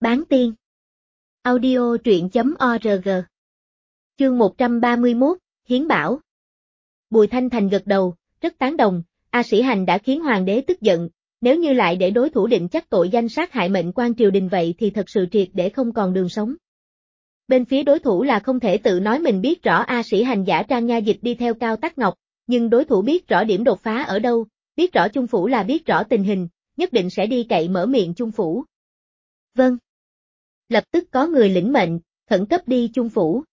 Bán tiên. Audio truyện.org. Chương 131, Hiến Bảo. Bùi Thanh Thành gật đầu, rất tán đồng, A Sĩ Hành đã khiến hoàng đế tức giận, nếu như lại để đối thủ định chắc tội danh sát hại mệnh quan triều đình vậy thì thật sự triệt để không còn đường sống. Bên phía đối thủ là không thể tự nói mình biết rõ A Sĩ Hành giả trang nha dịch đi theo Cao Tắc Ngọc, nhưng đối thủ biết rõ điểm đột phá ở đâu, biết rõ Chung Phủ là biết rõ tình hình, nhất định sẽ đi cậy mở miệng Chung Phủ. Vâng. Lập tức có người lĩnh mệnh, khẩn cấp đi Chung Phủ.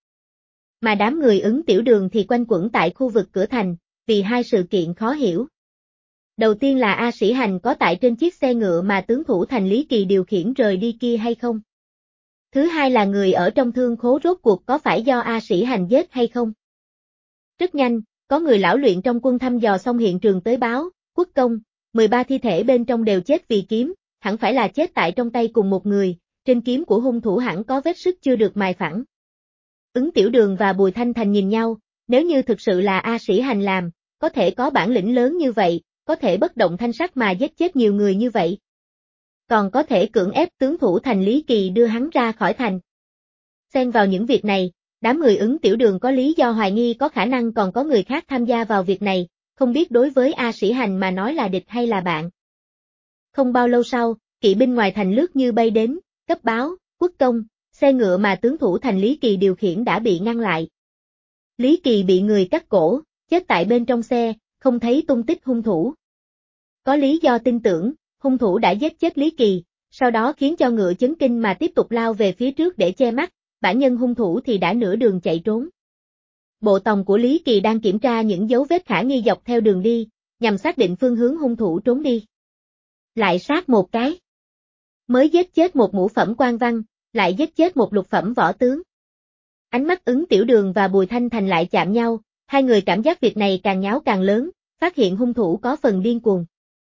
Mà đám người Ứng Tiểu Đường thì quanh quẩn tại khu vực cửa thành, vì hai sự kiện khó hiểu. Đầu tiên là A Sĩ Hành có tại trên chiếc xe ngựa mà tướng thủ thành Lý Kỳ điều khiển rời đi kia hay không? Thứ hai là người ở trong thương khố rốt cuộc có phải do A Sĩ Hành giết hay không? Rất nhanh, có người lão luyện trong quân thăm dò xong hiện trường tới báo, quốc công, 13 thi thể bên trong đều chết vì kiếm, hẳn phải là chết tại trong tay cùng một người, trên kiếm của hung thủ hẳn có vết sức chưa được mài phẳng. Ứng Tiểu Đường và Bùi Thanh Thành nhìn nhau, nếu như thực sự là A Sĩ Hành làm, có thể có bản lĩnh lớn như vậy, có thể bất động thanh sắc mà giết chết nhiều người như vậy. Còn có thể cưỡng ép tướng thủ thành Lý Kỳ đưa hắn ra khỏi thành. Xen vào những việc này, đám người Ứng Tiểu Đường có lý do hoài nghi có khả năng còn có người khác tham gia vào việc này, không biết đối với A Sĩ Hành mà nói là địch hay là bạn. Không bao lâu sau, kỵ binh ngoài thành lướt như bay đến, cấp báo, quốc công, xe ngựa mà tướng thủ thành Lý Kỳ điều khiển đã bị ngăn lại. Lý Kỳ bị người cắt cổ, chết tại bên trong xe, không thấy tung tích hung thủ. Có lý do tin tưởng, hung thủ đã giết chết Lý Kỳ, sau đó khiến cho ngựa chấn kinh mà tiếp tục lao về phía trước để che mắt, bản nhân hung thủ thì đã nửa đường chạy trốn. Bộ tòng của Lý Kỳ đang kiểm tra những dấu vết khả nghi dọc theo đường đi, nhằm xác định phương hướng hung thủ trốn đi. Lại sát một cái. Mới giết chết một ngũ phẩm quan văn, lại giết chết một lục phẩm võ tướng. Ánh mắt Ứng Tiểu Đường và Bùi Thanh Thành lại chạm nhau, hai người cảm giác việc này càng nháo càng lớn, phát hiện hung thủ có phần điên cuồng.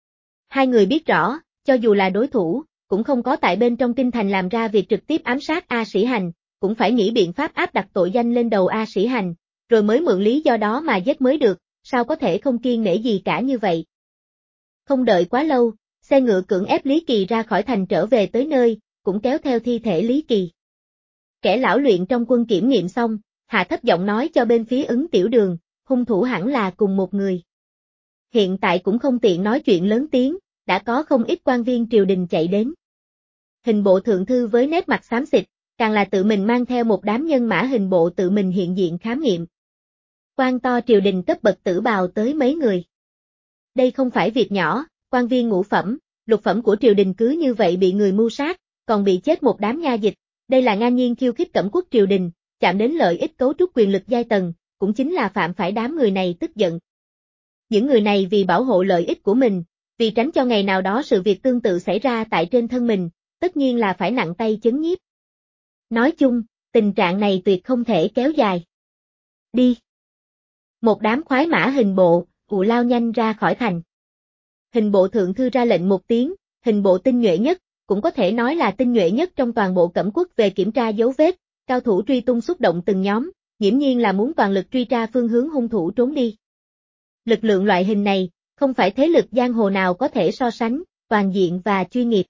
Hai người biết rõ, cho dù là đối thủ, cũng không có tại bên trong kinh thành làm ra việc trực tiếp ám sát A Sĩ Hành, cũng phải nghĩ biện pháp áp đặt tội danh lên đầu A Sĩ Hành, rồi mới mượn lý do đó mà giết mới được, sao có thể không kiêng nể gì cả như vậy. Không đợi quá lâu, xe ngựa cưỡng ép Lý Kỳ ra khỏi thành trở về tới nơi, cũng kéo theo thi thể Lý Kỳ. Kẻ lão luyện trong quân kiểm nghiệm xong, hạ thấp giọng nói cho bên phía Ứng Tiểu Đường, hung thủ hẳn là cùng một người. Hiện tại cũng không tiện nói chuyện lớn tiếng, đã có không ít quan viên triều đình chạy đến. Hình bộ thượng thư với nét mặt xám xịt, càng là tự mình mang theo một đám nhân mã hình bộ tự mình hiện diện khám nghiệm. Quan to triều đình cấp bậc tử bào tới mấy người. Đây không phải việc nhỏ, quan viên ngũ phẩm, lục phẩm của triều đình cứ như vậy bị người mưu sát, còn bị chết một đám nha dịch, đây là ngang nhiên khiêu khích cẩm quốc triều đình, chạm đến lợi ích cấu trúc quyền lực giai tầng, cũng chính là phạm phải đám người này tức giận. Những người này vì bảo hộ lợi ích của mình, vì tránh cho ngày nào đó sự việc tương tự xảy ra tại trên thân mình, tất nhiên là phải nặng tay chấn nhiếp. Nói chung, tình trạng này tuyệt không thể kéo dài. Đi. Một đám khoái mã hình bộ, lao nhanh ra khỏi thành. Hình bộ thượng thư ra lệnh một tiếng, hình bộ tinh nhuệ nhất, cũng có thể nói là tinh nhuệ nhất trong toàn bộ Cẩm Quốc về kiểm tra dấu vết, cao thủ truy tung xúc động từng nhóm, nghiễm nhiên là muốn toàn lực truy tra phương hướng hung thủ trốn đi. Lực lượng loại hình này, không phải thế lực giang hồ nào có thể so sánh, toàn diện và chuyên nghiệp.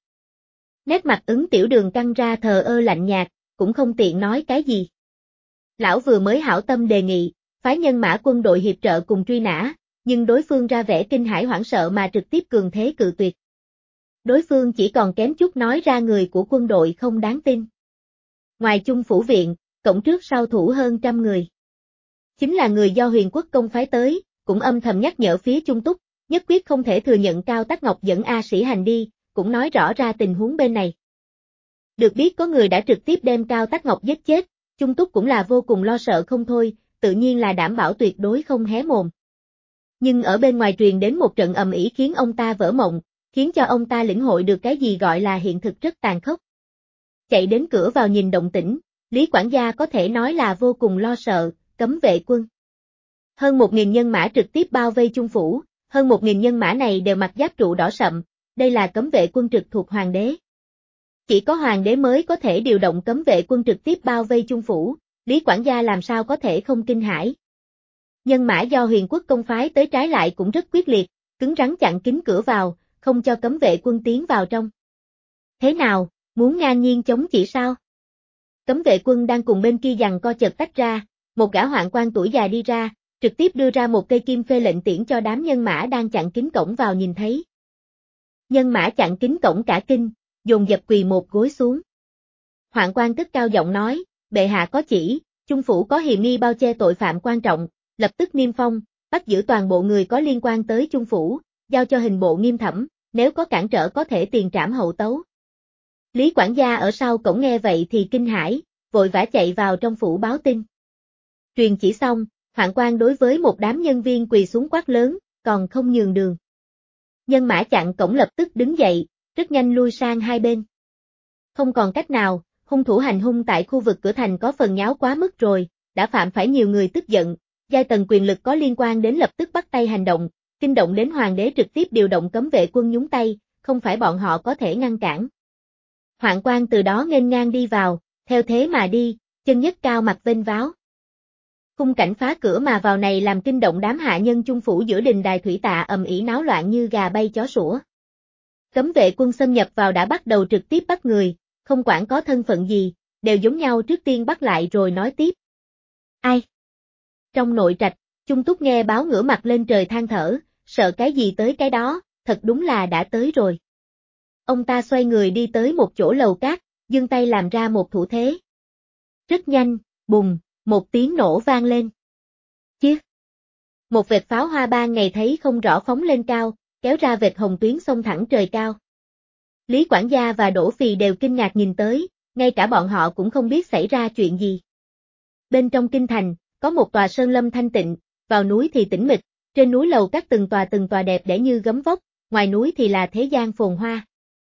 Nét mặt Ứng Tiểu Đường căng ra thờ ơ lạnh nhạt, cũng không tiện nói cái gì. Lão vừa mới hảo tâm đề nghị, phái nhân mã quân đội hiệp trợ cùng truy nã, nhưng đối phương ra vẻ kinh hãi hoảng sợ mà trực tiếp cường thế cự tuyệt. Đối phương chỉ còn kém chút nói ra người của quân đội không đáng tin. Ngoài Chung Phủ viện, cổng trước sau thủ hơn 100 người. Chính là người do Huyền Quốc công phái tới, cũng âm thầm nhắc nhở phía Chung Túc, nhất quyết không thể thừa nhận Cao Tắc Ngọc dẫn A Sĩ Hành đi, cũng nói rõ ra tình huống bên này. Được biết có người đã trực tiếp đem Cao Tắc Ngọc giết chết, Chung Túc cũng là vô cùng lo sợ không thôi, tự nhiên là đảm bảo tuyệt đối không hé mồm. Nhưng ở bên ngoài truyền đến một trận ầm ĩ khiến ông ta vỡ mộng, khiến cho ông ta lĩnh hội được cái gì gọi là hiện thực rất tàn khốc. Chạy đến cửa vào nhìn động tĩnh, Lý quản gia có thể nói là vô cùng lo sợ, cấm vệ quân. Hơn 1.000 nhân mã trực tiếp bao vây Chung Phủ, hơn 1.000 nhân mã này đều mặc giáp trụ đỏ sậm, đây là cấm vệ quân trực thuộc hoàng đế. Chỉ có hoàng đế mới có thể điều động cấm vệ quân trực tiếp bao vây Chung Phủ, Lý quản gia làm sao có thể không kinh hãi. Nhân mã do Huyền Quốc công phái tới trái lại cũng rất quyết liệt, cứng rắn chặn kín cửa vào, không cho cấm vệ quân tiến vào trong. Thế nào, Muốn ngang nhiên chống chỉ sao? Cấm vệ quân đang cùng bên kia giằng co chợt tách ra, một gã hoạn quan tuổi già đi ra, trực tiếp đưa ra một cây kim phê lệnh tiễn cho đám nhân mã đang chặn kín cổng vào nhìn thấy. Nhân mã chặn kín cổng cả kinh, dồn dập quỳ một gối xuống. Hoạn quan cất cao giọng nói, bệ hạ có chỉ, Trung phủ có hiềm nghi bao che tội phạm quan trọng, lập tức niêm phong, bắt giữ toàn bộ người có liên quan tới Trung phủ, giao cho hình bộ nghiêm thẩm, nếu có cản trở có thể tiền trảm hậu tấu. Lý quản gia ở sau cổng nghe vậy thì kinh hãi, vội vã chạy vào trong phủ báo tin. Truyền chỉ xong, hoạn quan đối với một đám nhân viên quỳ xuống quát lớn, còn không nhường đường. Nhân mã chặn cổng lập tức đứng dậy, rất nhanh lui sang hai bên. Không còn cách nào, hung thủ hành hung tại khu vực cửa thành có phần nháo quá mức rồi, đã phạm phải nhiều người tức giận, giai tầng quyền lực có liên quan đến lập tức bắt tay hành động, kinh động đến hoàng đế trực tiếp điều động cấm vệ quân nhúng tay, không phải bọn họ có thể ngăn cản. Hoạn quan từ đó nghênh ngang đi vào, theo thế mà đi, chân nhấc cao mặt vênh váo. Khung cảnh phá cửa mà vào này làm kinh động đám hạ nhân Trung phủ giữa đình đài thủy tạ ầm ĩ náo loạn như gà bay chó sủa. Cấm vệ quân xâm nhập vào đã bắt đầu trực tiếp bắt người, không quản có thân phận gì, đều giống nhau trước tiên bắt lại rồi nói tiếp. Ai? Trong nội trạch, Trung Túc nghe báo ngửa mặt lên trời than thở, sợ cái gì tới cái đó, thật đúng là đã tới rồi. Ông ta xoay người đi tới một chỗ lầu cát, giương tay làm ra một thủ thế. Rất nhanh, bùng, một tiếng nổ vang lên. Chiếc! Một vệt pháo hoa ban ngày thấy không rõ phóng lên cao, kéo ra vệt hồng tuyến xông thẳng trời cao. Lý quản gia và Đỗ Phì đều kinh ngạc nhìn tới, ngay cả bọn họ cũng không biết xảy ra chuyện gì. Bên trong kinh thành, có một tòa sơn lâm thanh tịnh, vào núi thì tĩnh mịch, trên núi lầu các từng tòa đẹp đẽ như gấm vóc, ngoài núi thì là thế gian phồn hoa.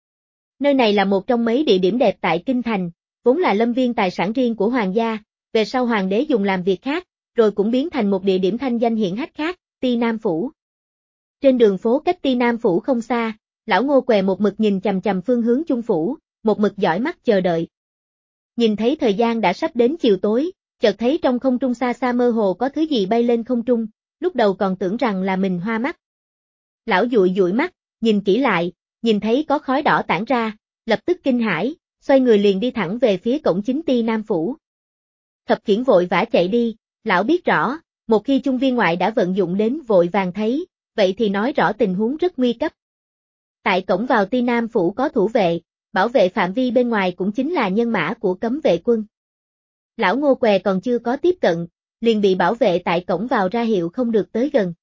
Nơi này là một trong mấy địa điểm đẹp tại kinh thành, vốn là lâm viên tài sản riêng của hoàng gia, về sau hoàng đế dùng làm việc khác, rồi cũng biến thành một địa điểm thanh danh hiển hách khác, Ti Nam Phủ. Trên đường phố cách Ti Nam Phủ không xa, lão Ngô Què một mực nhìn chằm chằm phương hướng Trung Phủ, một mực dõi mắt chờ đợi. Nhìn thấy thời gian đã sắp đến chiều tối, chợt thấy trong không trung xa xa mơ hồ có thứ gì bay lên không trung, lúc đầu còn tưởng rằng là mình hoa mắt. Lão dụi dụi mắt, nhìn kỹ lại, nhìn thấy có khói đỏ tản ra, lập tức kinh hãi, xoay người liền đi thẳng về phía cổng chính Ti Nam Phủ. Thập Khiển vội vã chạy đi, lão biết rõ, một khi Trung viên ngoại đã vận dụng đến vội vàng thấy, vậy thì nói rõ tình huống rất nguy cấp. Tại cổng vào Ti Nam Phủ có thủ vệ, bảo vệ phạm vi bên ngoài cũng chính là nhân mã của cấm vệ quân. Lão Ngô Què còn chưa có tiếp cận, liền bị bảo vệ tại cổng vào ra hiệu không được tới gần.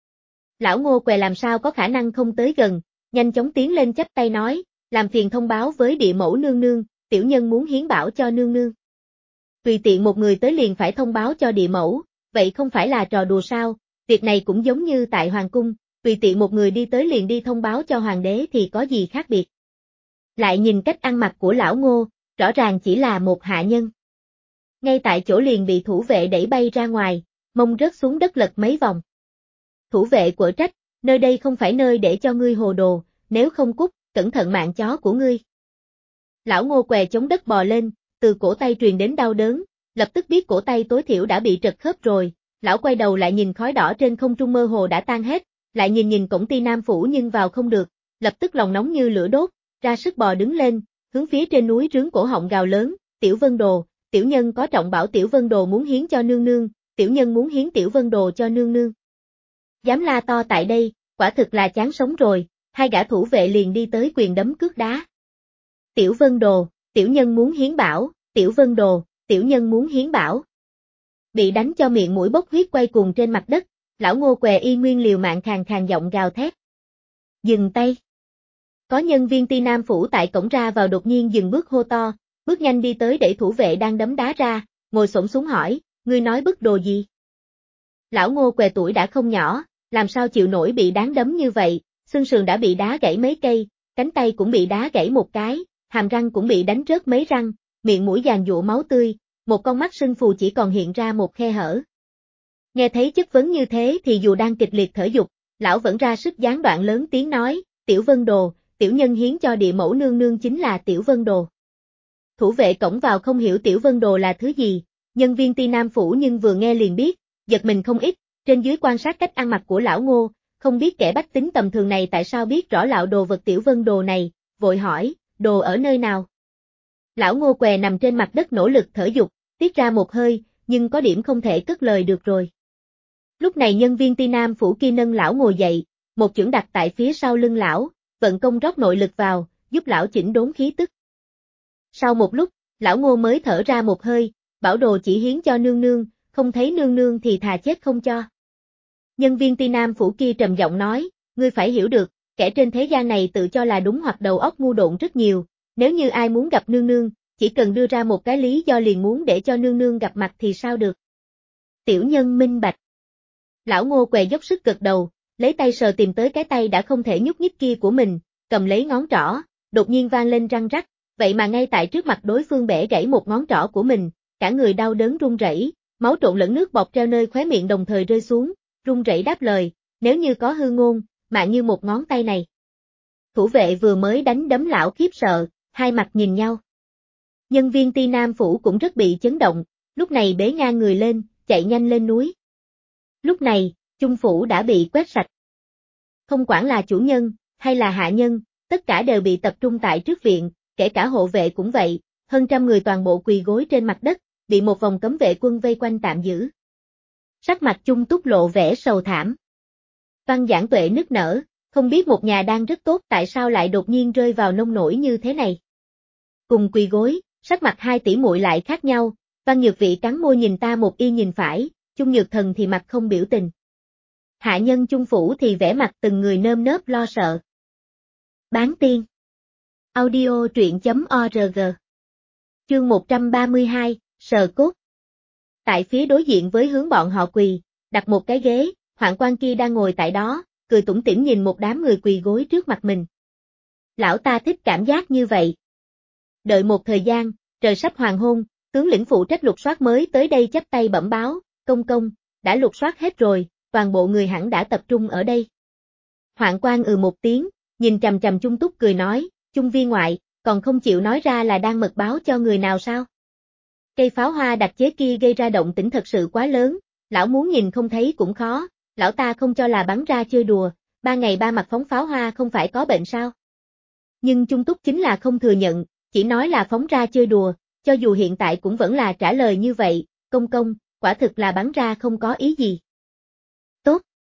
Lão Ngô Què làm sao có khả năng không tới gần, nhanh chóng tiến lên chắp tay nói, làm phiền thông báo với địa mẫu nương nương, tiểu nhân muốn hiến bảo cho nương nương. Tùy tiện một người tới liền phải thông báo cho địa mẫu, vậy không phải là trò đùa sao, việc này cũng giống như tại hoàng cung, tùy tiện một người đi tới liền đi thông báo cho hoàng đế thì có gì khác biệt. Lại nhìn cách ăn mặc của lão Ngô, rõ ràng chỉ là một hạ nhân. Ngay tại chỗ liền bị thủ vệ đẩy bay ra ngoài, mông rớt xuống đất lật mấy vòng. Thủ vệ quở trách, nơi đây không phải nơi để cho ngươi hồ đồ, nếu không cút, cẩn thận mạng chó của ngươi. Lão Ngô Què chống đất bò lên, từ cổ tay truyền đến đau đớn, lập tức biết cổ tay tối thiểu đã bị trật khớp rồi, lão quay đầu lại nhìn khói đỏ trên không trung mơ hồ đã tan hết, lại nhìn cổng Ti Nam Phủ nhưng vào không được, lập tức lòng nóng như lửa đốt, ra sức bò đứng lên, hướng phía trên núi rướng cổ họng gào lớn, Tiểu Vân Đồ, tiểu nhân có trọng bảo Tiểu Vân Đồ muốn hiến cho nương nương, tiểu nhân muốn hiến Tiểu Vân Đồ cho nương nương. Dám la to tại đây, quả thực là chán sống rồi, hai gã thủ vệ liền đi tới quyền đấm cước đá. Tiểu Vân Đồ, tiểu nhân muốn hiến bảo, Tiểu Vân Đồ, tiểu nhân muốn hiến bảo. Bị đánh cho miệng mũi bốc huyết quay cuồng trên mặt đất, lão Ngô Què y nguyên liều mạng khàn khàn giọng gào thét. Dừng tay. Có nhân viên Ti Nam Phủ tại cổng ra vào đột nhiên dừng bước hô to, bước nhanh đi tới đẩy thủ vệ đang đấm đá ra, ngồi xổm xuống hỏi, ngươi nói bức đồ gì? Lão Ngô Què tuổi đã không nhỏ, làm sao chịu nổi bị đáng đấm như vậy, xương sườn đã bị đá gãy mấy cây, cánh tay cũng bị đá gãy một cái, hàm răng cũng bị đánh rớt mấy răng, miệng mũi giàn giụa máu tươi, một con mắt sưng phù chỉ còn hiện ra một khe hở. Nghe thấy chất vấn như thế thì dù đang kịch liệt thở dục, lão vẫn ra sức gián đoạn lớn tiếng nói, Tiểu Vân Đồ, tiểu nhân hiến cho địa mẫu nương nương chính là Tiểu Vân Đồ. Thủ vệ cổng vào không hiểu Tiểu Vân Đồ là thứ gì, nhân viên Ti Nam Phủ nhưng vừa nghe liền biết, giật mình không ít, trên dưới quan sát cách ăn mặc của lão Ngô, không biết kẻ bách tính tầm thường này tại sao biết rõ lão đồ vật Tiểu Vân Đồ này, vội hỏi, đồ ở nơi nào? Lão Ngô què nằm trên mặt đất nỗ lực thở dục, tiết ra một hơi, nhưng có điểm không thể cất lời được rồi. Lúc này nhân viên Ti Nam phủ kia nâng lão ngồi dậy, một chưởng đặt tại phía sau lưng lão, vận công rót nội lực vào, giúp lão chỉnh đốn khí tức. Sau một lúc, lão Ngô mới thở ra một hơi, bảo đồ chỉ hiến cho nương nương, không thấy nương nương thì thà chết không cho. Nhân viên Ti Nam phủ kia trầm giọng nói, ngươi phải hiểu được, kẻ trên thế gian này tự cho là đúng hoặc đầu óc ngu độn rất nhiều, nếu như ai muốn gặp nương nương, chỉ cần đưa ra một cái lý do liền muốn để cho nương nương gặp mặt thì sao được. Tiểu nhân minh bạch. Lão Ngô què dốc sức gật đầu, lấy tay sờ tìm tới cái tay đã không thể nhúc nhích kia của mình, cầm lấy ngón trỏ, đột nhiên vang lên răng rắc, vậy mà ngay tại trước mặt đối phương bẻ gãy một ngón trỏ của mình, cả người đau đớn run rẩy, máu trộn lẫn nước bọt treo nơi khóe miệng đồng thời rơi xuống, run rẩy đáp lời, nếu như có hư ngôn, mạng như một ngón tay này. Thủ vệ vừa mới đánh đấm lão khiếp sợ, hai mặt nhìn nhau. Nhân viên Ti Nam phủ cũng rất bị chấn động, lúc này bế ngang người lên, chạy nhanh lên núi. Lúc này, chung phủ đã bị quét sạch. Không quản là chủ nhân, hay là hạ nhân, tất cả đều bị tập trung tại trước viện, kể cả hộ vệ cũng vậy, hơn trăm người toàn bộ quỳ gối trên mặt đất, bị một vòng cấm vệ quân vây quanh tạm giữ. Sắc mặt Chung Túc lộ vẻ sầu thảm. Văn Giảng Tuệ nức nở, không biết một nhà đang rất tốt tại sao lại đột nhiên rơi vào nông nổi như thế này. Cùng quỳ gối, sắc mặt hai tỷ muội lại khác nhau, Văn Nhược Vị cắn môi nhìn ta một y nhìn phải, Chung Nhược Thần thì mặt không biểu tình. Hạ nhân Chung phủ thì vẻ mặt từng người nơm nớp lo sợ. Bán tiên. Audio truyện.org. Chương 132, Sờ Cốt. Tại phía đối diện với hướng bọn họ quỳ, đặt một cái ghế, hoạn quan kia đang ngồi tại đó, cười tủm tỉm nhìn một đám người quỳ gối trước mặt mình. Lão ta thích cảm giác như vậy. Đợi một thời gian, trời sắp hoàng hôn, tướng lĩnh phụ trách lục soát mới tới đây chắp tay bẩm báo, công công, đã lục soát hết rồi, toàn bộ người hẳn đã tập trung ở đây. Hoạn quan một tiếng, nhìn chằm chằm Chung Túc cười nói, Chung viên ngoại, còn không chịu nói ra là đang mật báo cho người nào sao? Cây pháo hoa đặc chế kia gây ra động tĩnh thật sự quá lớn, lão muốn nhìn không thấy cũng khó, lão ta không cho là bắn ra chơi đùa, 3 ngày 3 mặt phóng pháo hoa không phải có bệnh sao? Nhưng Chung Túc chính là không thừa nhận, chỉ nói là phóng ra chơi đùa, cho dù hiện tại cũng vẫn là trả lời như vậy, công công, quả thực là bắn ra không có ý gì. Tốt.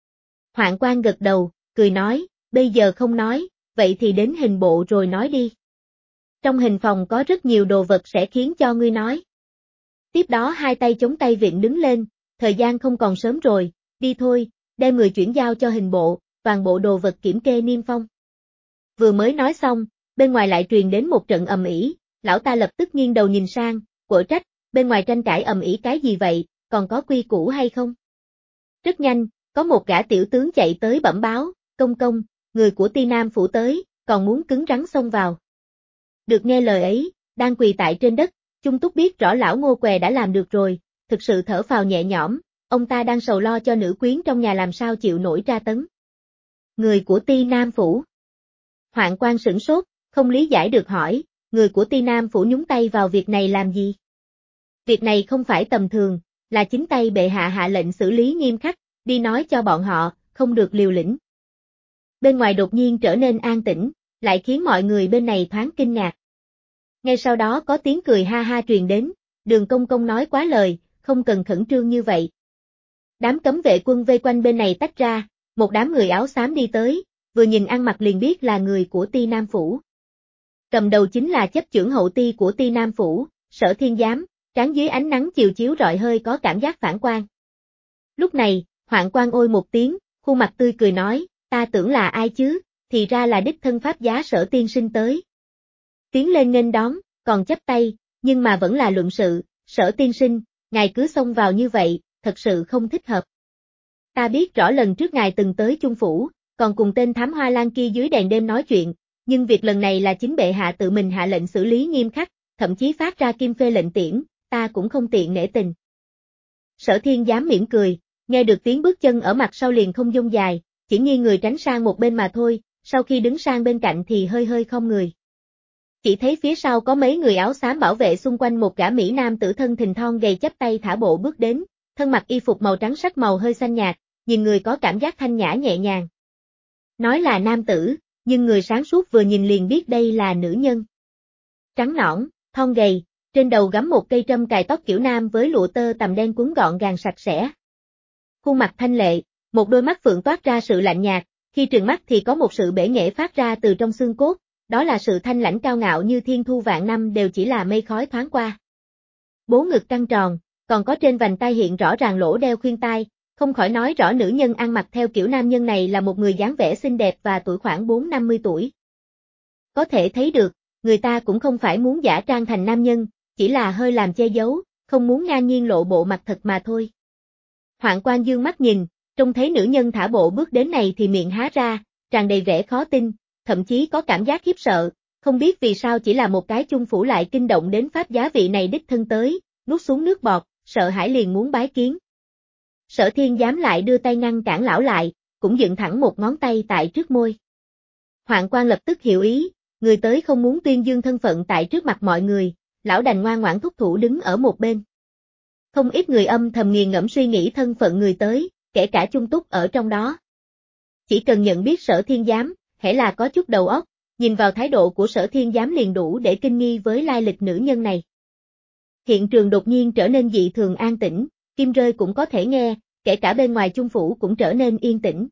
Hoạn quan gật đầu, cười nói, bây giờ không nói, vậy thì đến hình bộ rồi nói đi. Trong hình phòng có rất nhiều đồ vật sẽ khiến cho ngươi nói. Tiếp đó hai tay chống tay vịn đứng lên, thời gian không còn sớm rồi, đi thôi, đem người chuyển giao cho hình bộ, toàn bộ đồ vật kiểm kê niêm phong. Vừa mới nói xong, bên ngoài lại truyền đến một trận ầm ĩ, lão ta lập tức nghiêng đầu nhìn sang, quở trách, bên ngoài tranh cãi ầm ĩ cái gì vậy, còn có quy củ hay không? Rất nhanh, có một gã tiểu tướng chạy tới bẩm báo, công công, người của Ti Nam phủ tới, còn muốn cứng rắn xông vào. Được nghe lời ấy, đang quỳ tại trên đất, Chung Túc biết rõ lão Ngô què đã làm được rồi, thực sự thở phào nhẹ nhõm, ông ta đang sầu lo cho nữ quyến trong nhà làm sao chịu nổi tra tấn. Người của Ti Nam phủ. Hoạn quan sửng sốt, không lý giải được hỏi, người của Ti Nam phủ nhúng tay vào việc này làm gì? Việc này không phải tầm thường, là chính tay bệ hạ hạ lệnh xử lý nghiêm khắc, đi nói cho bọn họ, không được liều lĩnh. Bên ngoài đột nhiên trở nên an tĩnh, lại khiến mọi người bên này thoáng kinh ngạc. Ngay sau đó có tiếng cười ha ha truyền đến, Đường công công nói quá lời, không cần khẩn trương như vậy. Đám cấm vệ quân vây quanh bên này tách ra, một đám người áo xám đi tới, vừa nhìn ăn mặc liền biết là người của Ti Nam phủ. Cầm đầu chính là chấp chưởng hậu ti của Ti Nam phủ, Sở Thiên Giám, trán dưới ánh nắng chiều chiếu rọi hơi có cảm giác phản quang. Lúc này, Hoạn quan ôi một tiếng, khuôn mặt tươi cười nói, ta tưởng là ai chứ, thì ra là đích thân pháp giá Sở tiên sinh tới. Tiến lên nghênh đón, còn chắp tay, nhưng mà vẫn là luận sự, Sở tiên sinh, ngài cứ xông vào như vậy, thật sự không thích hợp. Ta biết rõ lần trước ngài từng tới Chung phủ, còn cùng tên thám hoa lan kia dưới đèn đêm nói chuyện, nhưng việc lần này là chính bệ hạ tự mình hạ lệnh xử lý nghiêm khắc, thậm chí phát ra kim phê lệnh tiễn, ta cũng không tiện nể tình. Sở Thiên Giám mỉm cười, nghe được tiếng bước chân ở mặt sau liền không dông dài, chỉ nghiêng người tránh sang một bên mà thôi, sau khi đứng sang bên cạnh thì hơi hơi không người. Chỉ thấy phía sau có mấy người áo xám bảo vệ xung quanh một gã Mỹ Nam tử thân thình thon gầy chắp tay thả bộ bước đến, thân mặc y phục màu trắng sắc màu hơi xanh nhạt, nhìn người có cảm giác thanh nhã nhẹ nhàng. Nói là nam tử, nhưng người sáng suốt vừa nhìn liền biết đây là nữ nhân. Trắng nõn, thon gầy, trên đầu gắm một cây trâm cài tóc kiểu nam với lụa tơ tằm đen quấn gọn gàng sạch sẽ. Khuôn mặt thanh lệ, một đôi mắt phượng toát ra sự lạnh nhạt, khi trừng mắt thì có một sự bể nghệ phát ra từ trong xương cốt, đó là sự thanh lãnh cao ngạo như thiên thu vạn năm đều chỉ là mây khói thoáng qua. Bố ngực căng tròn, còn có trên vành tai hiện rõ ràng lỗ đeo khuyên tai, không khỏi nói rõ nữ nhân ăn mặc theo kiểu nam nhân này là một người dáng vẻ xinh đẹp và tuổi khoảng 4-50 tuổi. Có thể thấy được, người ta cũng không phải muốn giả trang thành nam nhân, chỉ là hơi làm che giấu, không muốn ngang nhiên lộ bộ mặt thật mà thôi. Hoạn Quan dương mắt nhìn, trông thấy nữ nhân thả bộ bước đến này thì miệng há ra, tràn đầy vẻ khó tin, thậm chí có cảm giác khiếp sợ, không biết vì sao chỉ là một cái chung phủ lại kinh động đến pháp giá vị này đích thân tới, nuốt xuống nước bọt, sợ hãi liền muốn bái kiến. Sở Thiên Giám lại đưa tay ngăn cản lão lại, cũng dựng thẳng một ngón tay tại trước môi. Hoạn Quan lập tức hiểu ý, người tới không muốn tuyên dương thân phận tại trước mặt mọi người, lão đành ngoan ngoãn thúc thủ đứng ở một bên. Không ít người âm thầm nghiền ngẫm suy nghĩ thân phận người tới, kể cả Chung Túc ở trong đó. Chỉ cần nhận biết Sở Thiên Giám, hễ là có chút đầu óc, nhìn vào thái độ của Sở Thiên Giám liền đủ để kinh nghi với lai lịch nữ nhân này. Hiện trường đột nhiên trở nên dị thường an tĩnh, kim rơi cũng có thể nghe, kể cả bên ngoài chung phủ cũng trở nên yên tĩnh.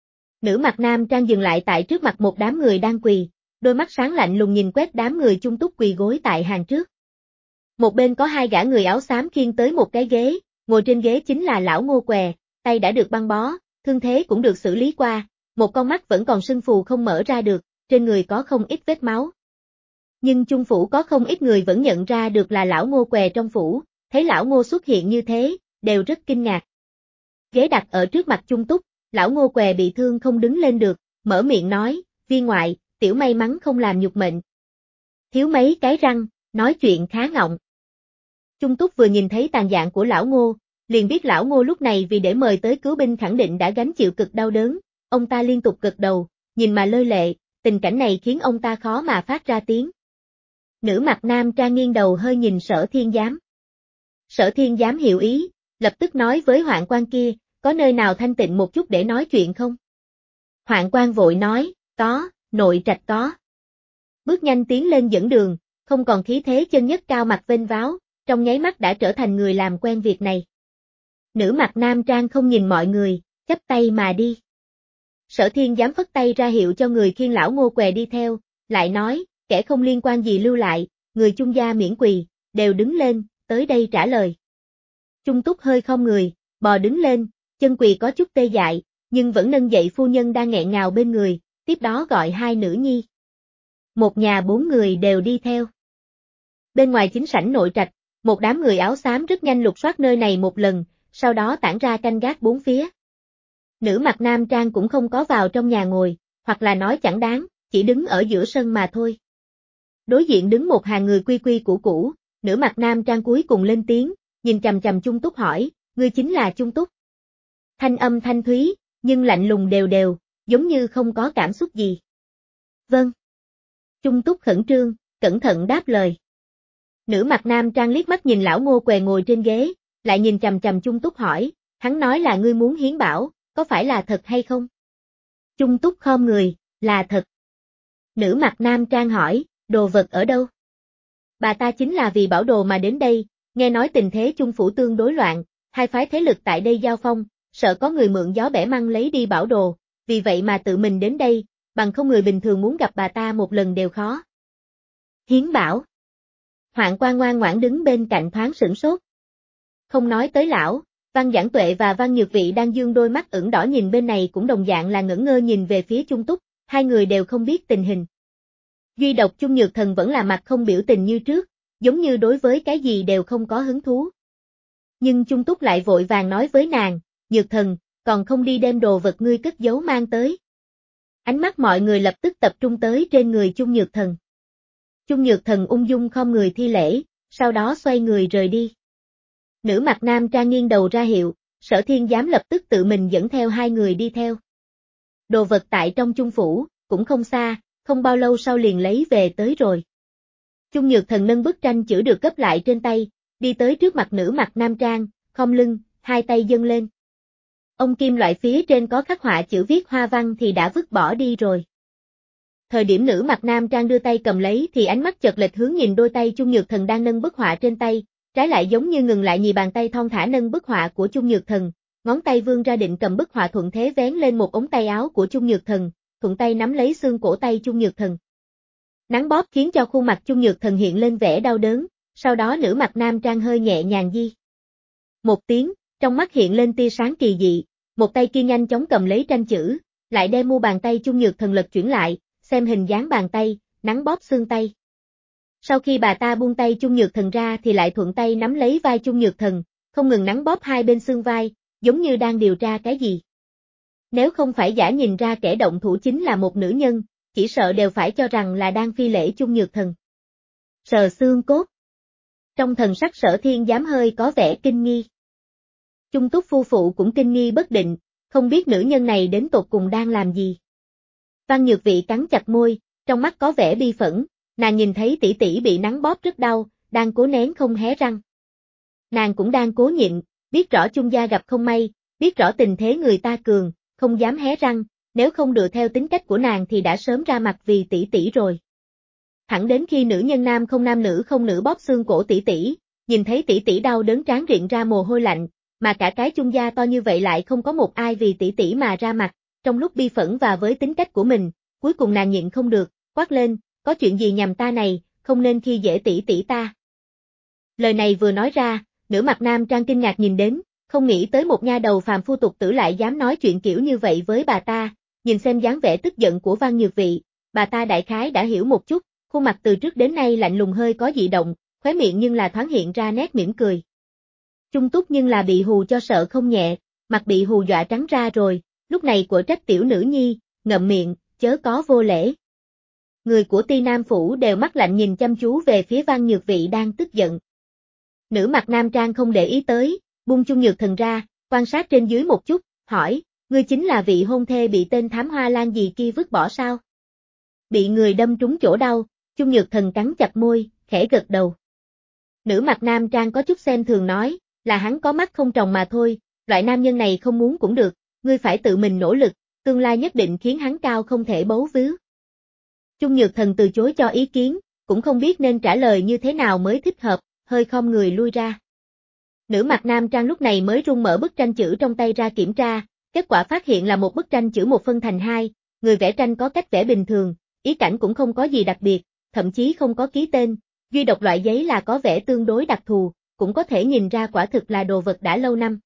Nữ mặc nam trang dừng lại tại trước mặt một đám người đang quỳ, đôi mắt sáng lạnh lùng nhìn quét đám người Chung Túc quỳ gối tại hàng trước. Một bên có hai gã người áo xám khiêng tới một cái ghế, ngồi trên ghế chính là lão Ngô Què, tay đã được băng bó, thương thế cũng được xử lý qua, một con mắt vẫn còn sưng phù không mở ra được, trên người có không ít vết máu. Nhưng chung phủ có không ít người vẫn nhận ra được là lão Ngô Què trong phủ, thấy lão Ngô xuất hiện như thế, đều rất kinh ngạc. Ghế đặt ở trước mặt Chung Túc, lão Ngô Què bị thương không đứng lên được, mở miệng nói, viên ngoại, tiểu may mắn không làm nhục mệnh. Thiếu mấy cái răng, nói chuyện khá ngọng. Chung Túc vừa nhìn thấy tàn dạng của lão Ngô, liền biết lão Ngô lúc này vì để mời tới cứu binh khẳng định đã gánh chịu cực đau đớn, ông ta liên tục gật đầu, nhìn mà lơi lệ, tình cảnh này khiến ông ta khó mà phát ra tiếng. Nữ mặc nam trang nghiêng đầu hơi nhìn Sở Thiên Giám. Sở Thiên Giám hiểu ý, lập tức nói với Hoạn Quan kia, có nơi nào thanh tịnh một chút để nói chuyện không? Hoạn Quan vội nói, có, nội trạch có. Bước nhanh tiến lên dẫn đường, không còn khí thế chân nhất cao mặt vênh váo, trong nháy mắt đã trở thành người làm quen việc này. Nữ mặc nam trang không nhìn mọi người, chắp tay mà đi. Sở Thiên Giám phất tay ra hiệu cho người khiêng lão Ngô Què đi theo, lại nói, kẻ không liên quan gì lưu lại, người chung gia miễn quỳ, đều đứng lên, tới đây trả lời. Chung Túc hơi khom người, bò đứng lên, chân quỳ có chút tê dại, nhưng vẫn nâng dậy phu nhân đang nghẹn ngào bên người, tiếp đó gọi hai nữ nhi. Một nhà 4 người đều đi theo. Bên ngoài chính sảnh nội trạch, một đám người áo xám rất nhanh lục soát nơi này một lần, sau đó tản ra canh gác bốn phía. Nữ mặc nam trang cũng không có vào trong nhà ngồi, hoặc là nói chẳng đáng, chỉ đứng ở giữa sân mà thôi. Đối diện đứng một hàng người quy quy củ củ, nữ mặc nam trang cuối cùng lên tiếng, nhìn chằm chằm Chung Túc hỏi, ngươi chính là Chung Túc. Thanh âm thanh thúy, nhưng lạnh lùng đều đều, giống như không có cảm xúc gì. Vâng. Chung Túc khẩn trương, cẩn thận đáp lời. Nữ mặc nam trang liếc mắt nhìn lão Ngô Què ngồi trên ghế, lại nhìn chằm chằm Chung Túc hỏi, hắn nói là ngươi muốn hiến bảo, có phải là thật hay không? Chung Túc khom người, là thật. Nữ mặc nam trang hỏi, đồ vật ở đâu? Bà ta chính là vì bảo đồ mà đến đây, nghe nói tình thế chung phủ tương đối loạn, hai phái thế lực tại đây giao phong, sợ có người mượn gió bẻ măng lấy đi bảo đồ, vì vậy mà tự mình đến đây, bằng không người bình thường muốn gặp bà ta một lần đều khó. Hiến bảo. Hoạn Quan ngoan ngoãn đứng bên cạnh thoáng sửng sốt. Không nói tới lão, Văn Giảng Tuệ và Văn Nhược Vị đang dương đôi mắt ửng đỏ nhìn bên này cũng đồng dạng là ngẩn ngơ nhìn về phía Chung Túc, hai người đều không biết tình hình. Duy độc Chung Nhược Thần vẫn là mặt không biểu tình như trước, giống như đối với cái gì đều không có hứng thú. Nhưng Chung Túc lại vội vàng nói với nàng, Nhược Thần, còn không đi đem đồ vật ngươi cất giấu mang tới. Ánh mắt mọi người lập tức tập trung tới trên người Chung Nhược Thần. Chung Nhược Thần ung dung khom người thi lễ, sau đó xoay người rời đi. Nữ mặc nam trang nghiêng đầu ra hiệu, Sở Thiên Giám lập tức tự mình dẫn theo hai người đi theo. Đồ vật tại trong chung phủ, cũng không xa, không bao lâu sau liền lấy về tới rồi. Chung Nhược Thần nâng bức tranh chữ được cấp lại trên tay, đi tới trước mặt nữ mặc nam trang, khom lưng, hai tay dâng lên. Ông kim loại phía trên có khắc họa chữ viết hoa văn thì đã vứt bỏ đi rồi. Thời điểm nữ mặc nam trang đưa tay cầm lấy thì ánh mắt chợt lệch hướng nhìn đôi tay Chung Nhược Thần đang nâng bức họa trên tay, trái lại giống như ngừng lại, nhì bàn tay thon thả nâng bức họa của Chung Nhược Thần, ngón tay vươn ra định cầm bức họa, thuận thế vén lên một ống tay áo của Chung Nhược Thần, thuận tay nắm lấy xương cổ tay Chung Nhược Thần. Nắng bóp khiến cho khuôn mặt Chung Nhược Thần hiện lên vẻ đau đớn, sau đó nữ mặc nam trang hơi nhẹ nhàng di một tiếng, trong mắt hiện lên tia sáng kỳ dị, một tay kia nhanh chóng cầm lấy tranh chữ, lại đem mu bàn tay Chung Nhược Thần lật chuyển lại, xem hình dáng bàn tay, nắng bóp xương tay. Sau khi bà ta buông tay Chung Nhược Thần ra thì lại thuận tay nắm lấy vai Chung Nhược Thần, không ngừng nắng bóp hai bên xương vai, giống như đang điều tra cái gì. Nếu không phải giả nhìn ra kẻ động thủ chính là một nữ nhân, chỉ sợ đều phải cho rằng là đang phi lễ Chung Nhược Thần. Sờ xương cốt. Trong thần sắc Sở Thiên Giám hơi có vẻ kinh nghi. Chung Túc phu phụ cũng kinh nghi bất định, không biết nữ nhân này đến tột cùng đang làm gì. Văn Nhược Vị cắn chặt môi, trong mắt có vẻ bi phẫn, nàng nhìn thấy tỷ tỷ bị nắng bóp rất đau, đang cố nén không hé răng. Nàng cũng đang cố nhịn, biết rõ Chung gia gặp không may, biết rõ tình thế người ta cường, không dám hé răng, nếu không dựa theo tính cách của nàng thì đã sớm ra mặt vì tỷ tỷ rồi. Thẳng đến khi nữ nhân nam không nữ bóp xương cổ tỷ tỷ, nhìn thấy tỷ tỷ đau đớn trán rịn ra mồ hôi lạnh, mà cả cái Chung gia to như vậy lại không có một ai vì tỷ tỷ mà ra mặt, trong lúc bi phẫn và với tính cách của mình, cuối cùng nàng nhịn không được, quát lên, có chuyện gì nhằm ta này, không nên khi dễ tỷ tỷ ta. Lời này vừa nói ra, nữ mặc nam trang kinh ngạc nhìn đến, không nghĩ tới một nha đầu phàm phu tục tử lại dám nói chuyện kiểu như vậy với bà ta, nhìn xem dáng vẻ tức giận của Văn Nhược Vị, bà ta đại khái đã hiểu một chút, khuôn mặt từ trước đến nay lạnh lùng hơi có dị động, khóe miệng nhưng là thoáng hiện ra nét mỉm cười. Chung Túc nhưng là bị hù cho sợ không nhẹ, mặt bị hù dọa trắng ra rồi, lúc này của trách tiểu nữ nhi, ngậm miệng, chớ có vô lễ. Người của Ti Nam Phủ đều mắt lạnh nhìn chăm chú về phía Văn Nhược Vị đang tức giận. Nữ mặc nam trang không để ý tới, buông Chung Nhược Thần ra, quan sát trên dưới một chút, hỏi, ngươi chính là vị hôn thê bị tên thám hoa lan gì kia vứt bỏ sao? Bị người đâm trúng chỗ đau, Chung Nhược Thần cắn chặt môi, khẽ gật đầu. Nữ mặc nam trang có chút xem thường nói, là hắn có mắt không tròng mà thôi, loại nam nhân này không muốn cũng được, ngươi phải tự mình nỗ lực, tương lai nhất định khiến hắn cao không thể bấu víu. Chung Nhược Thần từ chối cho ý kiến, cũng không biết nên trả lời như thế nào mới thích hợp, hơi khom người lui ra. Nữ mặc nam trang lúc này mới run mở bức tranh chữ trong tay ra kiểm tra, kết quả phát hiện là một bức tranh chữ một phân thành hai, người vẽ tranh có cách vẽ bình thường, ý cảnh cũng không có gì đặc biệt, thậm chí không có ký tên, duy độc loại giấy là có vẻ tương đối đặc thù, cũng có thể nhìn ra quả thực là đồ vật đã lâu năm.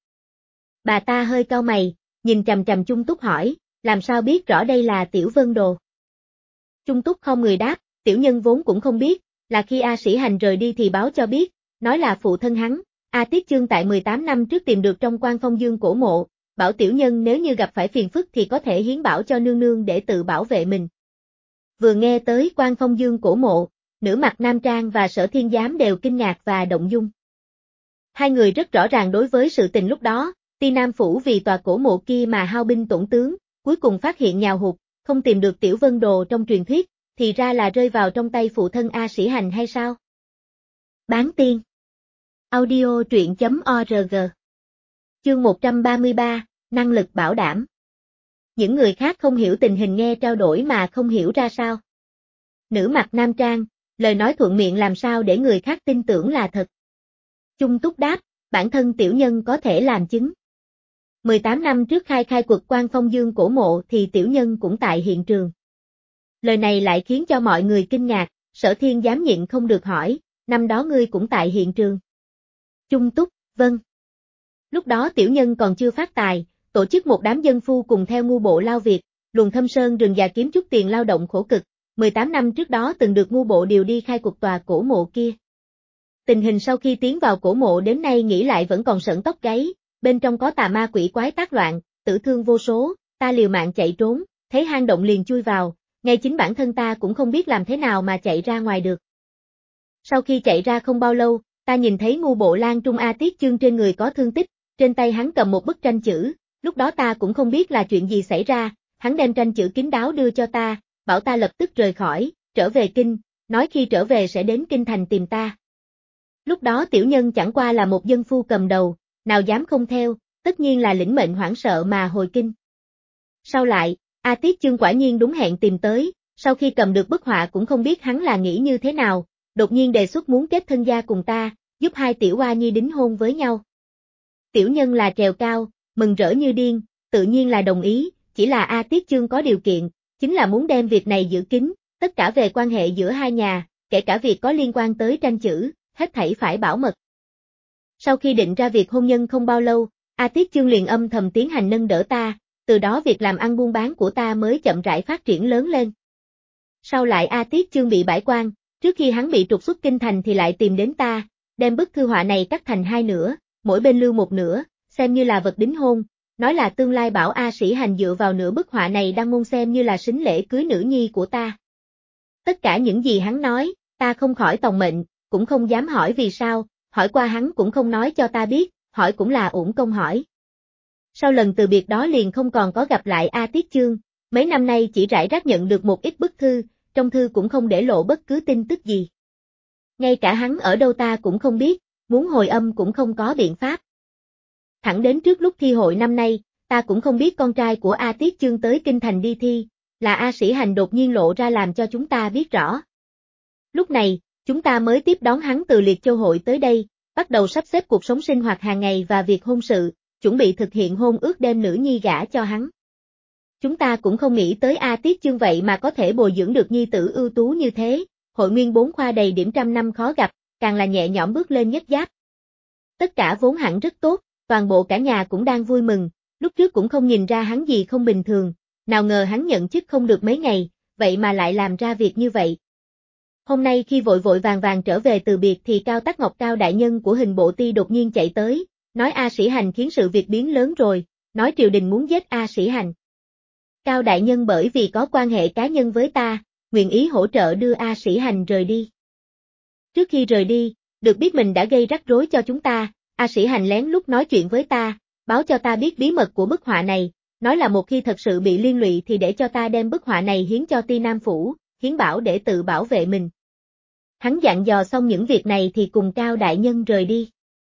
Bà ta hơi cau mày, nhìn chằm chằm Chung Túc hỏi, làm sao biết rõ đây là Tiểu Vân đồ? Chung Túc không người đáp, tiểu nhân vốn cũng không biết, là khi A Sĩ Hành rời đi thì báo cho biết, nói là phụ thân hắn, A Tiết Chương tại 18 năm trước tìm được trong Quan Phong Dương cổ mộ, bảo tiểu nhân nếu như gặp phải phiền phức thì có thể hiến bảo cho nương nương để tự bảo vệ mình. Vừa nghe tới Quan Phong Dương cổ mộ, nữ mặc nam trang và Sở Thiên Giám đều kinh ngạc và động dung. Hai người rất rõ ràng đối với sự tình lúc đó, Ti Nam Phủ vì tòa cổ mộ kia mà hao binh tổn tướng, cuối cùng phát hiện nhào hụt, không tìm được Tiểu Vân đồ trong truyền thuyết, thì ra là rơi vào trong tay phụ thân A Sĩ Hành hay sao? Bán tiên. Audio truyện.org. Chương 133, năng lực bảo đảm. Những người khác không hiểu tình hình nghe trao đổi mà không hiểu ra sao. Nữ mặc nam trang, lời nói thuận miệng làm sao để người khác tin tưởng là thật. Chung Túc đáp, bản thân tiểu nhân có thể làm chứng. 18 năm trước khai quật Quan Phong Dương cổ mộ thì tiểu nhân cũng tại hiện trường. Lời này lại khiến cho mọi người kinh ngạc, Sở Thiên Giám nhịn không được hỏi, năm đó ngươi cũng tại hiện trường. Chung Túc, vâng. Lúc đó tiểu nhân còn chưa phát tài, tổ chức một đám dân phu cùng theo ngu bộ lao việc, luồn thâm sơn rừng già kiếm chút tiền lao động khổ cực, 18 năm trước đó từng được ngu bộ điều đi khai quật tòa cổ mộ kia. Tình hình sau khi tiến vào cổ mộ đến nay nghĩ lại vẫn còn sởn tóc gáy, bên trong có tà ma quỷ quái tác loạn, tử thương vô số, ta liều mạng chạy trốn, thấy hang động liền chui vào, ngay chính bản thân ta cũng không biết làm thế nào mà chạy ra ngoài được. Sau khi chạy ra không bao lâu, ta nhìn thấy ngu bộ Lan Trung A Tiết Chương trên người có thương tích, trên tay hắn cầm một bức tranh chữ, lúc đó ta cũng không biết là chuyện gì xảy ra, hắn đem tranh chữ kín đáo đưa cho ta, bảo ta lập tức rời khỏi, trở về kinh, nói khi trở về sẽ đến kinh thành tìm ta. Lúc đó tiểu nhân chẳng qua là một dân phu cầm đầu, nào dám không theo, tất nhiên là lĩnh mệnh hoảng sợ mà hồi kinh. Sau lại, A Tiết Chương quả nhiên đúng hẹn tìm tới, Sau khi cầm được bức họa cũng không biết hắn là nghĩ như thế nào, đột nhiên đề xuất muốn kết thân gia cùng ta, giúp hai tiểu oa nhi đính hôn với nhau. Tiểu nhân là trèo cao, mừng rỡ như điên, tự nhiên là đồng ý, chỉ là A Tiết Chương có điều kiện, chính là muốn đem việc này giữ kín, tất cả về quan hệ giữa hai nhà, kể cả việc có liên quan tới tranh chữ, hết thảy phải bảo mật. Sau khi định ra việc hôn nhân không bao lâu, A Tiết Chương liền âm thầm tiến hành nâng đỡ ta, từ đó việc làm ăn buôn bán của ta mới chậm rãi phát triển lớn lên. Sau lại A Tiết Chương bị bãi quan, trước khi hắn bị trục xuất kinh thành thì lại tìm đến ta, đem bức thư họa này cắt thành hai nửa, mỗi bên lưu một nửa, xem như là vật đính hôn, nói là tương lai bảo A Sĩ Hành dựa vào nửa bức họa này đăng môn xem như là sính lễ cưới nữ nhi của ta. Tất cả những gì hắn nói, ta không khỏi tòng mệnh, cũng không dám hỏi vì sao, hỏi qua hắn cũng không nói cho ta biết, hỏi cũng là uổng công hỏi. Sau lần từ biệt đó liền không còn có gặp lại A Tiết Chương, mấy năm nay chỉ rải rác nhận được một ít bức thư, trong thư cũng không để lộ bất cứ tin tức gì. Ngay cả hắn ở đâu ta cũng không biết, muốn hồi âm cũng không có biện pháp. Thẳng đến trước lúc thi hội năm nay, ta cũng không biết con trai của A Tiết Chương tới kinh thành đi thi, là A Sĩ Hành đột nhiên lộ ra làm cho chúng ta biết rõ. Lúc này, chúng ta mới tiếp đón hắn từ Liệt Châu hội tới đây, bắt đầu sắp xếp cuộc sống sinh hoạt hàng ngày và việc hôn sự, chuẩn bị thực hiện hôn ước đem nữ nhi gả cho hắn. Chúng ta cũng không nghĩ tới A Tiết Chương vậy mà có thể bồi dưỡng được nhi tử ưu tú như thế, hội nguyên 4 khoa đầy điểm trăm năm khó gặp, càng là nhẹ nhõm bước lên nhất giáp. Tất cả vốn hẳn rất tốt, toàn bộ cả nhà cũng đang vui mừng, lúc trước cũng không nhìn ra hắn gì không bình thường, nào ngờ hắn nhận chức không được mấy ngày, vậy mà lại làm ra việc như vậy. Hôm nay khi vội vội vàng vàng trở về từ biệt thì Cao Tắc Ngọc Cao đại nhân của Hình Bộ Ti đột nhiên chạy tới, nói A Sĩ Hành khiến sự việc biến lớn rồi, nói triều đình muốn giết A Sĩ Hành. Cao đại nhân bởi vì có quan hệ cá nhân với ta, nguyện ý hỗ trợ đưa A Sĩ Hành rời đi. Trước khi rời đi, được biết mình đã gây rắc rối cho chúng ta, A Sĩ Hành lén lút nói chuyện với ta, báo cho ta biết bí mật của bức họa này, nói là một khi thật sự bị liên lụy thì để cho ta đem bức họa này hiến cho Ti Nam Phủ, hiến bảo để tự bảo vệ mình. Hắn dặn dò xong những việc này thì cùng Cao đại nhân rời đi.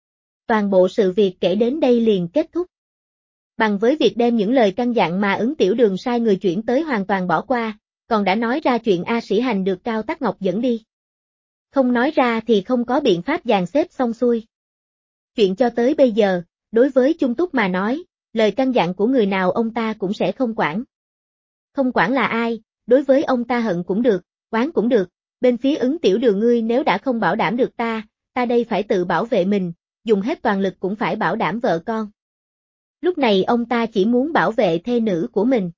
Toàn bộ sự việc kể đến đây liền kết thúc. Bằng với việc đem những lời căn dặn mà Ứng Tiểu Đường sai người chuyển tới hoàn toàn bỏ qua, còn đã nói ra chuyện A Sĩ Hành được Cao Tắc Ngọc dẫn đi. Không nói ra thì không có biện pháp dàn xếp xong xuôi. Chuyện cho tới bây giờ, đối với Chung Túc mà nói, lời căn dặn của người nào ông ta cũng sẽ không quản. Không quản là ai, đối với ông ta hận cũng được, oán cũng được, bên phía Ứng Tiểu Đường ngươi nếu đã không bảo đảm được ta đây phải tự bảo vệ mình, dùng hết toàn lực cũng phải bảo đảm vợ con. Lúc này ông ta chỉ muốn bảo vệ thê nữ của mình.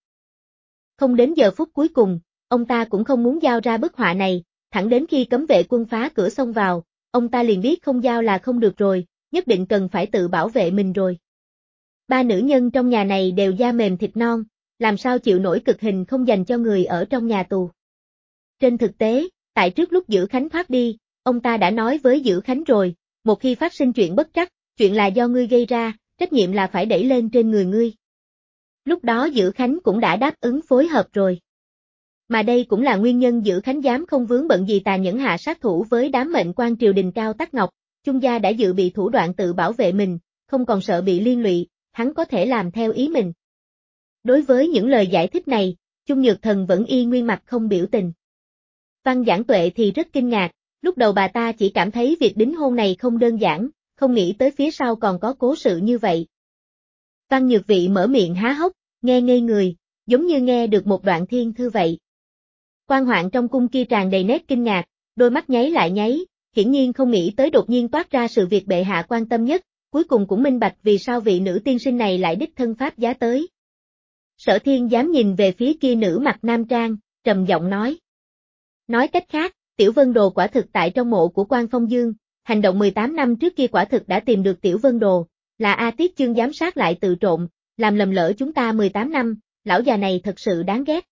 Không đến giờ phút cuối cùng, ông ta cũng không muốn giao ra bức họa này, thẳng đến khi cấm vệ quân phá cửa xông vào, ông ta liền biết không giao là không được rồi, nhất định cần phải tự bảo vệ mình rồi. Ba nữ nhân trong nhà này đều da mềm thịt non, làm sao chịu nổi cực hình không dành cho người ở trong nhà tù. Trên thực tế, tại trước lúc Dữ Khánh thoát đi, ông ta đã nói với Dữ Khánh rồi, một khi phát sinh chuyện bất trắc, chuyện là do ngươi gây ra, trách nhiệm là phải đẩy lên trên người ngươi. Lúc đó Dữ Khánh cũng đã đáp ứng phối hợp rồi. Mà đây cũng là nguyên nhân Dữ Khánh dám không vướng bận gì tà nhẫn hạ sát thủ với đám mệnh quan triều đình Cao Tắc Ngọc, Chung gia đã dự bị thủ đoạn tự bảo vệ mình, không còn sợ bị liên lụy, hắn có thể làm theo ý mình. Đối với những lời giải thích này, Chung Nhược Thần vẫn y nguyên mặt không biểu tình. Văn Giảng Tuệ thì rất kinh ngạc, lúc đầu bà ta chỉ cảm thấy việc đính hôn này không đơn giản, không nghĩ tới phía sau còn có cố sự như vậy. Văn Nhược Vị mở miệng há hốc, nghe ngây người, giống như nghe được một đoạn thiên thư vậy. Quan Hoạn trong cung kia tràn đầy nét kinh ngạc, đôi mắt nháy lại nháy, hiển nhiên không nghĩ tới đột nhiên toát ra sự việc bệ hạ quan tâm nhất, cuối cùng cũng minh bạch vì sao vị nữ tiên sinh này lại đích thân pháp giá tới. Sở Thiên dám nhìn về phía kia nữ mặc nam trang, trầm giọng nói. Nói cách khác, Tiểu Vân Đồ quả thực tại trong mộ của Quan Phong Dương, hành động 18 năm trước kia quả thực đã tìm được Tiểu Vân Đồ, là A Tiết Chương giám sát lại tự trộn, làm lầm lỡ chúng ta 18 năm, lão già này thật sự đáng ghét.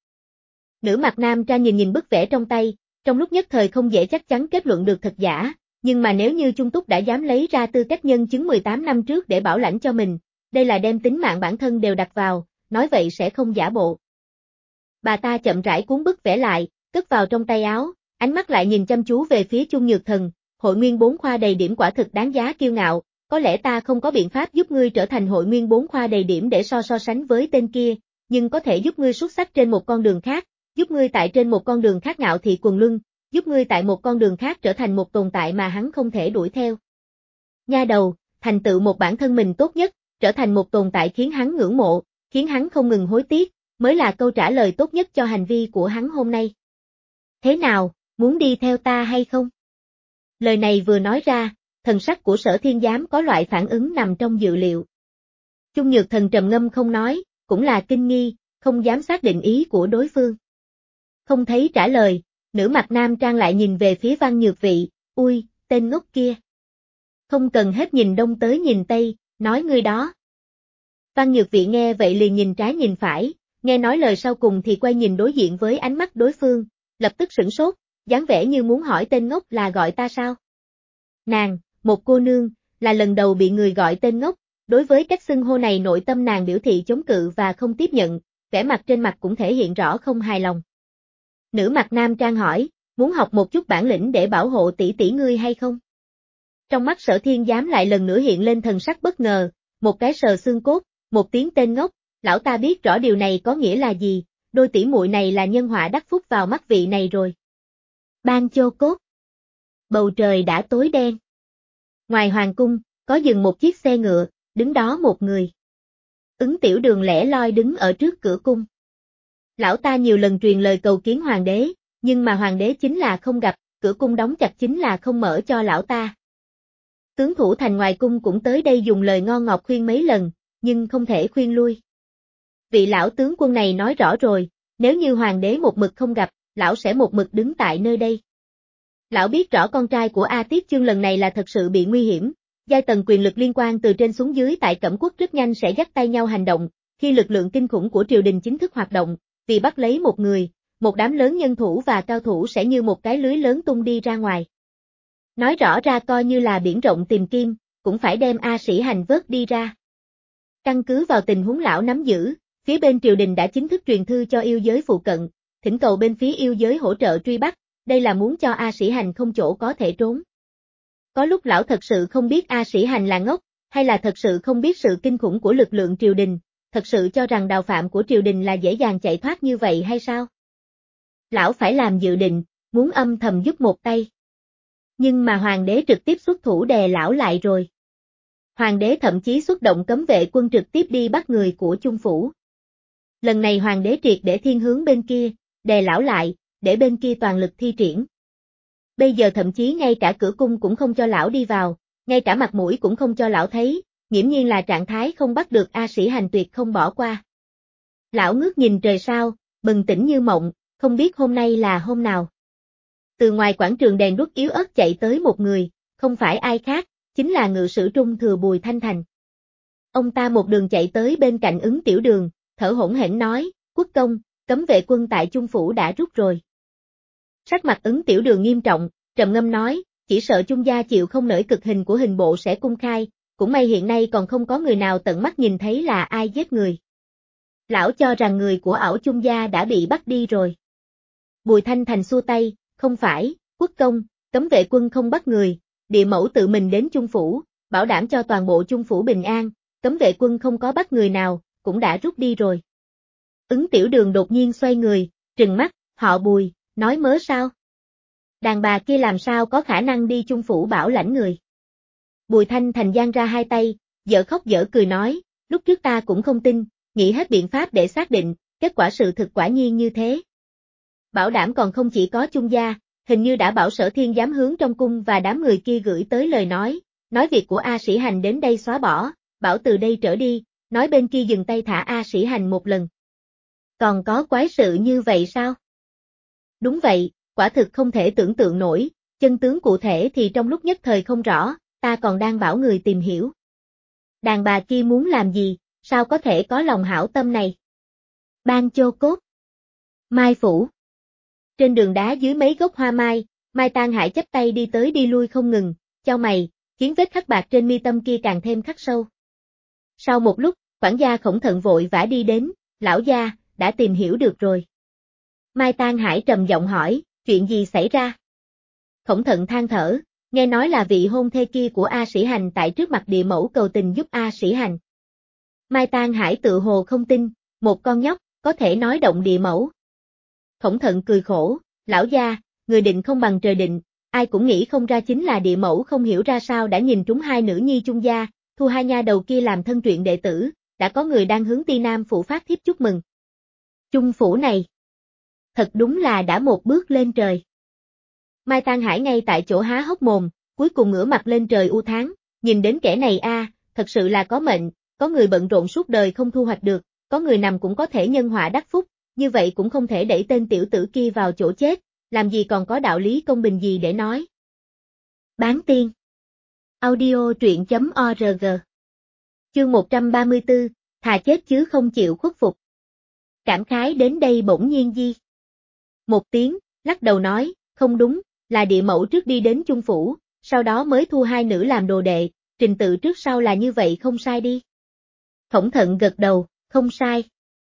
Nữ mặc nam trang nhìn bức vẽ trong tay, trong lúc nhất thời không dễ chắc chắn kết luận được thật giả, nhưng mà nếu như Chung Túc đã dám lấy ra tư cách nhân chứng 18 năm trước để bảo lãnh cho mình, đây là đem tính mạng bản thân đều đặt vào, nói vậy sẽ không giả bộ. Bà ta chậm rãi cuốn bức vẽ lại, cất vào trong tay áo, ánh mắt lại nhìn chăm chú về phía Chung Nhược Thần, hội nguyên 4 khoa đầy điểm quả thực đáng giá kiêu ngạo, có lẽ ta không có biện pháp giúp ngươi trở thành hội nguyên 4 khoa đầy điểm để so sánh với tên kia, nhưng có thể giúp ngươi xuất sắc trên một con đường khác, giúp ngươi tại trên một con đường khác ngạo thị quần luân, giúp ngươi tại một con đường khác trở thành một tồn tại mà hắn không thể đuổi theo. Nha đầu, thành tựu một bản thân mình tốt nhất, trở thành một tồn tại khiến hắn ngưỡng mộ, khiến hắn không ngừng hối tiếc, mới là câu trả lời tốt nhất cho hành vi của hắn hôm nay. Thế nào, muốn đi theo ta hay không? Lời này vừa nói ra, thần sắc của Sở Thiên Giám có loại phản ứng nằm trong dự liệu. Chung Nhược Thần trầm ngâm không nói, cũng là kinh nghi, không dám xác định ý của đối phương. Không thấy trả lời, nữ mặt nam trang lại nhìn về phía Văn Nhược Vị, ui, tên ngốc kia. Không cần hết nhìn đông tới nhìn tây, nói ngươi đó. Văn Nhược Vị nghe vậy liền nhìn trái nhìn phải, nghe nói lời sau cùng thì quay nhìn đối diện với ánh mắt đối phương, lập tức sửng sốt, dáng vẻ như muốn hỏi tên ngốc là gọi ta sao? Nàng, một cô nương, là lần đầu bị người gọi tên ngốc, đối với cách xưng hô này nội tâm nàng biểu thị chống cự và không tiếp nhận, vẻ mặt trên mặt cũng thể hiện rõ không hài lòng. Nữ mặt nam trang hỏi, muốn học một chút bản lĩnh để bảo hộ tỷ tỷ ngươi hay không? Trong mắt Sở Thiên Giám lại lần nữa hiện lên thần sắc bất ngờ, một cái sờ xương cốt, một tiếng tên ngốc, lão ta biết rõ điều này có nghĩa là gì, đôi tỷ muội này là nhân họa đắc phúc vào mắt vị này rồi. Ban Chô Cốt. Bầu trời đã tối đen. Ngoài hoàng cung, có dừng một chiếc xe ngựa, đứng đó một người. Ứng Tiểu Đường lẻ loi đứng ở trước cửa cung. Lão ta nhiều lần truyền lời cầu kiến hoàng đế, nhưng mà hoàng đế chính là không gặp, cửa cung đóng chặt chính là không mở cho lão ta. Tướng thủ thành ngoài cung cũng tới đây dùng lời ngon ngọt khuyên mấy lần, nhưng không thể khuyên lui. Vị lão tướng quân này nói rõ rồi, nếu như hoàng đế một mực không gặp, lão sẽ một mực đứng tại nơi đây. Lão biết rõ con trai của A Tiết Chương lần này là thật sự bị nguy hiểm, giai tầng quyền lực liên quan từ trên xuống dưới tại Cẩm Quốc rất nhanh sẽ dắt tay nhau hành động, khi lực lượng kinh khủng của triều đình chính thức hoạt động, vì bắt lấy một người, một đám lớn nhân thủ và cao thủ sẽ như một cái lưới lớn tung đi ra ngoài. Nói rõ ra coi như là biển rộng tìm kim, cũng phải đem A Sĩ Hành vớt đi ra. Căn cứ vào tình huống lão nắm giữ, phía bên triều đình đã chính thức truyền thư cho yêu giới phụ cận, thỉnh cầu bên phía yêu giới hỗ trợ truy bắt, đây là muốn cho A Sĩ Hành không chỗ có thể trốn. Có lúc lão thật sự không biết A Sĩ Hành là ngốc, hay là thật sự không biết sự kinh khủng của lực lượng triều đình, thật sự cho rằng đào phạm của triều đình là dễ dàng chạy thoát như vậy hay sao? Lão phải làm dự định, muốn âm thầm giúp một tay. Nhưng mà hoàng đế trực tiếp xuất thủ đè lão lại rồi. Hoàng đế thậm chí xuất động cấm vệ quân trực tiếp đi bắt người của Chung phủ. Lần này hoàng đế triệt để thiên hướng bên kia, đè lão lại, để bên kia toàn lực thi triển. Bây giờ thậm chí ngay cả cửa cung cũng không cho lão đi vào, ngay cả mặt mũi cũng không cho lão thấy, nghiễm nhiên là trạng thái không bắt được A Sĩ Hành tuyệt không bỏ qua. Lão ngước nhìn trời sao, bừng tỉnh như mộng, không biết hôm nay là hôm nào. Từ ngoài quảng trường đèn đuốc yếu ớt chạy tới một người, không phải ai khác, chính là ngự sử Trung Thừa Bùi Thanh Thành. Ông ta một đường chạy tới bên cạnh Ứng Tiểu Đường, thở hổn hển nói, quốc công, cấm vệ quân tại Chung phủ đã rút rồi. Sắc mặt Ứng Tiểu Đường nghiêm trọng, trầm ngâm nói, chỉ sợ Chung gia chịu không nổi cực hình của hình bộ sẽ cung khai, cũng may hiện nay còn không có người nào tận mắt nhìn thấy là ai giết người. Lão cho rằng người của ảo Chung gia đã bị bắt đi rồi. Bùi Thanh Thành xua tay, không phải, quốc công, cấm vệ quân không bắt người, địa mẫu tự mình đến Chung phủ, bảo đảm cho toàn bộ Chung phủ bình an, cấm vệ quân không có bắt người nào, cũng đã rút đi rồi. Ứng Tiểu Đường đột nhiên xoay người, trừng mắt, họ Bùi, nói mớ sao? Đàn bà kia làm sao có khả năng đi Chung phủ bảo lãnh người? Bùi Thanh Thành giang ra hai tay, dở khóc dở cười nói, lúc trước ta cũng không tin, nghĩ hết biện pháp để xác định, kết quả sự thực quả nhiên như thế. Bảo đảm còn không chỉ có Chung gia, hình như đã bảo Sở Thiên Giám hướng trong cung và đám người kia gửi tới lời nói việc của A Sĩ Hành đến đây xóa bỏ, bảo từ đây trở đi, nói bên kia dừng tay thả A Sĩ Hành một lần. Còn có quái sự như vậy sao? Đúng vậy, quả thực không thể tưởng tượng nổi, chân tướng cụ thể thì trong lúc nhất thời không rõ, ta còn đang bảo người tìm hiểu. Đàn bà kia muốn làm gì, sao có thể có lòng hảo tâm này? Ban Chô Cốt. Mai phủ. Trên đường đá dưới mấy gốc hoa mai, Mai Tang Hải chắp tay đi tới đi lui không ngừng, chau mày, khiến vết khắc bạc trên mi tâm kia càng thêm khắc sâu. Sau một lúc, quản gia Khổng Thận vội vã đi đến, lão gia, đã tìm hiểu được rồi. Mai Tang Hải trầm giọng hỏi, chuyện gì xảy ra? Khổng Thận than thở, nghe nói là vị hôn thê kia của A Sĩ Hành tại trước mặt địa mẫu cầu tình giúp A Sĩ Hành. Mai Tang Hải tự hồ không tin, một con nhóc, có thể nói động địa mẫu. Khổng Thận cười khổ, lão gia, người định không bằng trời định, ai cũng nghĩ không ra chính là địa mẫu không hiểu ra sao đã nhìn trúng hai nữ nhi chung gia, thu hai nha đầu kia làm thân truyện đệ tử, đã có người đang hướng Ti Nam phủ phát thiếp chúc mừng. Chung phủ này, thật đúng là đã một bước lên trời. Mai Tang Hải ngay tại chỗ há hốc mồm, cuối cùng ngửa mặt lên trời u thán, nhìn đến kẻ này thật sự là có mệnh, có người bận rộn suốt đời không thu hoạch được, có người nằm cũng có thể nhân họa đắc phúc, như vậy cũng không thể đẩy tên tiểu tử kia vào chỗ chết, làm gì còn có đạo lý công bình gì để nói. Bán tiên. Audio truyện.org. Chương 134, thà chết chứ không chịu khuất phục. Cảm khái đến đây bỗng nhiên di. Một tiếng, lắc đầu nói, không đúng, là địa mẫu trước đi đến chung phủ, sau đó mới thu hai nữ làm đồ đệ, trình tự trước sau là như vậy không sai đi. Khổng Thận gật đầu, không sai.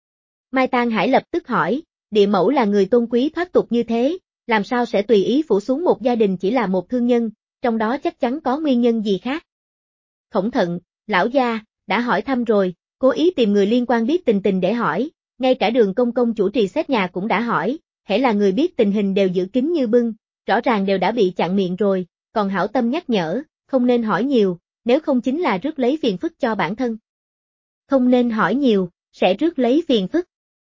Mai Tang Hải lập tức hỏi, địa mẫu là người tôn quý thoát tục như thế, làm sao sẽ tùy ý phủ xuống một gia đình chỉ là một thương nhân, trong đó chắc chắn có nguyên nhân gì khác. Khổng Thận, lão gia, đã hỏi thăm rồi, cố ý tìm người liên quan biết tình tình để hỏi, ngay cả Đường công công chủ trì xét nhà cũng đã hỏi, hễ là người biết tình hình đều giữ kín như bưng, rõ ràng đều đã bị chặn miệng rồi, còn hảo tâm nhắc nhở, không nên hỏi nhiều, nếu không chính là rước lấy phiền phức cho bản thân. Không nên hỏi nhiều, sẽ rước lấy phiền phức.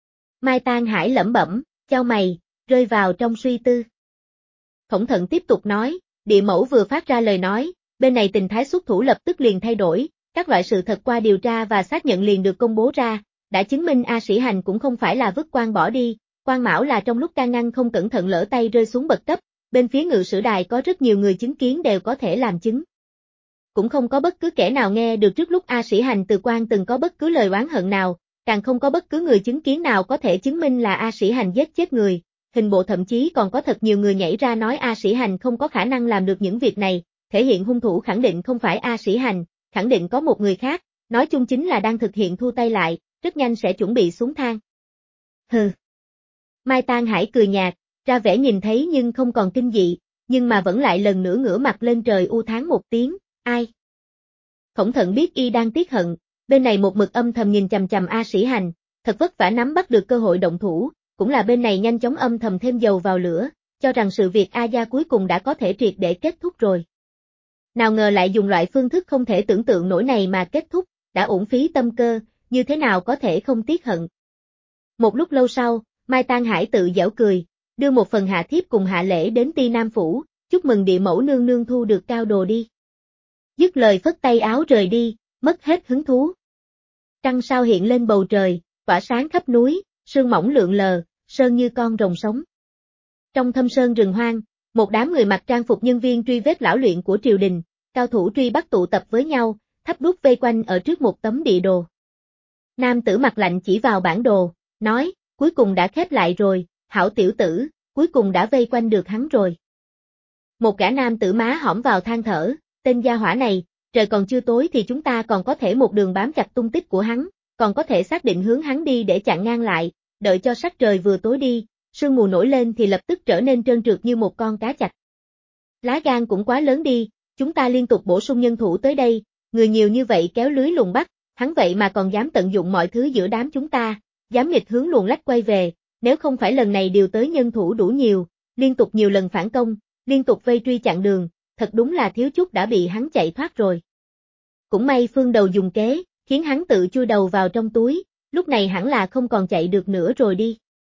Mai Tang Hải lẩm bẩm, chau mày, rơi vào trong suy tư. Khổng Thận tiếp tục nói, địa mẫu vừa phát ra lời nói, bên này tình thái xuất thủ lập tức liền thay đổi, các loại sự thật qua điều tra và xác nhận liền được công bố ra, đã chứng minh A Sĩ Hành cũng không phải là vứt quan bỏ đi, Quan Mão là trong lúc can ngăn không cẩn thận lỡ tay rơi xuống bậc cấp, bên phía ngự sử đài có rất nhiều người chứng kiến đều có thể làm chứng. Cũng không có bất cứ kẻ nào nghe được trước lúc A Sĩ Hành từ quan từng có bất cứ lời oán hận nào, càng không có bất cứ người chứng kiến nào có thể chứng minh là A Sĩ Hành giết chết người, hình bộ thậm chí còn có thật nhiều người nhảy ra nói A Sĩ Hành không có khả năng làm được những việc này, thể hiện hung thủ khẳng định không phải A Sĩ Hành, khẳng định có một người khác, nói chung chính là đang thực hiện thu tay lại, rất nhanh sẽ chuẩn bị xuống thang. Hừ. Mai Tang Hải cười nhạt, ra vẻ nhìn thấy nhưng không còn kinh dị, nhưng mà vẫn lại lần nữa ngửa mặt lên trời u thán một tiếng, ai? Khổng Thận biết y đang tiếc hận, bên này một mực âm thầm nhìn chằm chằm A Sĩ Hành, thật vất vả nắm bắt được cơ hội động thủ, cũng là bên này nhanh chóng âm thầm thêm dầu vào lửa, cho rằng sự việc A gia cuối cùng đã có thể triệt để kết thúc rồi. Nào ngờ lại dùng loại phương thức không thể tưởng tượng nổi này mà kết thúc, đã uổng phí tâm cơ, như thế nào có thể không tiếc hận. Một lúc lâu sau, Mai Tang Hải tự giễu cười, đưa một phần hạ thiếp cùng hạ lễ đến Ti Nam phủ, chúc mừng địa mẫu nương nương thu được cao đồ đi. Dứt lời phất tay áo rời đi, mất hết hứng thú. Trăng sao hiện lên bầu trời, tỏa sáng khắp núi, sương mỏng lượn lờ, sơn như con rồng sống. Trong thâm sơn rừng hoang, một đám người mặc trang phục nhân viên truy vết lão luyện của triều đình, cao thủ truy bắt tụ tập với nhau, thắp đuốc vây quanh ở trước một tấm địa đồ. Nam tử mặt lạnh chỉ vào bản đồ, nói, cuối cùng đã khép lại rồi, hảo tiểu tử, cuối cùng đã vây quanh được hắn rồi. Một gã nam tử má hõm vào than thở, tên gia hỏa này, trời còn chưa tối thì chúng ta còn có thể một đường bám chặt tung tích của hắn, còn có thể xác định hướng hắn đi để chặn ngang lại, đợi cho sắc trời vừa tối đi, sương mù nổi lên thì lập tức trở nên trơn trượt như một con cá chạch. Lá gan cũng quá lớn đi, chúng ta liên tục bổ sung nhân thủ tới đây, người nhiều như vậy kéo lưới lùng bắt, hắn vậy mà còn dám tận dụng mọi thứ giữa đám chúng ta, dám nghịch hướng luồn lách quay về, nếu không phải lần này điều tới nhân thủ đủ nhiều, liên tục nhiều lần phản công, liên tục vây truy chặn đường, thật đúng là thiếu chút đã bị hắn chạy thoát rồi. Cũng may Phương Đầu dùng kế, khiến hắn tự chui đầu vào trong túi, lúc này hẳn là không còn chạy được nữa rồi đi.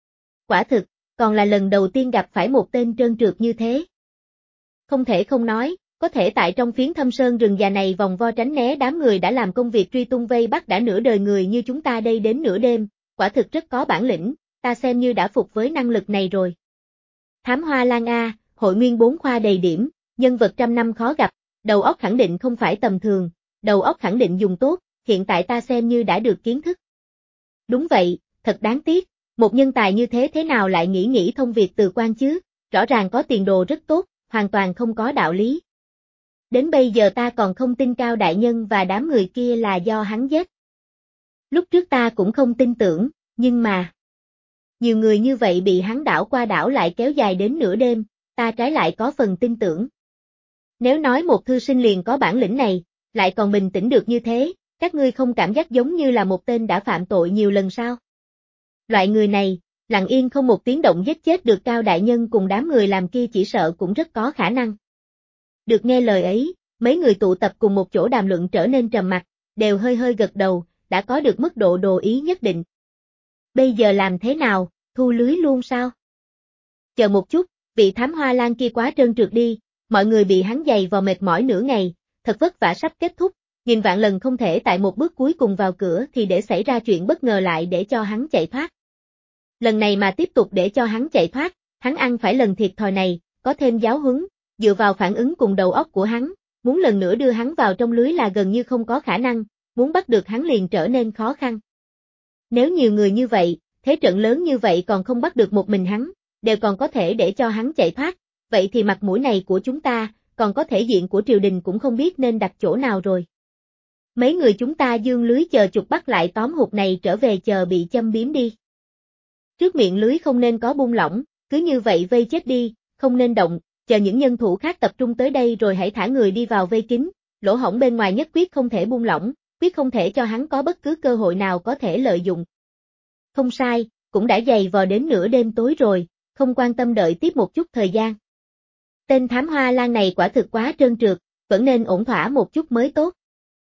Quả thực, còn là lần đầu tiên gặp phải một tên trơn trượt như thế. Không thể không nói, có thể tại trong phiến thâm sơn rừng già này vòng vo tránh né đám người đã làm công việc truy tung vây bắt đã nửa đời người như chúng ta đây đến nửa đêm, quả thực rất có bản lĩnh, ta xem như đã phục với năng lực này rồi. Thám Hoa Lan A, hội nguyên 4 khoa đầy điểm, nhân vật trăm năm khó gặp, đầu óc khẳng định không phải tầm thường, đầu óc khẳng định dùng tốt, hiện tại ta xem như đã được kiến thức. Đúng vậy, thật đáng tiếc, một nhân tài như thế nào lại nghĩ thông việc từ quan chứ, rõ ràng có tiền đồ rất tốt, hoàn toàn không có đạo lý. Đến bây giờ ta còn không tin Cao đại nhân và đám người kia là do hắn giết. Lúc trước ta cũng không tin tưởng, nhưng mà nhiều người như vậy bị hắn đảo qua đảo lại kéo dài đến nửa đêm, ta trái lại có phần tin tưởng. Nếu nói một thư sinh liền có bản lĩnh này, lại còn bình tĩnh được như thế, các ngươi không cảm giác giống như là một tên đã phạm tội nhiều lần sao? Loại người này, lặng yên không một tiếng động giết chết được Cao đại nhân cùng đám người làm kia chỉ sợ cũng rất có khả năng. Được nghe lời ấy, mấy người tụ tập cùng một chỗ đàm luận trở nên trầm mặc, đều hơi hơi gật đầu, đã có được mức độ đồ ý nhất định. Bây giờ làm thế nào, thu lưới luôn sao? Chờ một chút, vị thám hoa lan kia quá trơn trượt đi, mọi người bị hắn giày vò mệt mỏi nửa ngày, thật vất vả sắp kết thúc, nghìn vạn lần không thể tại một bước cuối cùng vào cửa thì để xảy ra chuyện bất ngờ lại để cho hắn chạy thoát. Lần này mà tiếp tục để cho hắn chạy thoát, hắn ăn phải lần thiệt thòi này, có thêm giáo huấn, dựa vào phản ứng cùng đầu óc của hắn, muốn lần nữa đưa hắn vào trong lưới là gần như không có khả năng, muốn bắt được hắn liền trở nên khó khăn. Nếu nhiều người như vậy, thế trận lớn như vậy còn không bắt được một mình hắn, đều còn có thể để cho hắn chạy thoát, vậy thì mặt mũi này của chúng ta, còn có thể diện của triều đình cũng không biết nên đặt chỗ nào rồi. Mấy người chúng ta dương lưới chờ chục bắt lại tóm hụt này trở về chờ bị châm biếm đi. Trước miệng lưới không nên có buông lỏng, cứ như vậy vây chết đi, không nên động, chờ những nhân thủ khác tập trung tới đây rồi hãy thả người đi vào vây kín, lỗ hổng bên ngoài nhất quyết không thể buông lỏng, quyết không thể cho hắn có bất cứ cơ hội nào có thể lợi dụng. Không sai, cũng đã dày vò đến nửa đêm tối rồi, không quan tâm đợi tiếp một chút thời gian. Tên thám hoa lan này quả thực quá trơn trượt, vẫn nên ổn thỏa một chút mới tốt.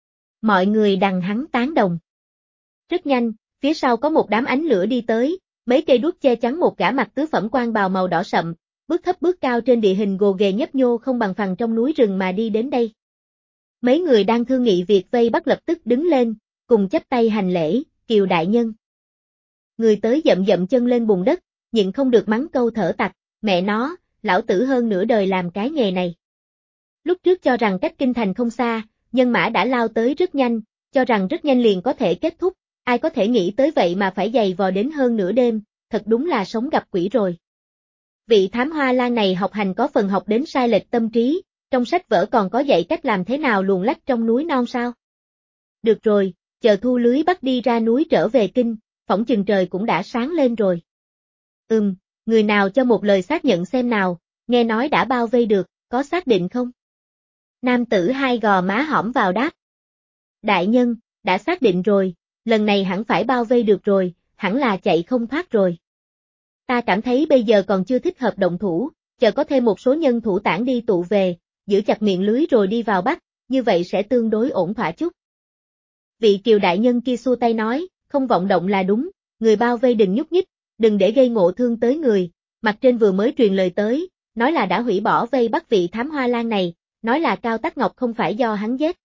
Mọi người đằng hắn tán đồng. Rất nhanh, phía sau có một đám ánh lửa đi tới, mấy cây đuốc che chắn một gã mặc tứ phẩm quan bào màu đỏ sậm, bước thấp bước cao trên địa hình gồ ghề nhấp nhô không bằng phẳng trong núi rừng mà đi đến đây. Mấy người đang thương nghị việc vây bắt lập tức đứng lên, cùng chắp tay hành lễ, Kiều đại nhân. Người tới dậm dậm chân lên bùn đất, nhịn không được mắng câu thở tặc, mẹ nó, lão tử hơn nửa đời làm cái nghề này. Lúc trước cho rằng cách kinh thành không xa, nhân mã đã lao tới rất nhanh, cho rằng rất nhanh liền có thể kết thúc, ai có thể nghĩ tới vậy mà phải dày vò đến hơn nửa đêm, thật đúng là sống gặp quỷ rồi. Vị thám hoa lan này học hành có phần học đến sai lệch tâm trí, trong sách vở còn có dạy cách làm thế nào luồn lách trong núi non sao? Được rồi, chờ thu lưới bắt đi ra núi trở về kinh, phỏng chừng trời cũng đã sáng lên rồi. Người nào cho một lời xác nhận xem nào, nghe nói đã bao vây được, có xác định không? Nam tử hai gò má hõm vào đáp. Đại nhân, đã xác định rồi, lần này hẳn phải bao vây được rồi, hẳn là chạy không thoát rồi. Ta cảm thấy bây giờ còn chưa thích hợp động thủ, chờ có thêm một số nhân thủ tản đi tụ về, giữ chặt miệng lưới rồi đi vào bắt, như vậy sẽ tương đối ổn thỏa chút. Vị Kiều đại nhân kia xua tay nói, không vọng động là đúng, người bao vây đừng nhúc nhích, đừng để gây ngộ thương tới người, mặt trên vừa mới truyền lời tới, nói là đã hủy bỏ vây bắt vị thám hoa lan này, nói là Cao Tắc Ngọc không phải do hắn giết.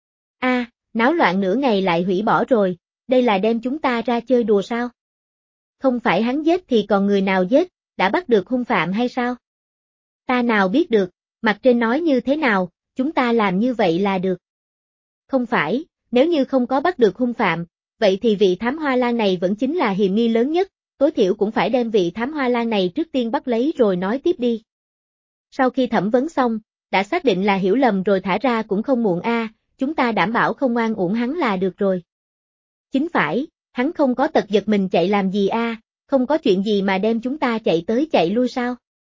Náo loạn nửa ngày lại hủy bỏ rồi, đây là đem chúng ta ra chơi đùa sao? Không phải hắn giết thì còn người nào giết, đã bắt được hung phạm hay sao? Ta nào biết được, mặt trên nói như thế nào, chúng ta làm như vậy là được. Không phải, nếu như không có bắt được hung phạm, vậy thì vị thám hoa lan này vẫn chính là hiểm nghi lớn nhất, tối thiểu cũng phải đem vị thám hoa lan này trước tiên bắt lấy rồi nói tiếp đi. Sau khi thẩm vấn xong, đã xác định là hiểu lầm rồi thả ra cũng không muộn chúng ta đảm bảo không oan uổng hắn là được rồi. Chính phải, hắn không có tật giật mình chạy làm gì không có chuyện gì mà đem chúng ta chạy tới chạy lui sao?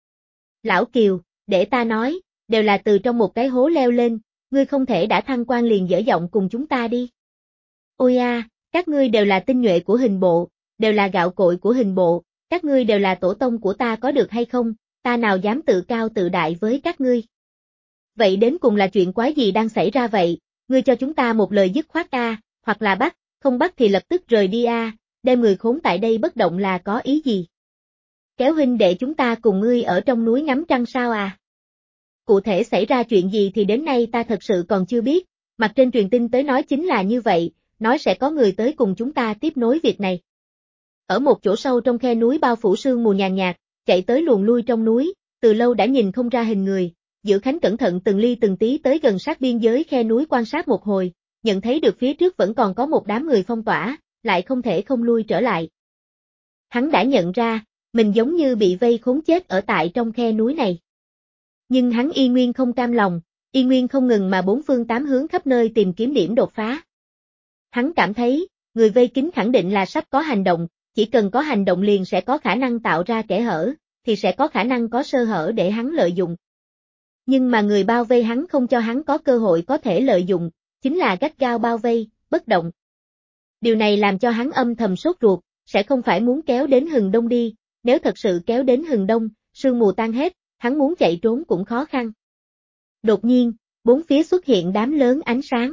Lão Kiều, để ta nói, đều là từ trong một cái hố leo lên, ngươi không thể đã thăng quan liền dở giọng cùng chúng ta đi. Ôi các ngươi đều là tinh nhuệ của hình bộ, đều là gạo cội của hình bộ, các ngươi đều là tổ tông của ta có được hay không, ta nào dám tự cao tự đại với các ngươi. Vậy đến cùng là chuyện quái gì đang xảy ra vậy, ngươi cho chúng ta một lời dứt khoát hoặc là bắt, không bắt thì lập tức rời đi đem người khốn tại đây bất động là có ý gì? Kéo huynh đệ chúng ta cùng ngươi ở trong núi ngắm trăng sao Cụ thể xảy ra chuyện gì thì đến nay ta thật sự còn chưa biết, mặt trên truyền tin tới nói chính là như vậy, nói sẽ có người tới cùng chúng ta tiếp nối việc này. Ở một chỗ sâu trong khe núi bao phủ sương mù nhàn nhạt, chạy tới luồn lui trong núi, từ lâu đã nhìn không ra hình người, Giữ Khánh cẩn thận từng ly từng tí tới gần sát biên giới khe núi quan sát một hồi, nhận thấy được phía trước vẫn còn có một đám người phong tỏa, lại không thể không lui trở lại. Hắn đã nhận ra, mình giống như bị vây khốn chết ở tại trong khe núi này. Nhưng hắn y nguyên không cam lòng, y nguyên không ngừng mà bốn phương tám hướng khắp nơi tìm kiếm điểm đột phá. Hắn cảm thấy, người vây kín khẳng định là sắp có hành động, chỉ cần có hành động liền sẽ có khả năng tạo ra kẽ hở, thì sẽ có khả năng có sơ hở để hắn lợi dụng. Nhưng mà người bao vây hắn không cho hắn có cơ hội có thể lợi dụng, chính là gắt gao bao vây, bất động. Điều này làm cho hắn âm thầm sốt ruột, sẽ không phải muốn kéo đến hừng đông đi, nếu thật sự kéo đến hừng đông, sương mù tan hết, hắn muốn chạy trốn cũng khó khăn. Đột nhiên, bốn phía xuất hiện đám lớn ánh sáng.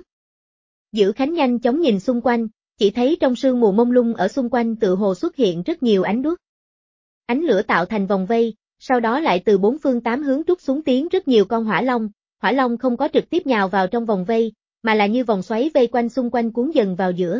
Dữ Khánh nhanh chóng nhìn xung quanh, chỉ thấy trong sương mù mông lung ở xung quanh tự hồ xuất hiện rất nhiều ánh đuốc. Ánh lửa tạo thành vòng vây, sau đó lại từ bốn phương tám hướng trút xuống tiến rất nhiều con hỏa long không có trực tiếp nhào vào trong vòng vây, mà là như vòng xoáy vây quanh xung quanh cuốn dần vào giữa.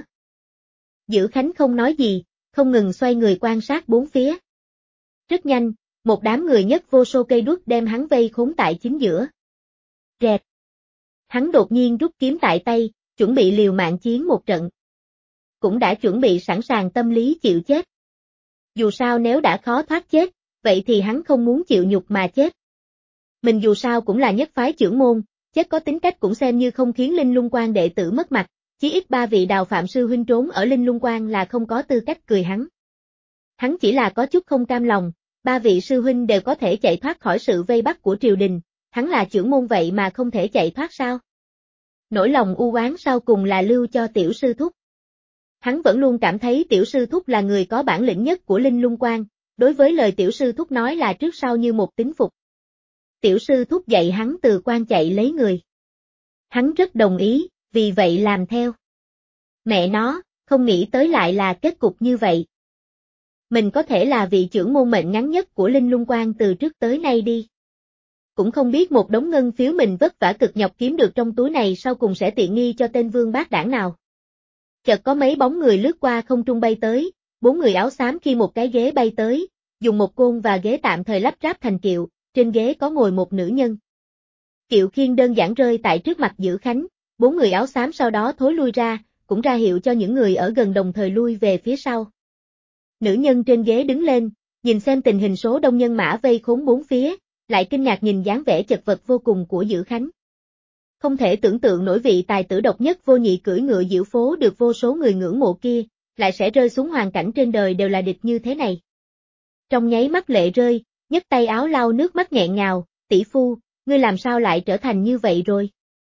Dữ Khánh không nói gì, không ngừng xoay người quan sát bốn phía. Rất nhanh, một đám người nhấc vô số cây đuốc đem hắn vây khốn tại chính giữa. Rẹt. Hắn đột nhiên rút kiếm tại tay, chuẩn bị liều mạng chiến một trận. Cũng đã chuẩn bị sẵn sàng tâm lý chịu chết. Dù sao nếu đã khó thoát chết, vậy thì hắn không muốn chịu nhục mà chết. Mình dù sao cũng là nhất phái chưởng môn, chết có tính cách cũng xem như không khiến Linh Lung Quan đệ tử mất mặt, chí ít ba vị Đào Phạm sư huynh trốn ở Linh Lung Quan là không có tư cách cười hắn. Hắn chỉ là có chút không cam lòng, ba vị sư huynh đều có thể chạy thoát khỏi sự vây bắt của triều đình, hắn là chưởng môn vậy mà không thể chạy thoát sao? Nỗi lòng u oán sau cùng là lưu cho tiểu sư thúc. Hắn vẫn luôn cảm thấy tiểu sư thúc là người có bản lĩnh nhất của Linh Lung Quan, đối với lời tiểu sư thúc nói là trước sau như một tín phục. Tiểu sư thúc dạy hắn từ quan chạy lấy người. Hắn rất đồng ý, vì vậy làm theo. Mẹ nó, không nghĩ tới lại là kết cục như vậy. Mình có thể là vị trưởng môn mệnh ngắn nhất của Linh Lung Quan từ trước tới nay đi. Cũng không biết một đống ngân phiếu mình vất vả cực nhọc kiếm được trong túi này sau cùng sẽ tiện nghi cho tên vương bát đảng nào. Chợt có mấy bóng người lướt qua không trung bay tới, bốn người áo xám khi một cái ghế bay tới, dùng một côn và ghế tạm thời lắp ráp thành kiệu, trên ghế có ngồi một nữ nhân. Kiệu khiên đơn giản rơi tại trước mặt Dữ Khánh, bốn người áo xám sau đó thối lui ra, cũng ra hiệu cho những người ở gần đồng thời lui về phía sau. Nữ nhân trên ghế đứng lên, nhìn xem tình hình số đông nhân mã vây khốn bốn phía, lại kinh ngạc nhìn dáng vẻ chật vật vô cùng của Dữ Khánh. Không thể tưởng tượng nổi vị tài tử độc nhất vô nhị cưỡi ngựa diễu phố được vô số người ngưỡng mộ kia, lại sẽ rơi xuống hoàn cảnh trên đời đều là địch như thế này. Trong nháy mắt lệ rơi, nhấc tay áo lau nước mắt nghẹn ngào, tỷ phu, ngươi làm sao lại trở thành như vậy rồi?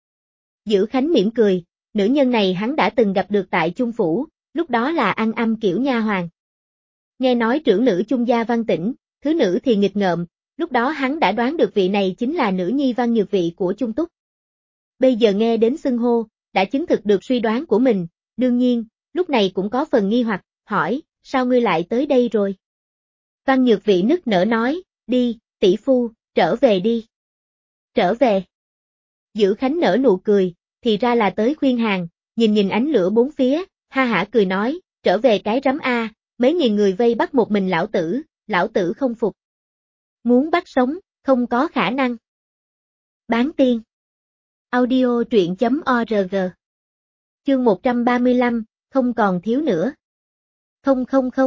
Dữ Khánh mỉm cười, nữ nhân này hắn đã từng gặp được tại Chung Phủ, lúc đó là ăn âm kiểu nha hoàn. Nghe nói trưởng nữ Chung gia Văn Tĩnh, thứ nữ thì nghịch ngợm, lúc đó hắn đã đoán được vị này chính là nữ nhi Văn Nhược Vị của Chung Túc. Bây giờ nghe đến xưng hô, đã chứng thực được suy đoán của mình, đương nhiên, lúc này cũng có phần nghi hoặc, hỏi, sao ngươi lại tới đây rồi? Văn Nhược Vị nức nở nói, đi, tỷ phu, trở về đi. Trở về. Dữ Khánh nở nụ cười, thì ra là tới khuyên hàng, nhìn ánh lửa bốn phía, ha hả cười nói, trở về cái rắm a, mấy nghìn người vây bắt một mình lão tử không phục. Muốn bắt sống, không có khả năng. Bán tiên. Audio truyện.org. Chương 135, không còn thiếu nữa. Không.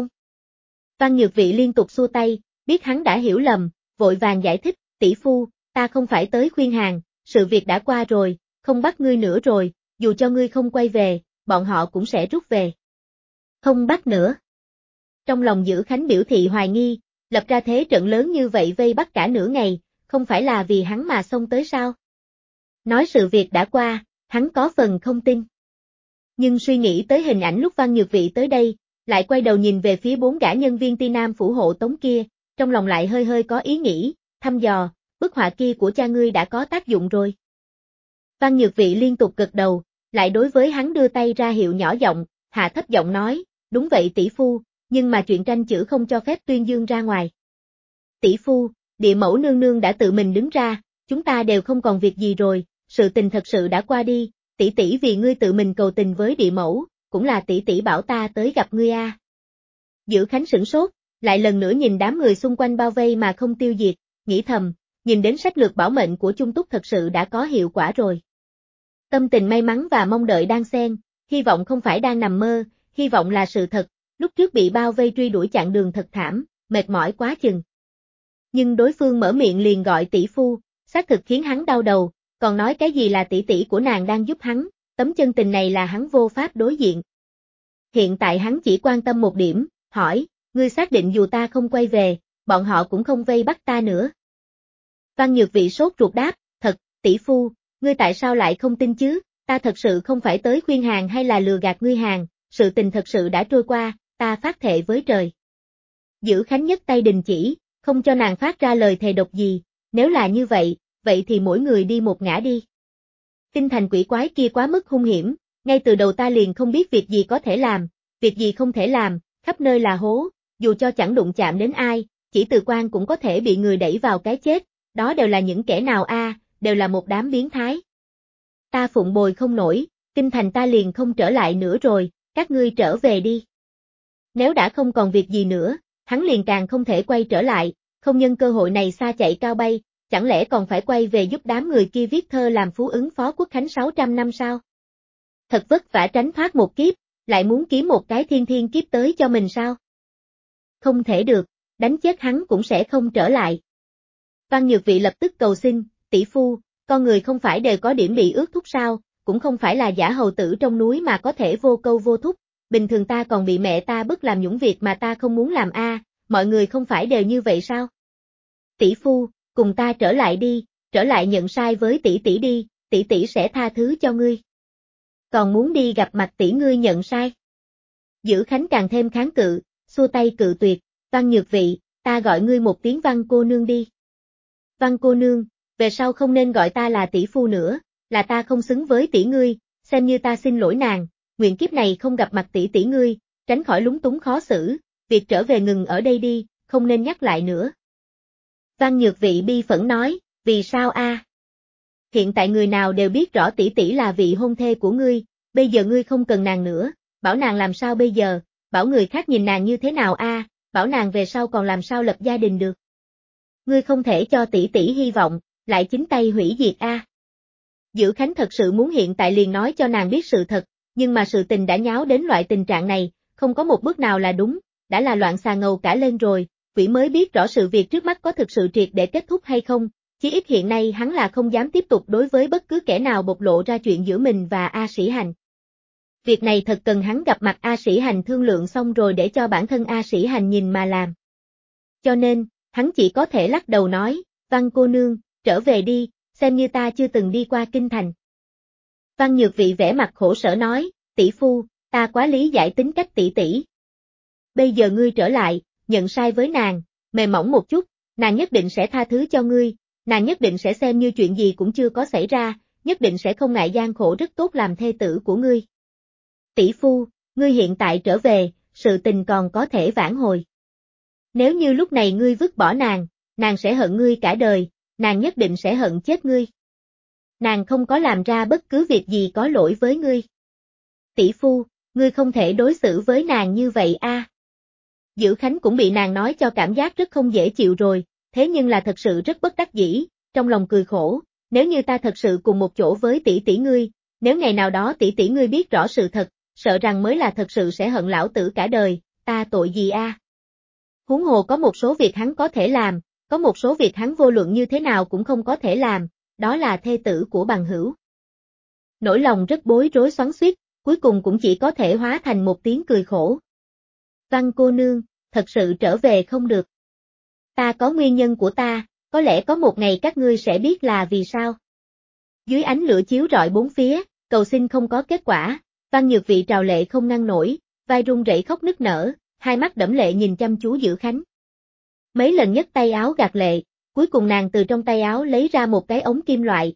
Văn Nhược Vị liên tục xua tay, biết hắn đã hiểu lầm, vội vàng giải thích, tỷ phu, ta không phải tới khuyên hàng, sự việc đã qua rồi, không bắt ngươi nữa rồi, dù cho ngươi không quay về, bọn họ cũng sẽ rút về. Không bắt nữa. Trong lòng Dữ Khánh biểu thị hoài nghi, lập ra thế trận lớn như vậy vây bắt cả nửa ngày, không phải là vì hắn mà xông tới sao? Nói sự việc đã qua, hắn có phần không tin. Nhưng suy nghĩ tới hình ảnh lúc Văn Nhược Vị tới đây, lại quay đầu nhìn về phía bốn gã nhân viên Ti Nam phủ hộ tống kia, trong lòng lại hơi có ý nghĩ, thăm dò, bức họa kia của cha ngươi đã có tác dụng rồi. Văn Nhược Vị liên tục gật đầu, lại đối với hắn đưa tay ra hiệu nhỏ giọng, hạ thấp giọng nói, đúng vậy tỷ phu, nhưng mà chuyện tranh chữ không cho phép tuyên dương ra ngoài. Tỷ phu, địa mẫu nương nương đã tự mình đứng ra, chúng ta đều không còn việc gì rồi, sự tình thật sự đã qua đi, tỷ tỷ vì ngươi tự mình cầu tình với địa mẫu, cũng là tỷ tỷ bảo ta tới gặp ngươi a. Dữ Khánh sửng sốt, lại lần nữa nhìn đám người xung quanh bao vây mà không tiêu diệt, nghĩ thầm, nhìn đến sách lược bảo mệnh của Chung Túc thật sự đã có hiệu quả rồi. Tâm tình may mắn và mong đợi đang xen, hy vọng không phải đang nằm mơ, hy vọng là sự thật, lúc trước bị bao vây truy đuổi chặng đường thật thảm, mệt mỏi quá chừng. Nhưng đối phương mở miệng liền gọi tỷ phu, xác thực khiến hắn đau đầu, còn nói cái gì là tỷ tỷ của nàng đang giúp hắn, tấm chân tình này là hắn vô pháp đối diện. Hiện tại hắn chỉ quan tâm một điểm, hỏi, ngươi xác định dù ta không quay về, bọn họ cũng không vây bắt ta nữa. Văn Nhược Vị sốt ruột đáp, thật, tỷ phu, ngươi tại sao lại không tin chứ, ta thật sự không phải tới khuyên hàng hay là lừa gạt ngươi hàng, sự tình thật sự đã trôi qua, ta phát thệ với trời. Dữ Khánh nhấc tay đình chỉ, không cho nàng phát ra lời thề độc gì, nếu là như vậy, vậy thì mỗi người đi một ngã đi. Kinh thành quỷ quái kia quá mức hung hiểm, ngay từ đầu ta liền không biết việc gì có thể làm, việc gì không thể làm, khắp nơi là hố, dù cho chẳng đụng chạm đến ai, chỉ từ quan cũng có thể bị người đẩy vào cái chết, đó đều là những kẻ nào đều là một đám biến thái. Ta phụng bồi không nổi, kinh thành ta liền không trở lại nữa rồi, các ngươi trở về đi. Nếu đã không còn việc gì nữa, hắn liền càng không thể quay trở lại, không nhân cơ hội này xa chạy cao bay, chẳng lẽ còn phải quay về giúp đám người kia viết thơ làm phú ứng phó quốc khánh 600 năm sao? Thật vất vả tránh thoát một kiếp, lại muốn kiếm một cái thiên thiên kiếp tới cho mình sao? Không thể được, đánh chết hắn cũng sẽ không trở lại. Văn Nhược Vị lập tức cầu xin, tỷ phu, con người không phải đều có điểm bị ước thúc sao, cũng không phải là giả hầu tử trong núi mà có thể vô câu vô thúc, bình thường ta còn bị mẹ ta bức làm những việc mà ta không muốn làm mọi người không phải đều như vậy sao? Tỷ phu, cùng ta trở lại đi, trở lại nhận sai với tỷ tỷ đi, tỷ tỷ sẽ tha thứ cho ngươi. Còn muốn đi gặp mặt tỷ ngươi nhận sai. Dữ Khánh càng thêm kháng cự, xua tay cự tuyệt, Văn Nhược Vị, ta gọi ngươi một tiếng Văn cô nương đi. Văn cô nương, về sau không nên gọi ta là tỷ phu nữa, là ta không xứng với tỷ ngươi, xem như ta xin lỗi nàng, nguyện kiếp này không gặp mặt tỷ tỷ ngươi, tránh khỏi lúng túng khó xử, việc trở về ngừng ở đây đi, không nên nhắc lại nữa. Văn Nhược Vị bi phẫn nói, vì sao Hiện tại người nào đều biết rõ tỷ tỷ là vị hôn thê của ngươi, bây giờ ngươi không cần nàng nữa, bảo nàng làm sao bây giờ, bảo người khác nhìn nàng như thế nào bảo nàng về sau còn làm sao lập gia đình được. Ngươi không thể cho tỷ tỷ hy vọng, lại chính tay hủy diệt Dữ Khánh thật sự muốn hiện tại liền nói cho nàng biết sự thật, nhưng mà sự tình đã nháo đến loại tình trạng này, không có một bước nào là đúng, đã là loạn xà ngầu cả lên rồi, quỷ mới biết rõ sự việc trước mắt có thực sự triệt để kết thúc hay không, chí ít hiện nay hắn là không dám tiếp tục đối với bất cứ kẻ nào bộc lộ ra chuyện giữa mình và A Sĩ Hành. Việc này thật cần hắn gặp mặt A Sĩ Hành thương lượng xong rồi để cho bản thân A Sĩ Hành nhìn mà làm. Cho nên, hắn chỉ có thể lắc đầu nói, Văn cô nương, trở về đi, xem như ta chưa từng đi qua kinh thành. Văn Nhược Vị vẻ mặt khổ sở nói, tỷ phu, ta quá lý giải tính cách tỷ tỷ. Bây giờ ngươi trở lại, nhận sai với nàng, mềm mỏng một chút, nàng nhất định sẽ tha thứ cho ngươi, nàng nhất định sẽ xem như chuyện gì cũng chưa có xảy ra, nhất định sẽ không ngại gian khổ rất tốt làm thê tử của ngươi. Tỷ phu, ngươi hiện tại trở về, sự tình còn có thể vãn hồi. Nếu như lúc này ngươi vứt bỏ nàng sẽ hận ngươi cả đời, nàng nhất định sẽ hận chết ngươi. Nàng không có làm ra bất cứ việc gì có lỗi với ngươi. Tỷ phu, ngươi không thể đối xử với nàng như vậy Dữ Khánh cũng bị nàng nói cho cảm giác rất không dễ chịu rồi, thế nhưng là thật sự rất bất đắc dĩ, trong lòng cười khổ, nếu như ta thật sự cùng một chỗ với tỷ tỷ ngươi, nếu ngày nào đó tỷ tỷ ngươi biết rõ sự thật, sợ rằng mới là thật sự sẽ hận lão tử cả đời, ta tội gì Huống hồ có một số việc hắn có thể làm, có một số việc hắn vô luận như thế nào cũng không có thể làm, đó là thê tử của bằng hữu. Nỗi lòng rất bối rối xoắn xuýt, cuối cùng cũng chỉ có thể hóa thành một tiếng cười khổ. Văn cô nương, thật sự trở về không được. Ta có nguyên nhân của ta, có lẽ có một ngày các ngươi sẽ biết là vì sao. Dưới ánh lửa chiếu rọi bốn phía, cầu xin không có kết quả, Văn Nhược Vị trào lệ không ngăn nổi, vai run rẩy khóc nức nở, hai mắt đẫm lệ nhìn chăm chú Dữ Khánh. Mấy lần nhấc tay áo gạt lệ, cuối cùng nàng từ trong tay áo lấy ra một cái ống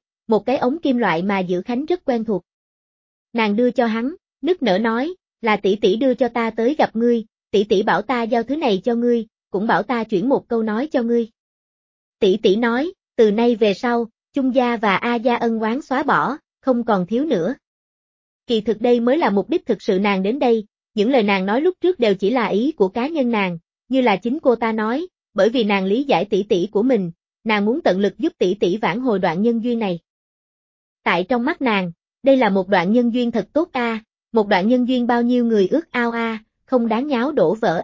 kim loại mà Dữ Khánh rất quen thuộc. Nàng đưa cho hắn, nức nở nói, là tỷ tỷ đưa cho ta tới gặp ngươi, tỷ tỷ bảo ta giao thứ này cho ngươi, cũng bảo ta chuyển một câu nói cho ngươi. Tỷ tỷ nói, từ nay về sau, Chung gia và A gia ân oán xóa bỏ, không còn thiếu nữa. Kỳ thực đây mới là mục đích thực sự nàng đến đây, những lời nàng nói lúc trước đều chỉ là ý của cá nhân nàng, như là chính cô ta nói, bởi vì nàng lý giải tỷ tỷ của mình, nàng muốn tận lực giúp tỷ tỷ vãn hồi đoạn nhân duyên này. Tại trong mắt nàng, đây là một đoạn nhân duyên thật tốt một đoạn nhân duyên bao nhiêu người ước ao không đáng nháo đổ vỡ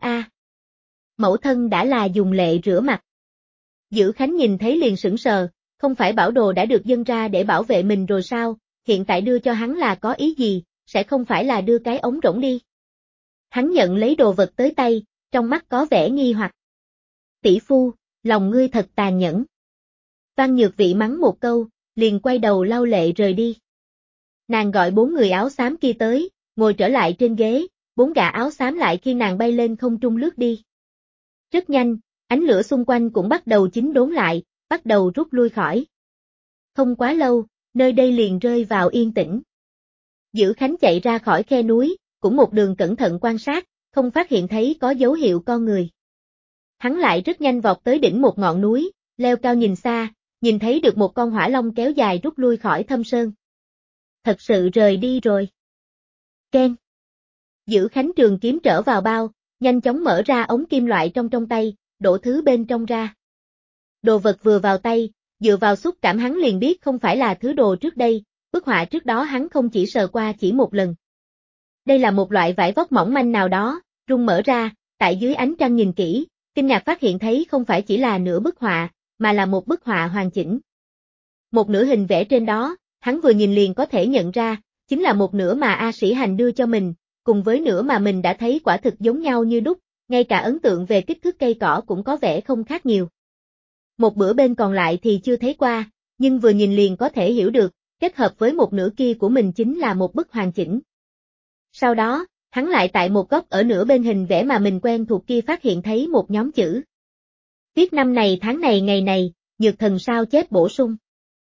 Mẫu thân đã là dùng lệ rửa mặt. Dữ Khánh nhìn thấy liền sững sờ, không phải bảo đồ đã được dâng ra để bảo vệ mình rồi sao, hiện tại đưa cho hắn là có ý gì, sẽ không phải là đưa cái ống rỗng đi. Hắn nhận lấy đồ vật tới tay, trong mắt có vẻ nghi hoặc. Tỷ phu, lòng ngươi thật tàn nhẫn. Văn Nhược Vị mắng một câu, liền quay đầu lau lệ rời đi. Nàng gọi 4 người áo xám kia tới, ngồi trở lại trên ghế, 4 gã áo xám lại khi nàng bay lên không trung lướt đi. Rất nhanh, ánh lửa xung quanh cũng bắt đầu chín đốn lại, bắt đầu rút lui khỏi. Không quá lâu, nơi đây liền rơi vào yên tĩnh. Dữ Khánh chạy ra khỏi khe núi, cũng một đường cẩn thận quan sát, không phát hiện thấy có dấu hiệu con người. Hắn lại rất nhanh vọt tới đỉnh một ngọn núi, leo cao nhìn xa, nhìn thấy được một con hỏa long kéo dài rút lui khỏi thâm sơn. Thật sự rời đi rồi. Keng. Dữ Khánh trường kiếm trở vào bao, nhanh chóng mở ra ống kim loại trong tay, đổ thứ bên trong ra. Đồ vật vừa vào tay, dựa vào xúc cảm hắn liền biết không phải là thứ đồ trước đây, bức họa trước đó hắn không chỉ sờ qua chỉ một lần. Đây là một loại vải vóc mỏng manh nào đó, rung mở ra, tại dưới ánh trăng nhìn kỹ, kinh ngạc phát hiện thấy không phải chỉ là nửa bức họa, mà là một bức họa hoàn chỉnh. Một nửa hình vẽ trên đó, hắn vừa nhìn liền có thể nhận ra, chính là một nửa mà A Sĩ Hành đưa cho mình, cùng với nửa mà mình đã thấy quả thực giống nhau như đúc, ngay cả ấn tượng về kích thước cây cỏ cũng có vẻ không khác nhiều. Một bữa bên còn lại thì chưa thấy qua, nhưng vừa nhìn liền có thể hiểu được, kết hợp với một nửa kia của mình chính là một bức hoàn chỉnh. Sau đó, hắn lại tại một góc ở nửa bên hình vẽ mà mình quen thuộc kia phát hiện thấy một nhóm chữ. Viết năm này tháng này ngày này, Nhược Thần sao chép bổ sung.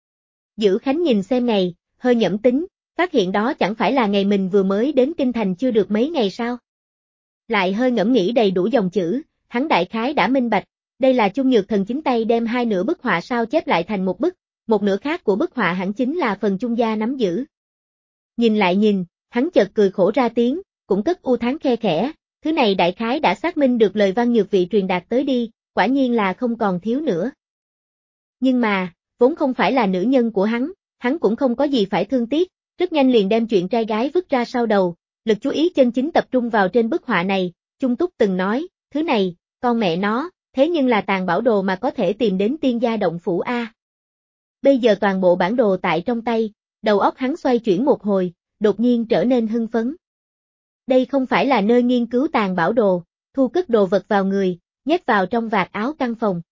Dữ Khánh nhìn xem ngày, hơi nhẩm tính, phát hiện đó chẳng phải là ngày mình vừa mới đến Kinh Thành chưa được mấy ngày sao. Lại hơi ngẫm nghĩ đầy đủ dòng chữ, hắn đại khái đã minh bạch, đây là Chung Nhược Thần chính tay đem hai nửa bức họa sao chép lại thành một nửa khác của bức họa hẳn chính là phần Chung gia nắm giữ. Nhìn lại nhìn, hắn chợt cười khổ ra tiếng, cũng cất u thán khe khẽ, thứ này đại khái đã xác minh được lời Văn Nhược Vị truyền đạt tới đi, quả nhiên là không còn thiếu nữa. Nhưng mà, vốn không phải là nữ nhân của hắn cũng không có gì phải thương tiếc, rất nhanh liền đem chuyện trai gái vứt ra sau đầu, lực chú ý chân chính tập trung vào trên bức họa này, Chung Túc từng nói, thứ này, con mẹ nó, thế nhưng là tàng bảo đồ mà có thể tìm đến tiên gia động phủ A. Bây giờ toàn bộ bản đồ tại trong tay, đầu óc hắn xoay chuyển một hồi, đột nhiên trở nên hưng phấn. Đây không phải là nơi nghiên cứu tàng bảo đồ, thu cất đồ vật vào người, nhét vào trong vạt áo căn phòng.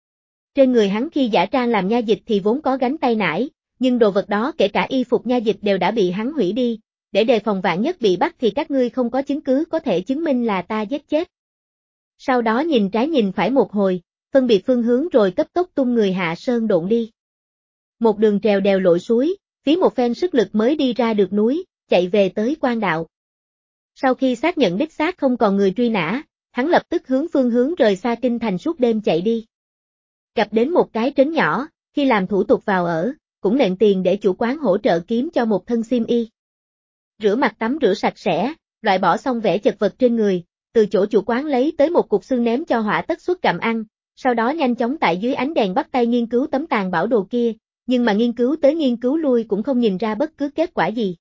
Trên người hắn khi giả trang làm nha dịch thì vốn có gánh tay nải, nhưng đồ vật đó kể cả y phục nha dịch đều đã bị hắn hủy đi, để đề phòng vạn nhất bị bắt thì các ngươi không có chứng cứ có thể chứng minh là ta giết chết. Sau đó nhìn trái nhìn phải một hồi, phân biệt phương hướng rồi cấp tốc tung người hạ sơn độn đi. Một đường trèo đèo lội suối, phí một phen sức lực mới đi ra được núi, chạy về tới quan đạo. Sau khi xác nhận đích xác không còn người truy nã, hắn lập tức hướng phương hướng rời xa Kinh Thành suốt đêm chạy đi. Gặp đến một cái trấn nhỏ, khi làm thủ tục vào ở, cũng nện tiền để chủ quán hỗ trợ kiếm cho một thân xiêm y. Rửa mặt tắm rửa sạch sẽ, loại bỏ xong vẻ chật vật trên người, từ chỗ chủ quán lấy tới một cục xương ném cho Hỏa Tất Xuất gặm ăn, sau đó nhanh chóng tại dưới ánh đèn bắt tay nghiên cứu tấm tàng bảo đồ kia, nhưng mà nghiên cứu tới nghiên cứu lui cũng không nhìn ra bất cứ kết quả gì.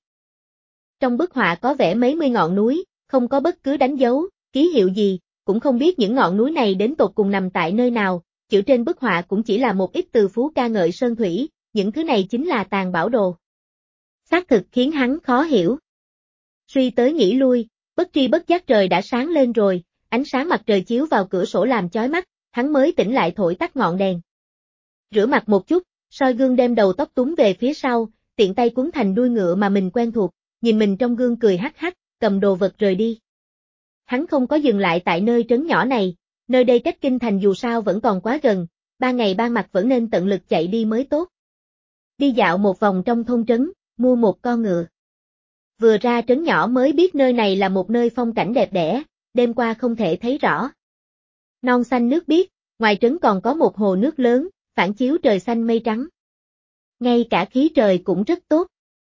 Trong bức họa có vẽ mấy mươi ngọn núi, không có bất cứ đánh dấu, ký hiệu gì, cũng không biết những ngọn núi này đến tột cùng nằm tại nơi nào, chữ trên bức họa cũng chỉ là một ít từ phú ca ngợi sơn thủy, những thứ này chính là tàng bảo đồ. Xác thực khiến hắn khó hiểu. Suy tới nghĩ lui, bất tri bất giác trời đã sáng lên rồi, ánh sáng mặt trời chiếu vào cửa sổ làm chói mắt, hắn mới tỉnh lại thổi tắt ngọn đèn. Rửa mặt một chút, soi gương đem đầu tóc túm về phía sau, tiện tay quấn thành đuôi ngựa mà mình quen thuộc, nhìn mình trong gương cười hắc hắc, cầm đồ vật rời đi. Hắn không có dừng lại tại nơi trấn nhỏ này, nơi đây cách Kinh Thành dù sao vẫn còn quá gần, ban ngày ban mặt vẫn nên tận lực chạy đi mới tốt. Đi dạo một vòng trong thôn trấn, mua một con ngựa. Vừa ra trấn nhỏ mới biết nơi này là một nơi phong cảnh đẹp đẽ, đêm qua không thể thấy rõ. Non xanh nước biếc, ngoài trấn còn có một hồ nước lớn, phản chiếu trời xanh mây trắng. Ngay cả khí trời cũng rất tốt.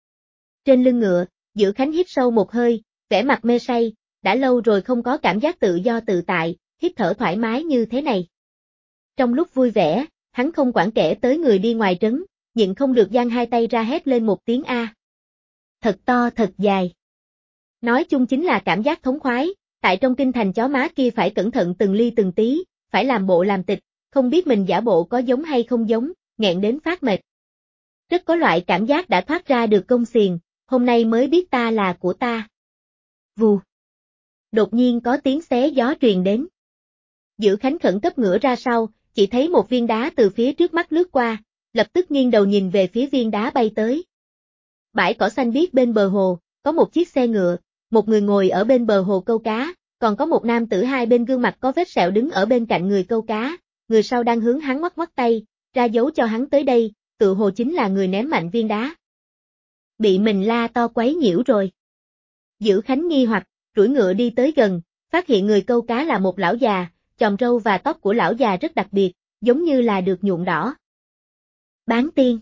Trên lưng ngựa, Dữ Khánh hít sâu một hơi, vẻ mặt mê say, đã lâu rồi không có cảm giác tự do tự tại, hít thở thoải mái như thế này. Trong lúc vui vẻ, hắn không quản kẻ tới người đi ngoài trấn, nhịn không được giang hai tay ra hét lên một tiếng A. Thật to thật dài. Nói chung chính là cảm giác thống khoái, tại trong Kinh Thành chó má kia phải cẩn thận từng ly từng tí, phải làm bộ làm tịch, không biết mình giả bộ có giống hay không giống, nghẹn đến phát mệt. Rất có loại cảm giác đã thoát ra được gông xiềng, hôm nay mới biết ta là của ta. Vù. Đột nhiên có tiếng xé gió truyền đến. Dữ Khánh khẩn cấp ngửa ra sau, chỉ thấy một viên đá từ phía trước mắt lướt qua, lập tức nghiêng đầu nhìn về phía viên đá bay tới. Bãi cỏ xanh biếc bên bờ hồ, có một chiếc xe ngựa, một người ngồi ở bên bờ hồ câu cá, còn có một nam tử hai bên gương mặt có vết sẹo đứng ở bên cạnh người câu cá, người sau đang hướng hắn ngoắc ngoắc tay, ra dấu cho hắn tới đây, tự hồ chính là người ném mạnh viên đá. Bị mình la to quấy nhiễu rồi. Dữ Khánh nghi hoặc, duỗi ngựa đi tới gần, phát hiện người câu cá là một lão già, chòm râu và tóc của lão già rất đặc biệt, giống như là được nhuộm đỏ. Bán tiên.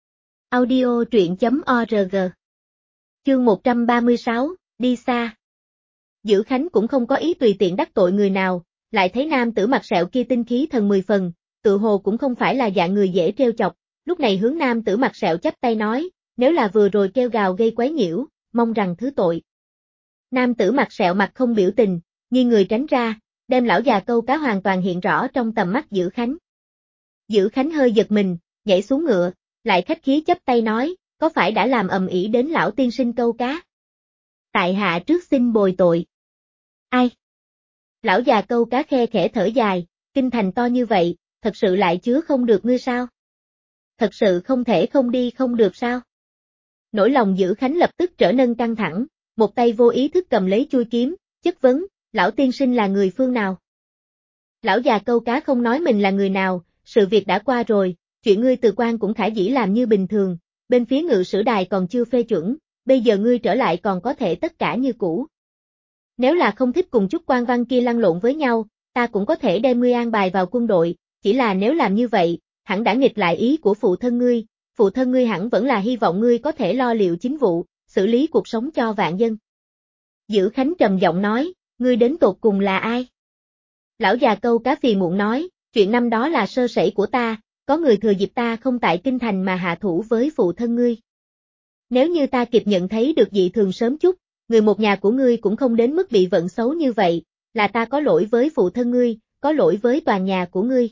Audio truyện.org. Chương 136, đi xa. Dữ Khánh cũng không có ý tùy tiện đắc tội người nào, lại thấy nam tử mặt sẹo kia tinh khí thần 10 phần, tự hồ cũng không phải là dạng người dễ trêu chọc, lúc này hướng nam tử mặt sẹo chắp tay nói, nếu là vừa rồi kêu gào gây quấy nhiễu, mong rằng thứ tội. Nam tử mặt sẹo mặt không biểu tình, nghiêng người tránh ra, đem lão già câu cá hoàn toàn hiện rõ trong tầm mắt Dữ Khánh. Dữ Khánh hơi giật mình, nhảy xuống ngựa, lại khách khí chắp tay nói, có phải đã làm ầm ĩ đến lão tiên sinh câu cá? Tại hạ trước xin bồi tội. Ai? Lão già câu cá khe khẽ thở dài, kinh thành to như vậy, thật sự lại chứa không được ngươi sao? Thật sự không thể không đi không được sao? Nỗi lòng Dữ Khánh lập tức trở nên căng thẳng, một tay vô ý thức cầm lấy chuôi kiếm, chất vấn, lão tiên sinh là người phương nào? Lão già câu cá không nói mình là người nào, sự việc đã qua rồi, chuyện ngươi từ quan cũng khả dĩ làm như bình thường, bên phía ngự sử đài còn chưa phê chuẩn, bây giờ ngươi trở lại còn có thể tất cả như cũ. Nếu là không thích cùng chút quan văn kia lăn lộn với nhau, ta cũng có thể đem ngươi an bài vào quân đội, chỉ là nếu làm như vậy, hẳn đã nghịch lại ý của phụ thân ngươi hẳn vẫn là hy vọng ngươi có thể lo liệu chính vụ, xử lý cuộc sống cho vạn dân. Dữ Khánh trầm giọng nói, ngươi đến tột cùng là ai? Lão già câu cá phiền muộn nói, chuyện năm đó là sơ sẩy của ta, có người thừa dịp ta không tại kinh thành mà hạ thủ với phụ thân ngươi. Nếu như ta kịp nhận thấy được dị thường sớm chút, người một nhà của ngươi cũng không đến mức bị vận xấu như vậy, là ta có lỗi với phụ thân ngươi, có lỗi với toàn nhà của ngươi.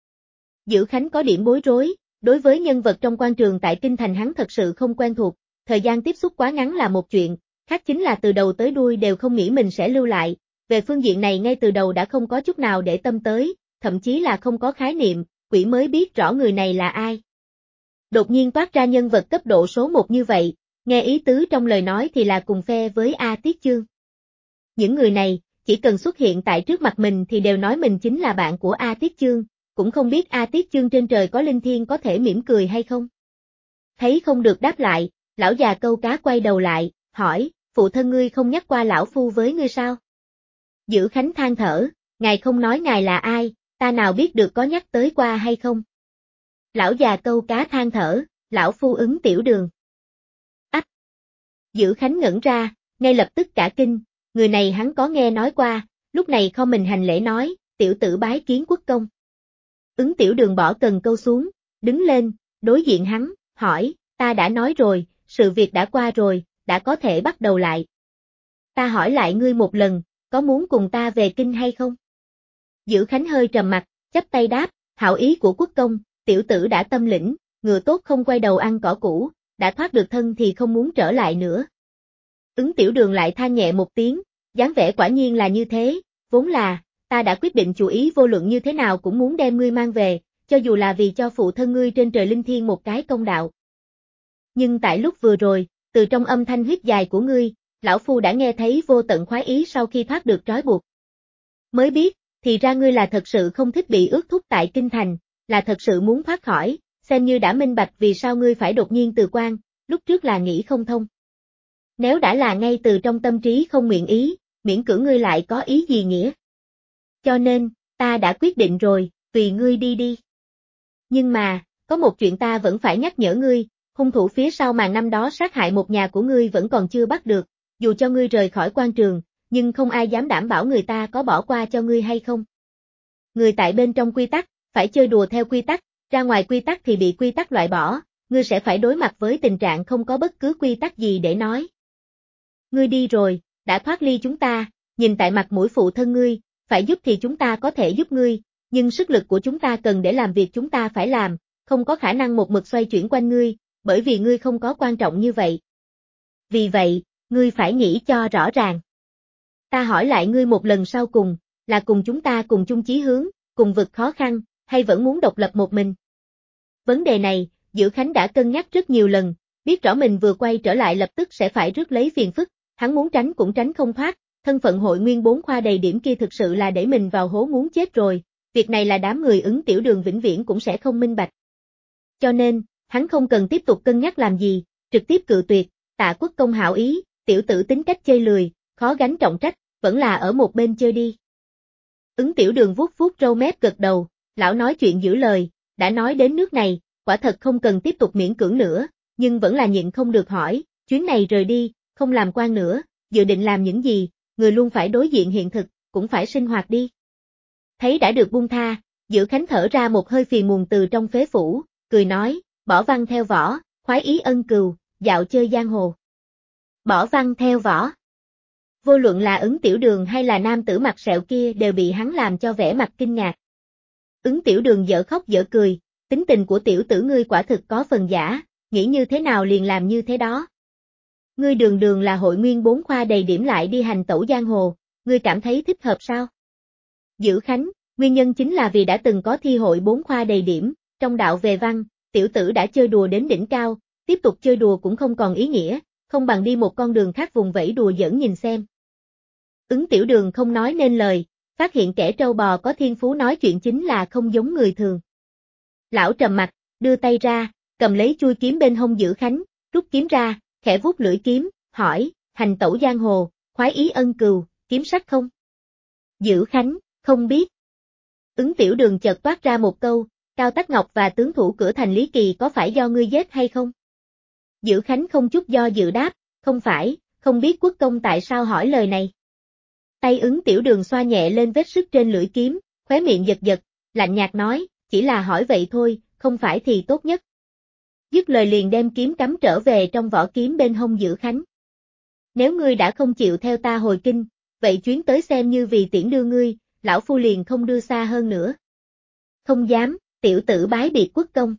Dữ Khánh có điểm bối rối, đối với nhân vật trong quan trường tại kinh thành hắn thật sự không quen thuộc, thời gian tiếp xúc quá ngắn là một chuyện, khác chính là từ đầu tới đuôi đều không nghĩ mình sẽ lưu lại, về phương diện này ngay từ đầu đã không có chút nào để tâm tới, thậm chí là không có khái niệm, quỷ mới biết rõ người này là ai. Đột nhiên toát ra nhân vật cấp độ số 1 như vậy, nghe ý tứ trong lời nói thì là cùng phe với A Tiết Chương. Những người này, chỉ cần xuất hiện tại trước mặt mình thì đều nói mình chính là bạn của A Tiết Chương, cũng không biết A Tiết Chương trên trời có linh thiêng có thể mỉm cười hay không. Thấy không được đáp lại, lão già câu cá quay đầu lại, hỏi, phụ thân ngươi không nhắc qua lão phu với ngươi sao? Dữ Khánh than thở, ngài không nói ngài là ai, ta nào biết được có nhắc tới qua hay không? Lão già câu cá than thở, lão phu Ứng Tiểu Đường. Ách! Dữ Khánh ngẩn ra, ngay lập tức cả kinh, người này hắn có nghe nói qua, lúc này không mình hành lễ nói, tiểu tử bái kiến quốc công. Ứng Tiểu Đường bỏ cần câu xuống, đứng lên, đối diện hắn, hỏi, ta đã nói rồi, sự việc đã qua rồi, đã có thể bắt đầu lại. Ta hỏi lại ngươi một lần, có muốn cùng ta về kinh hay không? Dữ Khánh hơi trầm mặt, chắp tay đáp, hảo ý của quốc công, tiểu tử đã tâm lĩnh, ngựa tốt không quay đầu ăn cỏ cũ, đã thoát được thân thì không muốn trở lại nữa. Ứng Tiểu Đường lại than nhẹ một tiếng, dáng vẻ quả nhiên là như thế, vốn là, ta đã quyết định chủ ý vô luận như thế nào cũng muốn đem ngươi mang về, cho dù là vì cho phụ thân ngươi trên trời linh thiêng một cái công đạo. Nhưng tại lúc vừa rồi, từ trong âm thanh huyết dài của ngươi, lão phu đã nghe thấy vô tận khoái ý sau khi thoát được trói buộc. Mới biết, thì ra ngươi là thật sự không thích bị ước thúc tại kinh thành, là thật sự muốn thoát khỏi, xem như đã minh bạch vì sao ngươi phải đột nhiên từ quan, lúc trước là nghĩ không thông. Nếu đã là ngay từ trong tâm trí không nguyện ý, miễn cưỡng ngươi lại có ý gì nghĩa. Cho nên, ta đã quyết định rồi, tùy ngươi đi đi. Nhưng mà, có một chuyện ta vẫn phải nhắc nhở ngươi, hung thủ phía sau màn năm đó sát hại một nhà của ngươi vẫn còn chưa bắt được, dù cho ngươi rời khỏi quan trường, nhưng không ai dám đảm bảo người ta có bỏ qua cho ngươi hay không. Người tại bên trong quy tắc, phải chơi đùa theo quy tắc, ra ngoài quy tắc thì bị quy tắc loại bỏ, ngươi sẽ phải đối mặt với tình trạng không có bất cứ quy tắc gì để nói. Ngươi đi rồi, đã thoát ly chúng ta, nhìn tại mặt mũi phụ thân ngươi, phải giúp thì chúng ta có thể giúp ngươi, nhưng sức lực của chúng ta cần để làm việc chúng ta phải làm, không có khả năng một mực xoay chuyển quanh ngươi, bởi vì ngươi không có quan trọng như vậy. Vì vậy, ngươi phải nghĩ cho rõ ràng. Ta hỏi lại ngươi một lần sau cùng, là cùng chúng ta cùng chung chí hướng, cùng vượt khó khăn, hay vẫn muốn độc lập một mình? Vấn đề này, Dữ Khánh đã cân nhắc rất nhiều lần, biết rõ mình vừa quay trở lại lập tức sẽ phải rước lấy phiền phức, Hắn muốn tránh cũng tránh không thoát, thân phận hội nguyên 4 khoa đầy điểm kia thực sự là đẩy mình vào hố muốn chết rồi, việc này là đám người Ứng Tiểu Đường vĩnh viễn cũng sẽ không minh bạch. Cho nên, hắn không cần tiếp tục cân nhắc làm gì, trực tiếp cự tuyệt, Tạ Quốc Công hảo ý, tiểu tử tính cách chơi lười, khó gánh trọng trách, vẫn là ở một bên chơi đi. Ứng Tiểu Đường vuốt vuốt râu mép gật đầu, lão nói chuyện giữ lời, đã nói đến nước này, quả thật không cần tiếp tục miễn cưỡng nữa, nhưng vẫn là nhịn không được hỏi, chuyến này rời đi, không làm quan nữa, dự định làm những gì, người luôn phải đối diện hiện thực, cũng phải sinh hoạt đi. Thấy đã được buông tha, Dữ Khánh thở ra một hơi phiền muộn từ trong phế phủ, cười nói, bỏ văn theo võ, khoái ý ân cừu, dạo chơi giang hồ. Bỏ văn theo võ. Vô luận là Ứng Tiểu Đường hay là nam tử mặt sẹo kia đều bị hắn làm cho vẻ mặt kinh ngạc. Ứng Tiểu Đường dở khóc dở cười, tính tình của tiểu tử ngươi quả thực có phần giả, nghĩ như thế nào liền làm như thế đó. Ngươi đường đường là hội nguyên 4 khoa đầy điểm lại đi hành tẩu giang hồ, ngươi cảm thấy thích hợp sao? Dữ Khánh, nguyên nhân chính là vì đã từng có thi hội 4 khoa đầy điểm, trong đạo về văn, tiểu tử đã chơi đùa đến đỉnh cao, tiếp tục chơi đùa cũng không còn ý nghĩa, không bằng đi một con đường khác vùng vẫy đùa giỡn nhìn xem. Ứng Tiểu Đường không nói nên lời, phát hiện kẻ trâu bò có thiên phú nói chuyện chính là không giống người thường. Lão trầm mặt, đưa tay ra, cầm lấy chui kiếm bên hông Dữ Khánh, rút kiếm ra, khẽ vuốt lưỡi kiếm, hỏi, hành tẩu giang hồ, khoái ý ân cừu, kiếm sắc không? Dữ Khánh, không biết. Ứng Tiểu Đường chợt toát ra một câu, Cao Tắc Ngọc và tướng thủ cửa thành Lý Kỳ có phải do ngươi giết hay không? Dữ Khánh không chút do dự đáp, không phải, không biết quốc công tại sao hỏi lời này. Tay Ứng Tiểu Đường xoa nhẹ lên vết sứt trên lưỡi kiếm, khóe miệng giật giật, lạnh nhạt nói, chỉ là hỏi vậy thôi, không phải thì tốt nhất. Dứt lời liền đem kiếm cắm trở về trong vỏ kiếm bên hông Dữ Khánh. Nếu ngươi đã không chịu theo ta hồi kinh, vậy chuyến tới xem như vì tiễn đưa ngươi, lão phu liền không đưa xa hơn nữa. Không dám, tiểu tử bái biệt quốc công.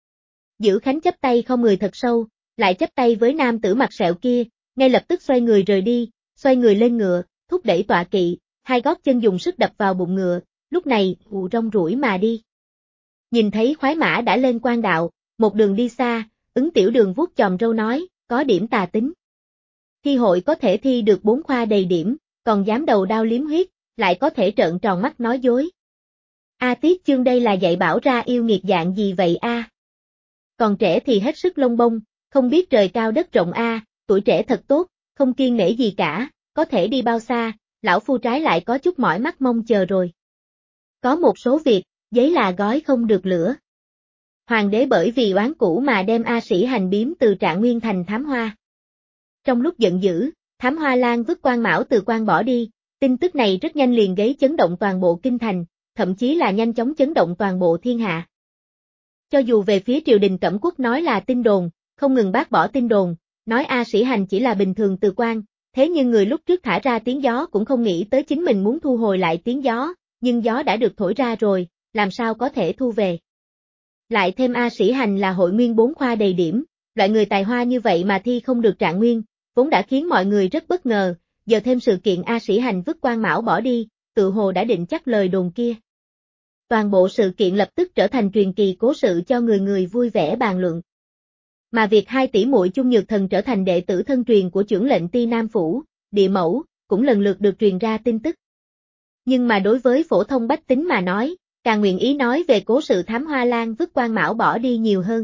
Dữ Khánh chắp tay không người thật sâu, lại chắp tay với nam tử mặt sẹo kia, ngay lập tức xoay người rời đi, xoay người lên ngựa, thúc đẩy tọa kỵ, hai gót chân dùng sức đập vào bụng ngựa, lúc này, rong ruổi mà đi. Nhìn thấy khoái mã đã lên quan đạo, một đường đi xa, Ứng Tiểu Đường vuốt chòm râu nói, có điểm tà tính. Thi hội có thể thi được 4 khoa đầy điểm, còn dám đầu đao liếm huyết, lại có thể trợn tròn mắt nói dối. Tiết chương đây là dạy bảo ra yêu nghiệt dạng gì vậy a? Còn trẻ thì hết sức lông bông, không biết trời cao đất rộng a, tuổi trẻ thật tốt, không kiêng nể gì cả, có thể đi bao xa, lão phu trái lại có chút mỏi mắt mong chờ rồi. Có một số việc, giấy là gói không được lửa. Hoàng đế bởi vì oán cũ mà đem A Sĩ Hành biếm từ Trạng Nguyên thành Thám Hoa. Trong lúc giận dữ, Thám Hoa Lan vứt Quan Mão từ quan bỏ đi, tin tức này rất nhanh liền gây chấn động toàn bộ kinh thành, thậm chí là nhanh chóng chấn động toàn bộ thiên hạ. Cho dù về phía triều đình Cẩm Quốc nói là tin đồn, không ngừng bác bỏ tin đồn, nói A Sĩ Hành chỉ là bình thường từ quan, thế nhưng người lúc trước thả ra tiếng gió cũng không nghĩ tới chính mình muốn thu hồi lại tiếng gió, nhưng gió đã được thổi ra rồi, làm sao có thể thu về. Lại thêm A Sĩ Hành là hội nguyên 4 khoa đầy điểm, loại người tài hoa như vậy mà thi không được Trạng Nguyên, vốn đã khiến mọi người rất bất ngờ, giờ thêm sự kiện A Sĩ Hành vứt Quan Mão bỏ đi, tự hồ đã định chắc lời đồn kia. Toàn bộ sự kiện lập tức trở thành truyền kỳ cố sự cho người người vui vẻ bàn luận. Mà việc hai tỷ muội Chung Nhược Thần trở thành đệ tử thân truyền của chưởng lệnh Ti Nam Phủ, Địa Mẫu, cũng lần lượt được truyền ra tin tức. Nhưng mà đối với phổ thông bách tính mà nói, càng nguyện ý nói về cố sự Thám Hoa Lan vứt Quan Mão bỏ đi nhiều hơn.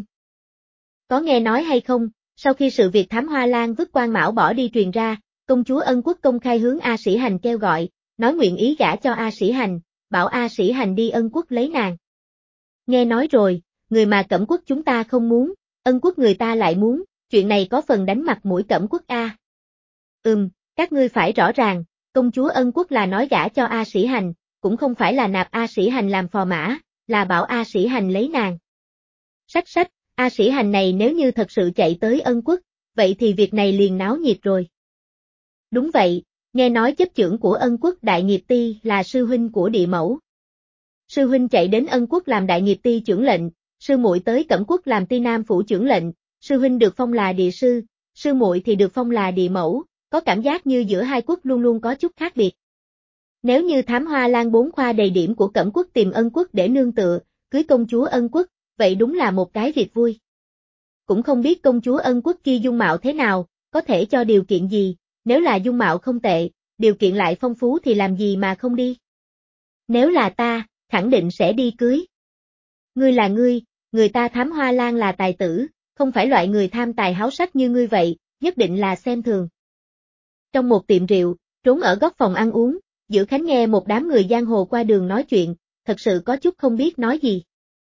Có nghe nói hay không, sau khi sự việc Thám Hoa Lan vứt Quan Mão bỏ đi truyền ra, công chúa Ân Quốc công khai hướng A Sĩ Hành kêu gọi, nói nguyện ý gả cho A Sĩ Hành, bảo A Sĩ Hành đi Ân Quốc lấy nàng. Nghe nói rồi, người mà Cẩm Quốc chúng ta không muốn, Ân Quốc người ta lại muốn, chuyện này có phần đánh mặt mũi Cẩm Quốc a. Các ngươi phải rõ ràng, công chúa Ân Quốc là nói gả cho A Sĩ Hành, cũng không phải là nạp A Sĩ Hành làm phò mã, là bảo A Sĩ Hành lấy nàng. Sách, A Sĩ Hành này nếu như thật sự chạy tới Ân Quốc, vậy thì việc này liền náo nhiệt rồi. Đúng vậy, nghe nói chấp chưởng của Ân Quốc Đại Nghiệp Ty là sư huynh của Địa Mẫu. Sư huynh chạy đến Ân Quốc làm Đại Nghiệp Ty chưởng lệnh, sư muội tới Cẩm Quốc làm Ti Nam Phủ chưởng lệnh, sư huynh được phong là địa sư, sư muội thì được phong là địa mẫu, có cảm giác như giữa hai quốc luôn luôn có chút khác biệt. Nếu như Thám Hoa Lan 4 khoa đầy điểm của Cẩm Quốc tìm Ân Quốc để nương tựa, cưới công chúa Ân Quốc, vậy đúng là một cái việc vui. Cũng không biết công chúa Ân Quốc kia dung mạo thế nào, có thể cho điều kiện gì, nếu là dung mạo không tệ, điều kiện lại phong phú thì làm gì mà không đi. Nếu là ta, khẳng định sẽ đi cưới. Ngươi là ngươi, người ta Thám Hoa Lan là tài tử, không phải loại người tham tài háo sắc như ngươi vậy, nhất định là xem thường. Trong một tiệm rượu, trốn ở góc phòng ăn uống, Dữ Khánh nghe một đám người giang hồ qua đường nói chuyện, thật sự có chút không biết nói gì.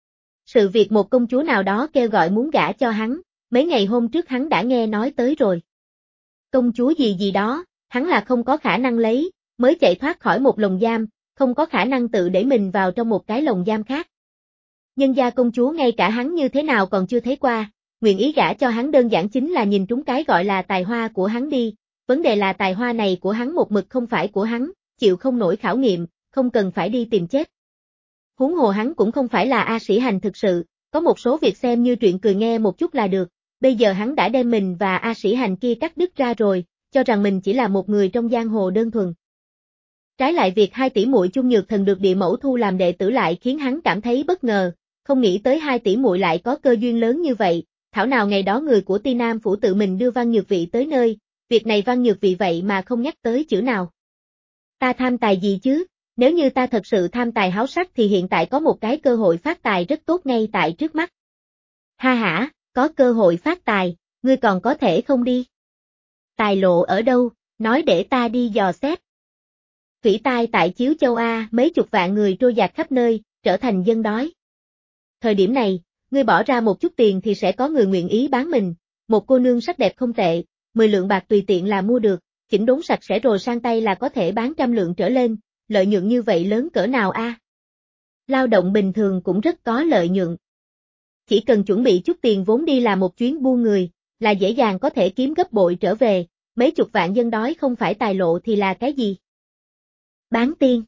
Sự việc một công chúa nào đó kêu gọi muốn gả cho hắn, mấy ngày hôm trước hắn đã nghe nói tới rồi. Công chúa gì gì đó, hắn là không có khả năng lấy, mới chạy thoát khỏi một lồng giam, không có khả năng tự để mình vào trong một cái lồng giam khác. Nhân gia công chúa ngay cả hắn như thế nào còn chưa thấy qua, nguyện ý gả cho hắn đơn giản chính là nhìn trúng cái gọi là tài hoa của hắn đi, vấn đề là tài hoa này của hắn một mực không phải của hắn, chịu không nổi khảo nghiệm, không cần phải đi tìm chết. Huống hồ hắn cũng không phải là A Sĩ Hành thực sự, có một số việc xem như chuyện cười nghe một chút là được, bây giờ hắn đã đem mình và A Sĩ Hành kia cắt đứt ra rồi, cho rằng mình chỉ là một người trong giang hồ đơn thuần. Trái lại việc hai tỷ muội Chung Nhược Thần được địa mẫu thu làm đệ tử lại khiến hắn cảm thấy bất ngờ, không nghĩ tới hai tỷ muội lại có cơ duyên lớn như vậy, thảo nào ngày đó người của Ti Nam phủ tự mình đưa Văn Nhược Vị tới nơi, việc này Văn Nhược Vị vậy mà không nhắc tới chữ nào. Ta tham tài gì chứ, nếu như ta thật sự tham tài háo sắc thì hiện tại có một cái cơ hội phát tài rất tốt ngay tại trước mắt. Ha hả, có cơ hội phát tài, ngươi còn có thể không đi. Tài lộ ở đâu, nói để ta đi dò xét. Thủy tai tại Chiếu Châu A, mấy chục vạn người trôi dạt khắp nơi, trở thành dân đói. Thời điểm này, ngươi bỏ ra một chút tiền thì sẽ có người nguyện ý bán mình, một cô nương sắc đẹp không tệ, 10 lượng bạc tùy tiện là mua được, chỉnh đốn sạch sẽ rồi sang tay là có thể bán 100 lượng trở lên, lợi nhuận như vậy lớn cỡ nào a? Lao động bình thường cũng rất có lợi nhuận. Chỉ cần chuẩn bị chút tiền vốn đi làm một chuyến buôn người, là dễ dàng có thể kiếm gấp bội trở về, mấy chục vạn dân đói không phải tài lộ thì là cái gì? Bán tiên.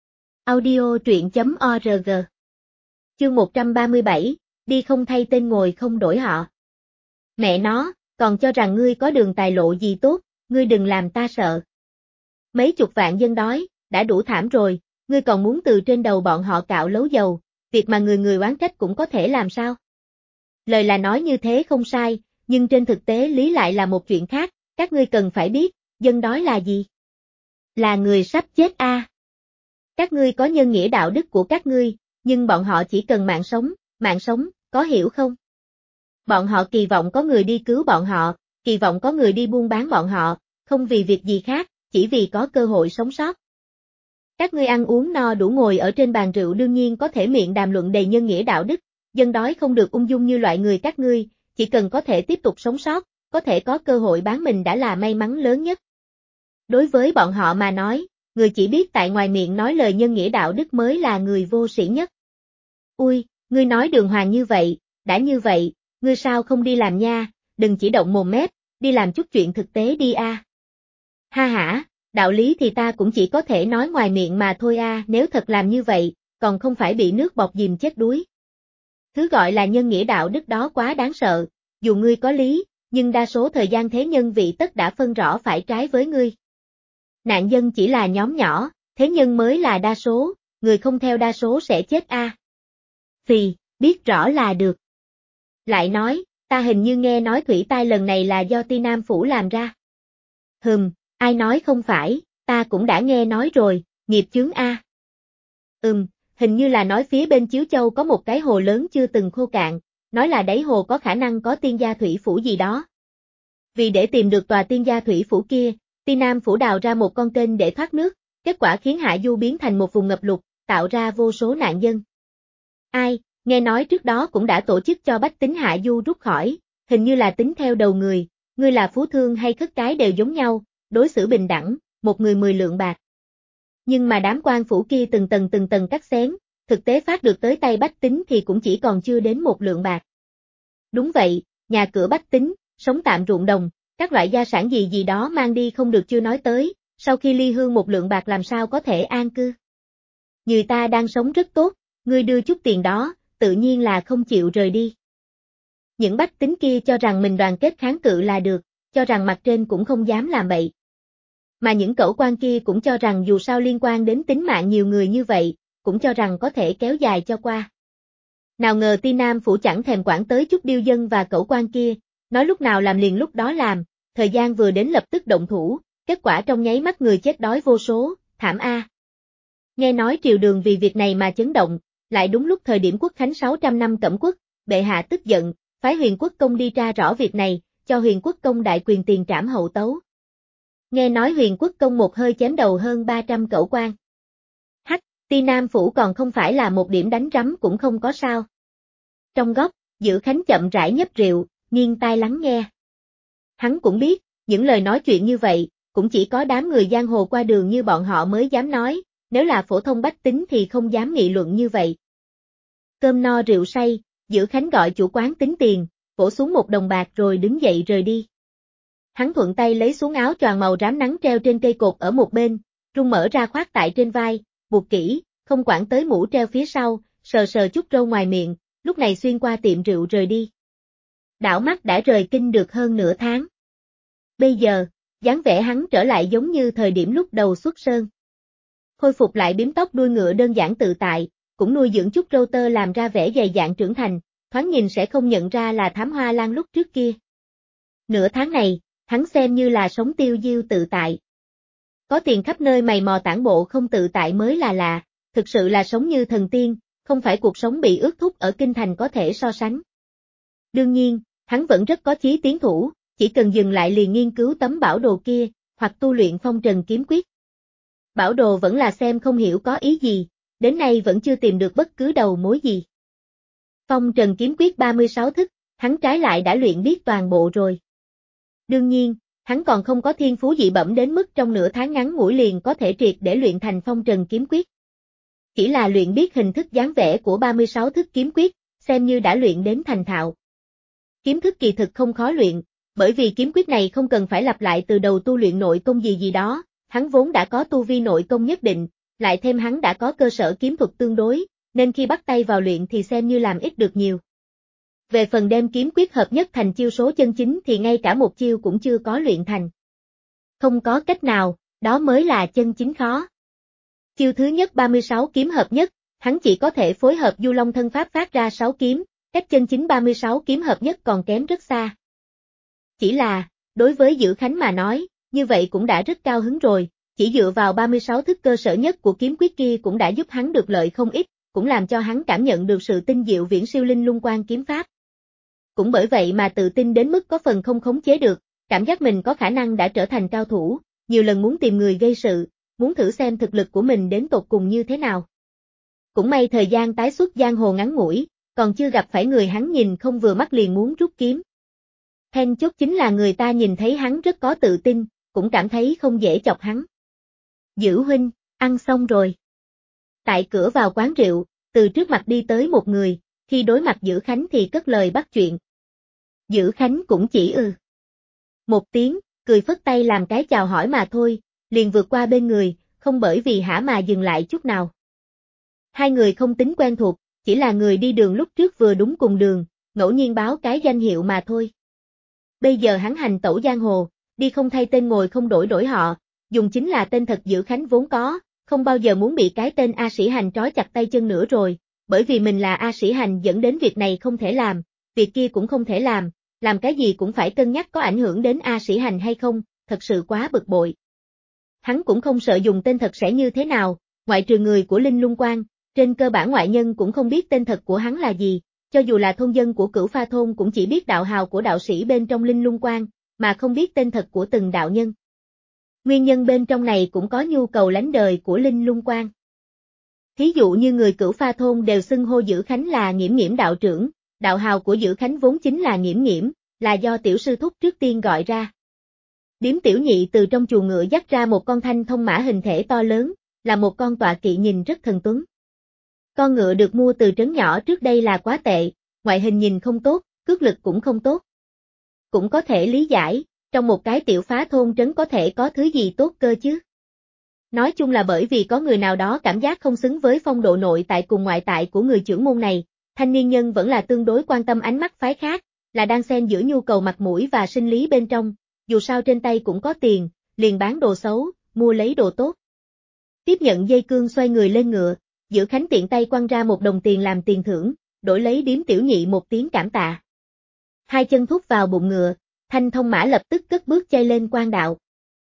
Audio truyện.org. Chương 137, đi không thay tên ngồi không đổi họ. Mẹ nó, còn cho rằng ngươi có đường tài lộ gì tốt, ngươi đừng làm ta sợ. Mấy chục vạn dân đói, đã đủ thảm rồi, ngươi còn muốn từ trên đầu bọn họ cạo lấu dầu, việc mà người người oán trách cũng có thể làm sao? Lời là nói như thế không sai, nhưng trên thực tế lý lại là một chuyện khác, các ngươi cần phải biết, dân đói là gì? Là người sắp chết a. Các ngươi có nhân nghĩa đạo đức của các ngươi, nhưng bọn họ chỉ cần mạng sống, có hiểu không? Bọn họ kỳ vọng có người đi cứu bọn họ, kỳ vọng có người đi buôn bán bọn họ, không vì việc gì khác, chỉ vì có cơ hội sống sót. Các ngươi ăn uống no đủ ngồi ở trên bàn rượu đương nhiên có thể miệng đàm luận đầy nhân nghĩa đạo đức, dân đói không được ung dung như loại người các ngươi, chỉ cần có thể tiếp tục sống sót, có thể có cơ hội bán mình đã là may mắn lớn nhất. Đối với bọn họ mà nói, người chỉ biết tại ngoài miệng nói lời nhân nghĩa đạo đức mới là người vô sĩ nhất. Ui, ngươi nói đường hoàng như vậy, đã như vậy, ngươi sao không đi làm nha, đừng chỉ động mồm mép, đi làm chút chuyện thực tế đi a. Ha hả, đạo lý thì ta cũng chỉ có thể nói ngoài miệng mà thôi a, nếu thật làm như vậy, còn không phải bị nước bọt dìm chết đuối. Thứ gọi là nhân nghĩa đạo đức đó quá đáng sợ, dù ngươi có lý, nhưng đa số thời gian thế nhân vị tất đã phân rõ phải trái với ngươi. Nạn dân chỉ là nhóm nhỏ, thế nhân mới là đa số, người không theo đa số sẽ chết a. Phì, biết rõ là được. Lại nói, ta hình như nghe nói thủy tai lần này là do Ti Nam phủ làm ra. Ai nói không phải, ta cũng đã nghe nói rồi, nghiệp chướng a. Hình như là nói phía bên Chiếu Châu có một cái hồ lớn chưa từng khô cạn, nói là đáy hồ có khả năng có tiên gia thủy phủ gì đó. Vì để tìm được tòa tiên gia thủy phủ kia, Ti Nam phủ đào ra một con kênh để thoát nước, kết quả khiến Hạ Du biến thành một vùng ngập lụt, tạo ra vô số nạn dân. Ai, nghe nói trước đó cũng đã tổ chức cho bách tính Hạ Du rút khỏi, hình như là tính theo đầu người, ngươi là phú thương hay khất cái đều giống nhau, đối xử bình đẳng, một người 10 lượng bạc. Nhưng mà đám quan phủ kia từng tầng cắt xén, thực tế phát được tới tay bách tính thì cũng chỉ còn chưa đến 1 lượng bạc. Đúng vậy, nhà cửa bách tính, sống tạm ruộng đồng, các loại gia sản gì gì đó mang đi không được chưa nói tới, sau khi ly hương 1 lượng bạc làm sao có thể an cư. Người ta đang sống rất tốt, ngươi đưa chút tiền đó, tự nhiên là không chịu rời đi. Những bách tính kia cho rằng mình đoàn kết kháng cự là được, cho rằng mặt trên cũng không dám làm bậy. Mà những cẩu quan kia cũng cho rằng dù sao liên quan đến tính mạng nhiều người như vậy, cũng cho rằng có thể kéo dài cho qua. Nào ngờ Ti Nam phủ chẳng thèm quản tới chút điêu dân và cẩu quan kia, nói lúc nào làm liền lúc đó làm, thời gian vừa đến lập tức động thủ, Kết quả trong nháy mắt người chết đói vô số, thảm a. Nghe nói triều đường vì việc này mà chấn động, lại đúng lúc thời điểm quốc khánh 600 năm Cẩm Quốc, bệ hạ tức giận, phái Huyền Quốc công đi tra rõ việc này, cho Huyền Quốc công đại quyền tiền trảm hậu tấu. Nghe nói Huyền Quốc công một hơi chém đầu hơn 300 cẩu quan. Hắc, Ti Nam Phủ còn không phải là một điểm đánh rắm cũng không có sao. Trong góc, Dữ Khánh chậm rãi nhấp rượu, nghiêng tai lắng nghe. Hắn cũng biết, những lời nói chuyện như vậy, cũng chỉ có đám người giang hồ qua đường như bọn họ mới dám nói, nếu là phổ thông bách tính thì không dám nghị luận như vậy. Cơm no rượu say, Dữ Khánh gọi chủ quán tính tiền, vỗ xuống 1 đồng bạc rồi đứng dậy rời đi. Hắn thuận tay lấy xuống áo choàng màu rám nắng treo trên cây cột ở một bên, rung mở ra khoác tại trên vai, buộc kỹ, không quản tới mũ treo phía sau, sờ sờ chút râu ngoài miệng, lúc này xuyên qua tiệm rượu rời đi. Đảo mắt đã rời kinh được hơn nửa tháng. Bây giờ, dáng vẻ hắn trở lại giống như thời điểm lúc đầu xuất sơn. Khôi phục lại bím tóc đuôi ngựa đơn giản tự tại, cũng nuôi dưỡng chút râu tơ làm ra vẻ dày dạn trưởng thành, thoáng nhìn sẽ không nhận ra là Thám Hoa Lan lúc trước kia. Nửa tháng này, hắn xem như là sống tiêu diêu tự tại. Có tiền khắp nơi mày mò tản bộ không tự tại mới là lạ, thực sự là sống như thần tiên, không phải cuộc sống bị ước thúc ở kinh thành có thể so sánh. Đương nhiên, hắn vẫn rất có chí tiến thủ, chỉ cần dừng lại liền nghiên cứu tấm bảo đồ kia, hoặc tu luyện phong trần kiếm quyết. Bảo đồ vẫn là xem không hiểu có ý gì, đến nay vẫn chưa tìm được bất cứ đầu mối gì. Phong trần kiếm quyết 36 thức, hắn trái lại đã luyện biết toàn bộ rồi. Đương nhiên, hắn còn không có thiên phú dị bẩm đến mức trong nửa tháng ngắn ngủi liền có thể triệt để luyện thành phong trần kiếm quyết. Chỉ là luyện biết hình thức dáng vẻ của 36 thức kiếm quyết, xem như đã luyện đến thành thạo. Kiếm thức kỳ thực không khó luyện, bởi vì kiếm quyết này không cần phải lặp lại từ đầu tu luyện nội công gì đó, hắn vốn đã có tu vi nội công nhất định, lại thêm hắn đã có cơ sở kiếm thuật tương đối, nên khi bắt tay vào luyện thì xem như làm ít được nhiều. Về phần đem kiếm quyết hợp nhất thành chiêu số chân chính thì ngay cả một chiêu cũng chưa có luyện thành. Không có cách nào, đó mới là chân chính khó. Chiêu thứ nhất 36 kiếm hợp nhất, hắn chỉ có thể phối hợp Du Long thân pháp phát ra 6 kiếm, cách chân chính 36 kiếm hợp nhất còn kém rất xa. Chỉ là, đối với Dữ Khánh mà nói, như vậy cũng đã rất cao hứng rồi, chỉ dựa vào 36 thức cơ sở nhất của kiếm quyết kia cũng đã giúp hắn được lợi không ít, cũng làm cho hắn cảm nhận được sự tinh diệu viễn siêu linh lung quan kiếm pháp. Cũng bởi vậy mà tự tin đến mức có phần không khống chế được, cảm giác mình có khả năng đã trở thành cao thủ, nhiều lần muốn tìm người gây sự, muốn thử xem thực lực của mình đến tột cùng như thế nào. Cũng may thời gian tái xuất giang hồ ngắn ngủi, còn chưa gặp phải người hắn nhìn không vừa mắt liền muốn rút kiếm. Then chốt chính là người ta nhìn thấy hắn rất có tự tin, cũng cảm thấy không dễ chọc hắn. Dữ huynh, ăn xong rồi. Tại cửa vào quán rượu, từ trước mặt đi tới một người, khi đối mặt Dữ Khánh thì cất lời bắt chuyện. Dữ Khánh cũng chỉ một tiếng, cười phất tay làm cái chào hỏi mà thôi, liền vượt qua bên người, không bởi vì hả mà dừng lại chút nào. Hai người không tính quen thuộc, chỉ là người đi đường lúc trước vừa đúng cùng đường, ngẫu nhiên báo cái danh hiệu mà thôi. Bây giờ hắn hành tẩu giang hồ, đi không thay tên ngồi không đổi họ, dùng chính là tên thật Dữ Khánh vốn có, không bao giờ muốn bị cái tên A Sĩ Hành trói chặt tay chân nữa rồi, bởi vì mình là A Sĩ Hành dẫn đến việc này không thể làm, việc kia cũng không thể làm cái gì cũng phải cân nhắc có ảnh hưởng đến A Sĩ Hành hay không, thật sự quá bực bội. Hắn cũng không sợ dùng tên thật sẽ như thế nào, ngoại trừ người của Linh Lung Quan, trên cơ bản ngoại nhân cũng không biết tên thật của hắn là gì, cho dù là thôn dân của Cửu Pha thôn cũng chỉ biết đạo hào của đạo sĩ bên trong Linh Lung Quan, mà không biết tên thật của từng đạo nhân. Nguyên nhân bên trong này cũng có nhu cầu lánh đời của Linh Lung Quan. Thí dụ như người Cửu Pha thôn đều xưng hô Dữ Khánh là Nghiễm Nghiễm đạo trưởng, đạo hào của Dữ Khánh vốn chính là Nghiễm Nghiễm, là do tiểu sư thúc trước tiên gọi ra. Điếm tiểu nhị từ trong chuồng ngựa dắt ra một con thanh thông mã hình thể to lớn, là một con tọa kỵ nhìn rất thần tuấn. Con ngựa được mua từ trấn nhỏ trước đây là quá tệ, ngoại hình nhìn không tốt, cước lực cũng không tốt. Cũng có thể lý giải, trong một cái tiểu phá thôn trấn có thể có thứ gì tốt cơ chứ. Nói chung là bởi vì có người nào đó cảm giác không xứng với phong độ nội tại cùng ngoại tại của người trưởng môn này, thanh niên nhân vẫn là tương đối quan tâm ánh mắt phái khác, là đang xen giữa nhu cầu mặt mũi và sinh lý bên trong, dù sao trên tay cũng có tiền, liền bán đồ xấu, mua lấy đồ tốt. Tiếp nhận dây cương xoay người lên ngựa, Dữ Khánh tiện tay quăng ra 1 đồng tiền làm tiền thưởng, đổi lấy điếm tiểu nhị một tiếng cảm tạ. Hai chân thúc vào bụng ngựa, thanh thông mã lập tức cất bước chay lên quan đạo.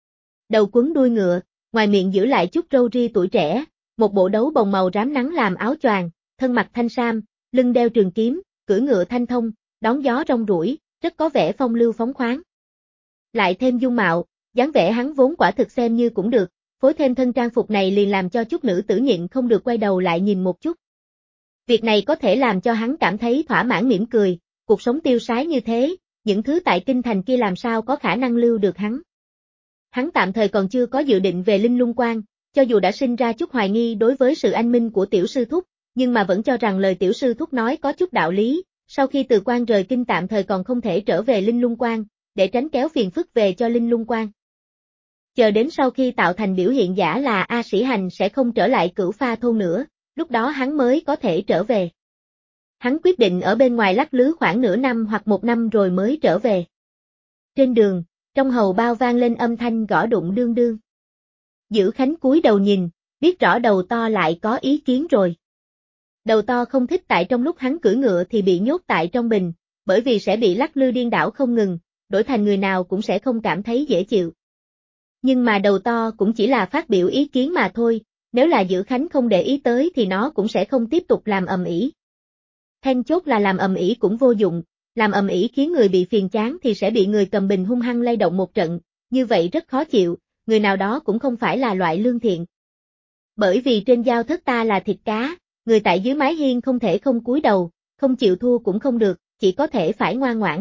Đầu quấn đuôi ngựa, ngoài miệng giữ lại chút râu ria tuổi trẻ, một bộ đấu bồng màu rám nắng làm áo choàng, thân mặc thanh sam, lưng đeo trường kiếm, cưỡi ngựa thanh thông, đón gió rong ruổi, rất có vẻ phong lưu phóng khoáng. Lại thêm dung mạo, dáng vẻ hắn vốn quả thực xem như cũng được, phối thêm thân trang phục này liền làm cho chút nữ tử nhịn không được quay đầu lại nhìn một chút. Việc này có thể làm cho hắn cảm thấy thỏa mãn mỉm cười, cuộc sống tiêu sái như thế, những thứ tại kinh thành kia làm sao có khả năng lưu được hắn. Hắn tạm thời còn chưa có dự định về Linh Lung Quan, cho dù đã sinh ra chút hoài nghi đối với sự anh minh của tiểu sư thúc, nhưng mà vẫn cho rằng lời tiểu sư thúc nói có chút đạo lý, sau khi từ quan rời kinh tạm thời còn không thể trở về Linh Lung Quan, để tránh kéo phiền phức về cho Linh Lung Quan. Chờ đến sau khi tạo thành biểu hiện giả là A Sĩ Hành sẽ không trở lại Cửu Pha thôn nữa, lúc đó hắn mới có thể trở về. Hắn quyết định ở bên ngoài lắc lứ khoảng nửa năm hoặc một năm rồi mới trở về. Trên đường, trong hầu bao vang lên âm thanh gõ đụng đương đương. Dữ Khánh cúi đầu nhìn, biết rõ đầu to lại có ý kiến rồi. Đầu to không thích tại trong lúc hắn cưỡi ngựa thì bị nhốt tại trong bình, bởi vì sẽ bị lắc lư điên đảo không ngừng, đổi thành người nào cũng sẽ không cảm thấy dễ chịu. Nhưng mà đầu to cũng chỉ là phát biểu ý kiến mà thôi, nếu là Dữ Khánh không để ý tới thì nó cũng sẽ không tiếp tục làm ầm ĩ. Then chốt là làm ầm ĩ cũng vô dụng, làm ầm ĩ khiến người bị phiền chán thì sẽ bị người cầm bình hung hăng lay động một trận, như vậy rất khó chịu, người nào đó cũng không phải là loại lương thiện. Bởi vì trên giao thất ta là thịt cá, người tại dưới mái hiên không thể không cúi đầu, không chịu thua cũng không được, chỉ có thể phải ngoan ngoãn.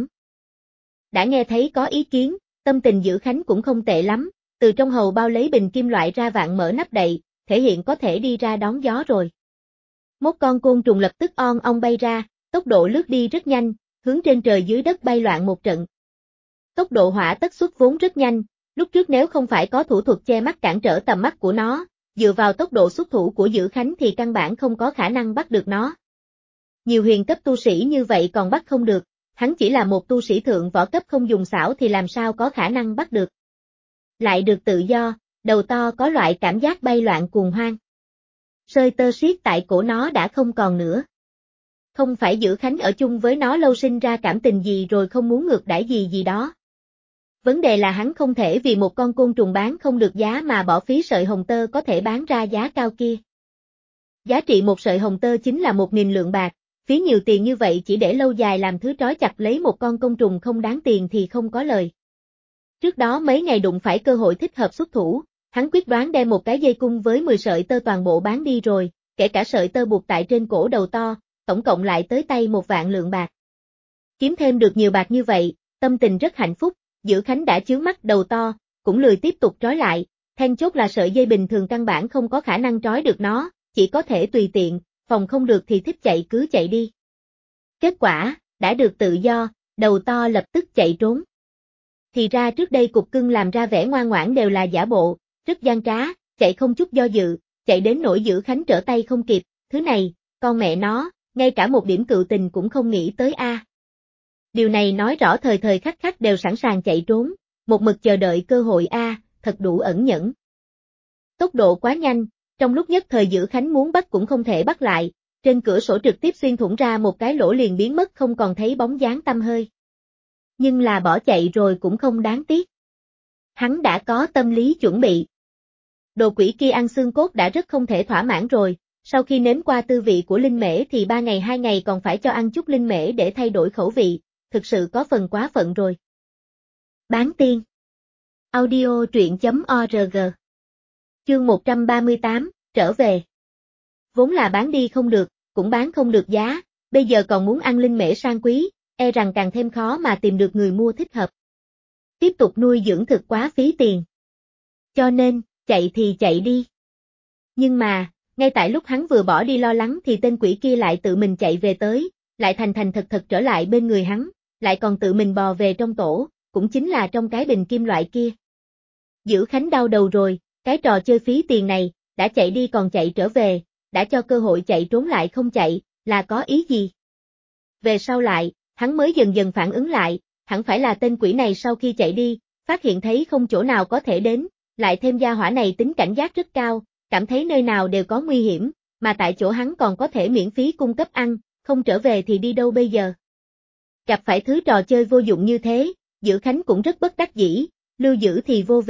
Đã nghe thấy có ý kiến, tâm tình Dữ Khánh cũng không tệ lắm, từ trong hầu bao lấy bình kim loại ra vạn mở nắp đậy, thể hiện có thể đi ra đón gió rồi. Một con côn trùng lập tức on ong bay ra, tốc độ lướt đi rất nhanh, hướng trên trời dưới đất bay loạn một trận. Tốc độ hỏa tất xuất vốn rất nhanh, lúc trước nếu không phải có thủ thuật che mắt cản trở tầm mắt của nó, dựa vào tốc độ xuất thủ của Dữ Khánh thì căn bản không có khả năng bắt được nó. Nhiều huyền cấp tu sĩ như vậy còn bắt không được, hắn chỉ là một tu sĩ thượng võ cấp không dùng xảo thì làm sao có khả năng bắt được. Lại được tự do, đầu to có loại cảm giác bay loạn cuồng hoang. Sợi tơ siết tại cổ nó đã không còn nữa. Không phải Dữ Khánh ở chung với nó lâu sinh ra cảm tình gì rồi không muốn ngược đãi gì gì đó. Vấn đề là hắn không thể vì một con côn trùng bán không được giá mà bỏ phí sợi hồng tơ có thể bán ra giá cao kia. Giá trị một sợi hồng tơ chính là 1.000 lượng bạc, phí nhiều tiền như vậy chỉ để lâu dài làm thứ trói chặt lấy một con côn trùng không đáng tiền thì không có lời. Trước đó mấy ngày đụng phải cơ hội thích hợp xuất thủ, hắn quyết đoán đem một cái dây cung với 10 sợi tơ toàn bộ bán đi rồi, kể cả sợi tơ buộc tại trên cổ đầu to, tổng cộng lại tới tay 1.000 lượng bạc. Kiếm thêm được nhiều bạc như vậy, tâm tình rất hạnh phúc, Dữ Khánh đã chướng mắt đầu to, cũng lười tiếp tục trói lại, then chốt là sợi dây bình thường căn bản không có khả năng trói được nó, chỉ có thể tùy tiện, phòng không được thì thích chạy cứ chạy đi. Kết quả, đã được tự do, đầu to lập tức chạy trốn. Thì ra trước đây cục cưng làm ra vẻ ngoan ngoãn đều là giả bộ, rất gian trá, chạy không chút do dự, chạy đến nỗi Dữ Khánh trở tay không kịp, thứ này, con mẹ nó, ngay cả một điểm cựu tình cũng không nghĩ tới a. Điều này nói rõ thời thời khắc khắc đều sẵn sàng chạy trốn, một mực chờ đợi cơ hội a, thật đủ ẩn nhẫn. Tốc độ quá nhanh, trong lúc nhất thời Dữ Khánh muốn bắt cũng không thể bắt lại, trên cửa sổ trực tiếp xuyên thủng ra một cái lỗ liền biến mất không còn thấy bóng dáng tăm hơi. Nhưng là bỏ chạy rồi cũng không đáng tiếc. Hắn đã có tâm lý chuẩn bị. Đồ quỷ kia ăn xương cốt đã rất không thể thỏa mãn rồi, sau khi nếm qua tư vị của linh mễ thì 3 ngày 2 ngày còn phải cho ăn chút linh mễ để thay đổi khẩu vị, thực sự có phần quá phận rồi. Bán tiên. Audio truyện.org. Chương 138, trở về. Vốn là bán đi không được, cũng bán không được giá, bây giờ còn muốn ăn linh mễ sang quý, e rằng càng thêm khó mà tìm được người mua thích hợp. Tiếp tục nuôi dưỡng thực quá phí tiền. Cho nên, chạy thì chạy đi. Nhưng mà, ngay tại lúc hắn vừa bỏ đi lo lắng thì tên quỷ kia lại tự mình chạy về tới, lại thành thành thật thật trở lại bên người hắn, lại còn tự mình bò về trong tổ, cũng chính là trong cái bình kim loại kia. Dữ Khánh đau đầu rồi, cái trò chơi phí tiền này, đã chạy đi còn chạy trở về, đã cho cơ hội chạy trốn lại không chạy, là có ý gì? Về sau lại, hắn mới dần dần phản ứng lại, hẳn phải là tên quỷ này sau khi chạy đi, phát hiện thấy không chỗ nào có thể đến, lại thêm gia hỏa này tính cảnh giác rất cao, cảm thấy nơi nào đều có nguy hiểm, mà tại chỗ hắn còn có thể miễn phí cung cấp ăn, không trở về thì đi đâu bây giờ? Gặp phải thứ trò chơi vô dụng như thế, Dữ Khánh cũng rất bất đắc dĩ, lưu giữ thì vô vị,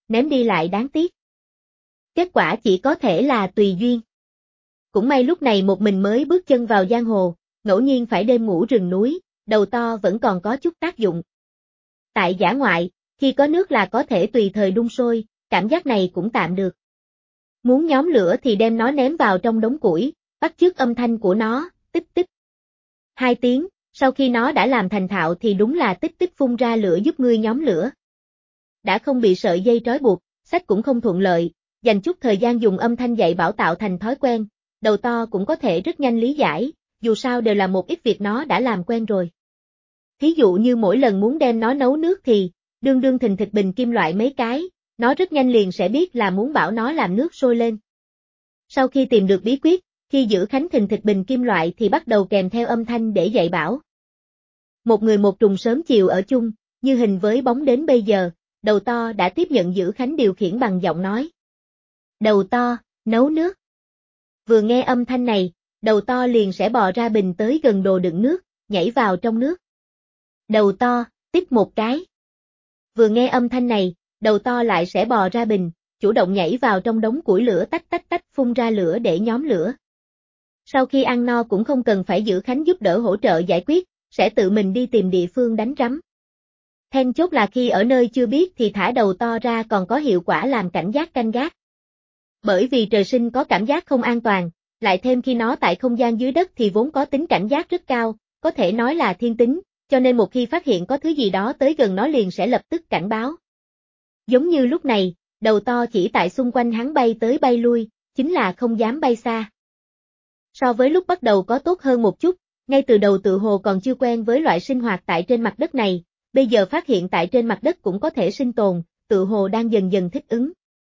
ném đi lại đáng tiếc. Kết quả chỉ có thể là tùy duyên. Cũng may lúc này một mình mới bước chân vào giang hồ, ngẫu nhiên phải đêm ngủ rừng núi, đầu to vẫn còn có chút tác dụng. Tại dã ngoại, khi có nước là có thể tùy thời đun sôi, cảm giác này cũng tạm được. Muốn nhóm lửa thì đem nó ném vào trong đống củi, bắt chước âm thanh của nó, tích tích. 2 tiếng, sau khi nó đã làm thành thạo thì đúng là tích tích phun ra lửa giúp ngươi nhóm lửa. Đã không bị sợi dây trói buộc, sách cũng không thuận lợi, dành chút thời gian dùng âm thanh dạy bảo tạo thành thói quen, đầu to cũng có thể rất nhanh lý giải, dù sao đều là một ít việc nó đã làm quen rồi. Thí dụ như mỗi lần muốn đem nó nấu nước thì, đương thình thịch bình kim loại mấy cái, nó rất nhanh liền sẽ biết là muốn bảo nó làm nước sôi lên. Sau khi tìm được bí quyết, khi giữ khánh thình thịch bình kim loại thì bắt đầu kèm theo âm thanh để dạy bảo. Một người một trùng sớm chiều ở chung, như hình với bóng đến bây giờ, đầu to đã tiếp nhận giữ khánh điều khiển bằng giọng nói. Đầu to, nấu nước. Vừa nghe âm thanh này, đầu to liền sẽ bò ra bình tới gần đồ đựng nước, nhảy vào trong nước. Đầu to, tiếp một cái. Vừa nghe âm thanh này, đầu to lại sẽ bò ra bình, chủ động nhảy vào trong đống củi lửa tách tách tách phun ra lửa để nhóm lửa. Sau khi ăn no cũng không cần phải giữ khánh giúp đỡ hỗ trợ giải quyết, sẽ tự mình đi tìm địa phương đánh rắm. Then chốt là khi ở nơi chưa biết thì thả đầu to ra còn có hiệu quả làm cảnh giác canh gác. Bởi vì trời sinh có cảm giác không an toàn, lại thêm khi nó tại không gian dưới đất thì vốn có tính cảnh giác rất cao, có thể nói là thiên tính, cho nên một khi phát hiện có thứ gì đó tới gần nó liền sẽ lập tức cảnh báo. Giống như lúc này, đầu to chỉ tại xung quanh hắn bay tới bay lui, chính là không dám bay xa. So với lúc bắt đầu có tốt hơn một chút, ngay từ đầu tự hồ còn chưa quen với loại sinh hoạt tại trên mặt đất này, bây giờ phát hiện tại trên mặt đất cũng có thể sinh tồn, tự hồ đang dần dần thích ứng.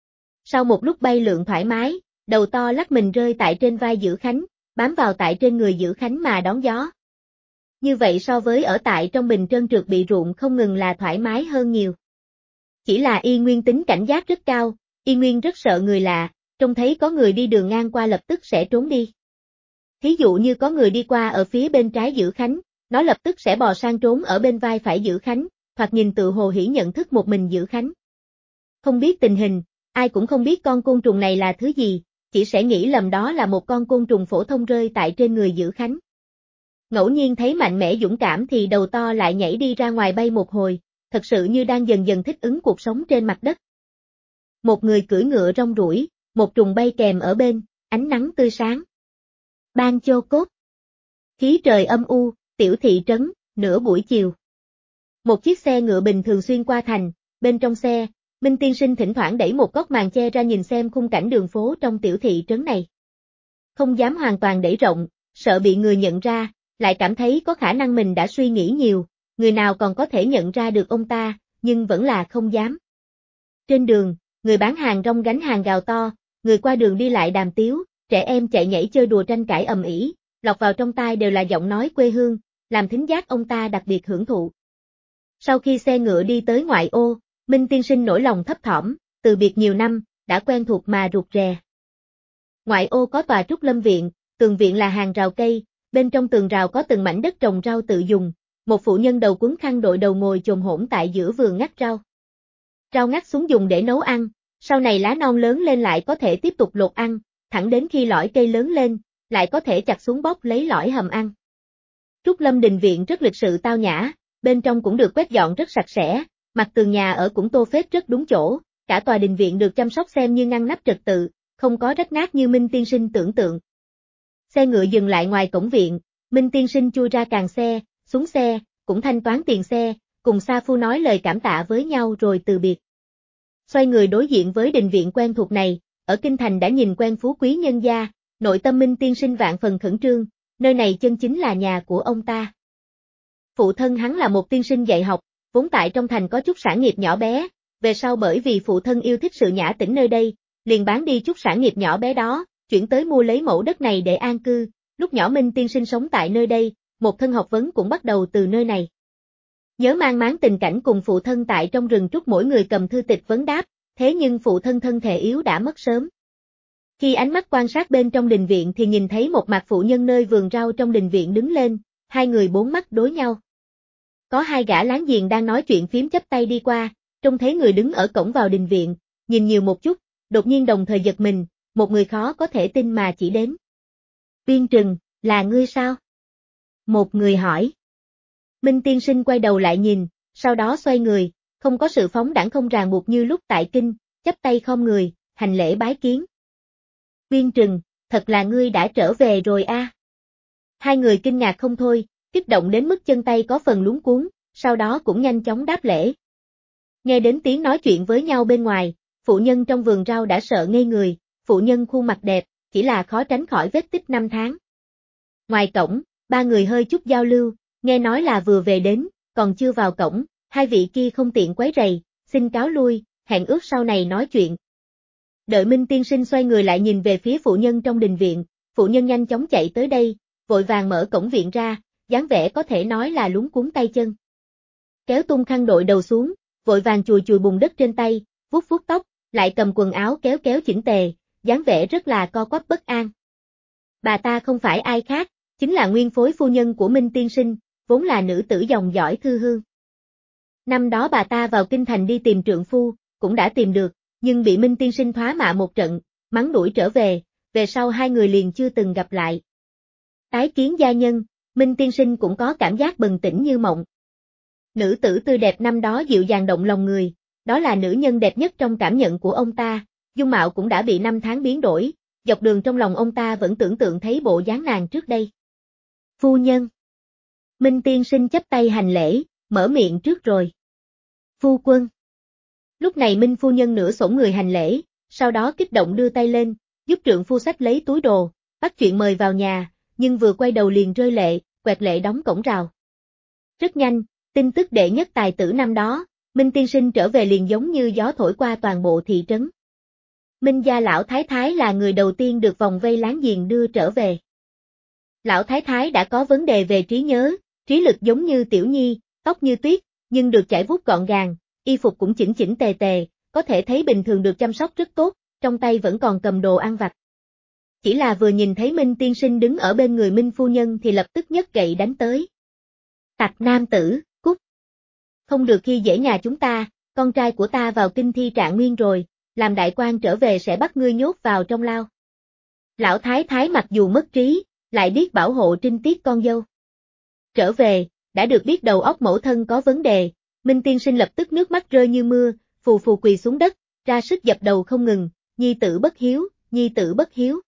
Sau một lúc bay lượn thoải mái, đầu to lắc mình rơi tại trên vai Dữ Khánh, bám vào tại trên người Dữ Khánh mà đón gió. Như vậy so với ở tại trong bình trơn trượt bị ruộng không ngừng là thoải mái hơn nhiều. Chỉ là y nguyên tính cảnh giác rất cao, y nguyên rất sợ người lạ, trông thấy có người đi đường ngang qua lập tức sẽ trốn đi. Thí dụ như có người đi qua ở phía bên trái Dữ Khánh, nó lập tức sẽ bò sang trốn ở bên vai phải Dữ Khánh, hoặc nhìn tự hồ hỉ nhận thức một mình Dữ Khánh. Không biết tình hình, ai cũng không biết con côn trùng này là thứ gì, chỉ sẽ nghĩ lầm đó là một con côn trùng phổ thông rơi tại trên người Dữ Khánh. Ngẫu nhiên thấy mạnh mẽ dũng cảm thì đầu to lại nhảy đi ra ngoài bay một hồi, thật sự như đang dần dần thích ứng cuộc sống trên mặt đất. Một người cưỡi ngựa rong ruổi, một trùng bay kèm ở bên, ánh nắng tươi sáng. Ban Chô Cốt. Khí trời âm u, tiểu thị trấn, nửa buổi chiều. Một chiếc xe ngựa bình thường xuyên qua thành, bên trong xe, Minh tiên sinh thỉnh thoảng đẩy một góc màn che ra nhìn xem khung cảnh đường phố trong tiểu thị trấn này. Không dám hoàn toàn đẩy rộng, sợ bị người nhận ra, lại cảm thấy có khả năng mình đã suy nghĩ nhiều, người nào còn có thể nhận ra được ông ta, nhưng vẫn là không dám. Trên đường, người bán hàng rong gánh hàng gào to, người qua đường đi lại đàm tiếu, trẻ em chạy nhảy chơi đùa tranh cãi ầm ĩ, lọt vào trong tai đều là giọng nói quê hương, làm thính giác ông ta đặc biệt hưởng thụ. Sau khi xe ngựa đi tới ngoại ô, Minh tiên sinh nỗi lòng thấp thỏm, từ biệt nhiều năm, đã quen thuộc mà rụt rè. Ngoại ô có tòa Trúc Lâm viện, tường viện là hàng rào cây, bên trong tường rào có từng mảnh đất trồng rau tự dùng, một phụ nhân đầu quấn khăn đội đầu ngồi chồm hổm tại giữa vườn ngắt rau. Rau ngắt xuống dùng để nấu ăn, sau này lá non lớn lên lại có thể tiếp tục lột ăn, thẳng đến khi lõi cây lớn lên, lại có thể chặt xuống bóc lấy lõi hầm ăn. Trúc Lâm đình viện rất lịch sự tao nhã, bên trong cũng được quét dọn rất sạch sẽ, mặt tường nhà ở cũng tô phết rất đúng chỗ, cả tòa đình viện được chăm sóc xem như ngăn nắp trật tự, không có rách nát như Minh tiên sinh tưởng tượng. Xe ngựa dừng lại ngoài cổng viện, Minh tiên sinh chui ra càng xe, xuống xe, cũng thanh toán tiền xe, cùng Sa Phu nói lời cảm tạ với nhau rồi từ biệt. Xoay người đối diện với đình viện quen thuộc này, ở kinh thành đã nhìn quen phú quý nhân gia, nội tâm Minh tiên sinh vạn phần khẩn trương, nơi này chân chính là nhà của ông ta. Phụ thân hắn là một tiên sinh dạy học, vốn tại trong thành có chút sản nghiệp nhỏ bé, về sau bởi vì phụ thân yêu thích sự nhã tĩnh nơi đây, liền bán đi chút sản nghiệp nhỏ bé đó, chuyển tới mua lấy mẫu đất này để an cư, lúc nhỏ Minh tiên sinh sống tại nơi đây, một thân học vấn cũng bắt đầu từ nơi này. Nhớ mang máng tình cảnh cùng phụ thân tại trong rừng trúc mỗi người cầm thư tịch vấn đáp, thế nhưng phụ thân thân thể yếu đã mất sớm. Khi ánh mắt quan sát bên trong đình viện thì nhìn thấy một mặt phụ nhân nơi vườn rau trong đình viện đứng lên, hai người bốn mắt đối nhau. Có hai gã láng giềng đang nói chuyện phím chắp tay đi qua, trông thấy người đứng ở cổng vào đình viện, nhìn nhiều một chút, đột nhiên đồng thời giật mình, một người khó có thể tin mà chỉ đến. Uyên Trừng, là ngươi sao? Một người hỏi. Minh tiên sinh quay đầu lại nhìn, sau đó xoay người, không có sự phóng đãng không ràng buộc như lúc tại kinh, chắp tay khom người, hành lễ bái kiến. Uyên Trừng, thật là ngươi đã trở về rồi a. Hai người kinh ngạc không thôi, kích động đến mức chân tay có phần luống cuống, sau đó cũng nhanh chóng đáp lễ. Nghe đến tiếng nói chuyện với nhau bên ngoài, phụ nhân trong vườn rau đã sợ ngây người, phụ nhân khuôn mặt đẹp, chỉ là khó tránh khỏi vết tích năm tháng. Ngoài cổng, ba người hơi chút giao lưu, nghe nói là vừa về đến, còn chưa vào cổng, hai vị kia không tiện quấy rầy, xin cáo lui, hẹn ước sau này nói chuyện. Đợi Minh tiên sinh xoay người lại nhìn về phía phụ nhân trong đình viện, phụ nhân nhanh chóng chạy tới đây, vội vàng mở cổng viện ra, dáng vẻ có thể nói là luống cuống tay chân. Kéo tung khăn đội đầu xuống, vội vàng chùi chùi bùn đất trên tay, vuốt vuốt tóc, lại cầm quần áo kéo kéo chỉnh tề, dáng vẻ rất là co quắp bất an. Bà ta không phải ai khác, chính là nguyên phối phu nhân của Minh tiên sinh, vốn là nữ tử dòng dõi Thư Hương. Năm đó bà ta vào kinh thành đi tìm trượng phu, cũng đã tìm được, nhưng bị Minh tiên sinh thoá mạ một trận, mắng đuổi trở về sau hai người liền chưa từng gặp lại. Tái kiến gia nhân, Minh tiên sinh cũng có cảm giác bừng tỉnh như mộng. Nữ tử tươi đẹp năm đó dịu dàng động lòng người, đó là nữ nhân đẹp nhất trong cảm nhận của ông ta, dung mạo cũng đã bị năm tháng biến đổi, dọc đường trong lòng ông ta vẫn tưởng tượng thấy bộ dáng nàng trước đây. Phu nhân. Minh tiên sinh chắp tay hành lễ, mở miệng trước rồi. Phu quân. Lúc này Minh phu nhân nửa xổm người hành lễ, sau đó kích động đưa tay lên, giúp trượng phu xách lấy túi đồ, bắt chuyện mời vào nhà, nhưng vừa quay đầu liền rơi lệ, quẹt lệ đóng cổng rào. Rất nhanh, tin tức đệ nhất tài tử năm đó, Minh tiên sinh trở về liền giống như gió thổi qua toàn bộ thị trấn. Minh gia lão thái thái là người đầu tiên được vòng vây láng giềng đưa trở về. Lão thái thái đã có vấn đề về trí nhớ, trí lực giống như tiểu nhi, tóc như tuyết, nhưng được chải vuốt gọn gàng, y phục cũng chỉnh chỉnh tề tề, có thể thấy bình thường được chăm sóc rất tốt, trong tay vẫn còn cầm đồ ăn vặt. Chỉ là vừa nhìn thấy Minh tiên sinh đứng ở bên người Minh phu nhân thì lập tức nhấc gậy đánh tới. Tặc nam tử, cút. Không được khi dễ nhà chúng ta, con trai của ta vào kinh thi trạng nguyên rồi, làm đại quan trở về sẽ bắt ngươi nhốt vào trong lao. Lão thái thái mặc dù mất trí, lại biết bảo hộ trinh tiết con dâu. Trở về, đã được biết đầu óc mẫu thân có vấn đề, Minh tiên sinh lập tức nước mắt rơi như mưa, phù phù quỳ xuống đất, ra sức dập đầu không ngừng, nhi tử bất hiếu, nhi tử bất hiếu.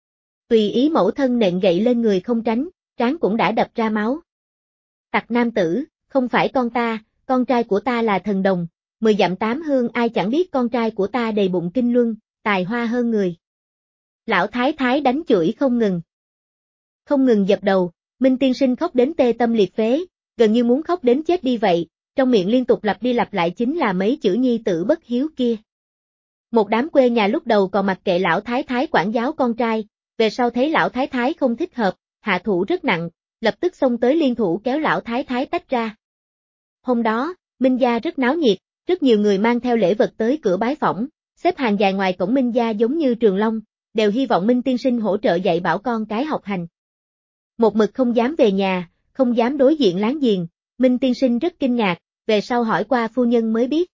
Tùy ý mẫu thân nện gậy lên người không tránh, trán cũng đã đập ra máu. Tặc nam tử, không phải con ta, con trai của ta là thần đồng, 10 dặm 8 hương ai chẳng biết con trai của ta đầy bụng kinh luân, tài hoa hơn người. Lão thái thái đánh chửi không ngừng. Không ngừng dập đầu, Minh tiên sinh khóc đến tê tâm liệt phế, gần như muốn khóc đến chết đi vậy, trong miệng liên tục lặp đi lặp lại chính là mấy chữ nhi tử bất hiếu kia. Một đám quê nhà lúc đầu còn mặc kệ lão thái thái quản giáo con trai, về sau thấy lão thái thái không thích hợp, hạ thủ rất nặng, lập tức xông tới liên thủ kéo lão thái thái tách ra. Hôm đó, Minh gia rất náo nhiệt, rất nhiều người mang theo lễ vật tới cửa bái phỏng, xếp hàng dài ngoài cổng Minh gia giống như trường long, đều hy vọng Minh tiên sinh hỗ trợ dạy bảo con cái học hành. Một mực không dám về nhà, không dám đối diện láng giềng, Minh tiên sinh rất kinh ngạc, về sau hỏi qua phu nhân mới biết.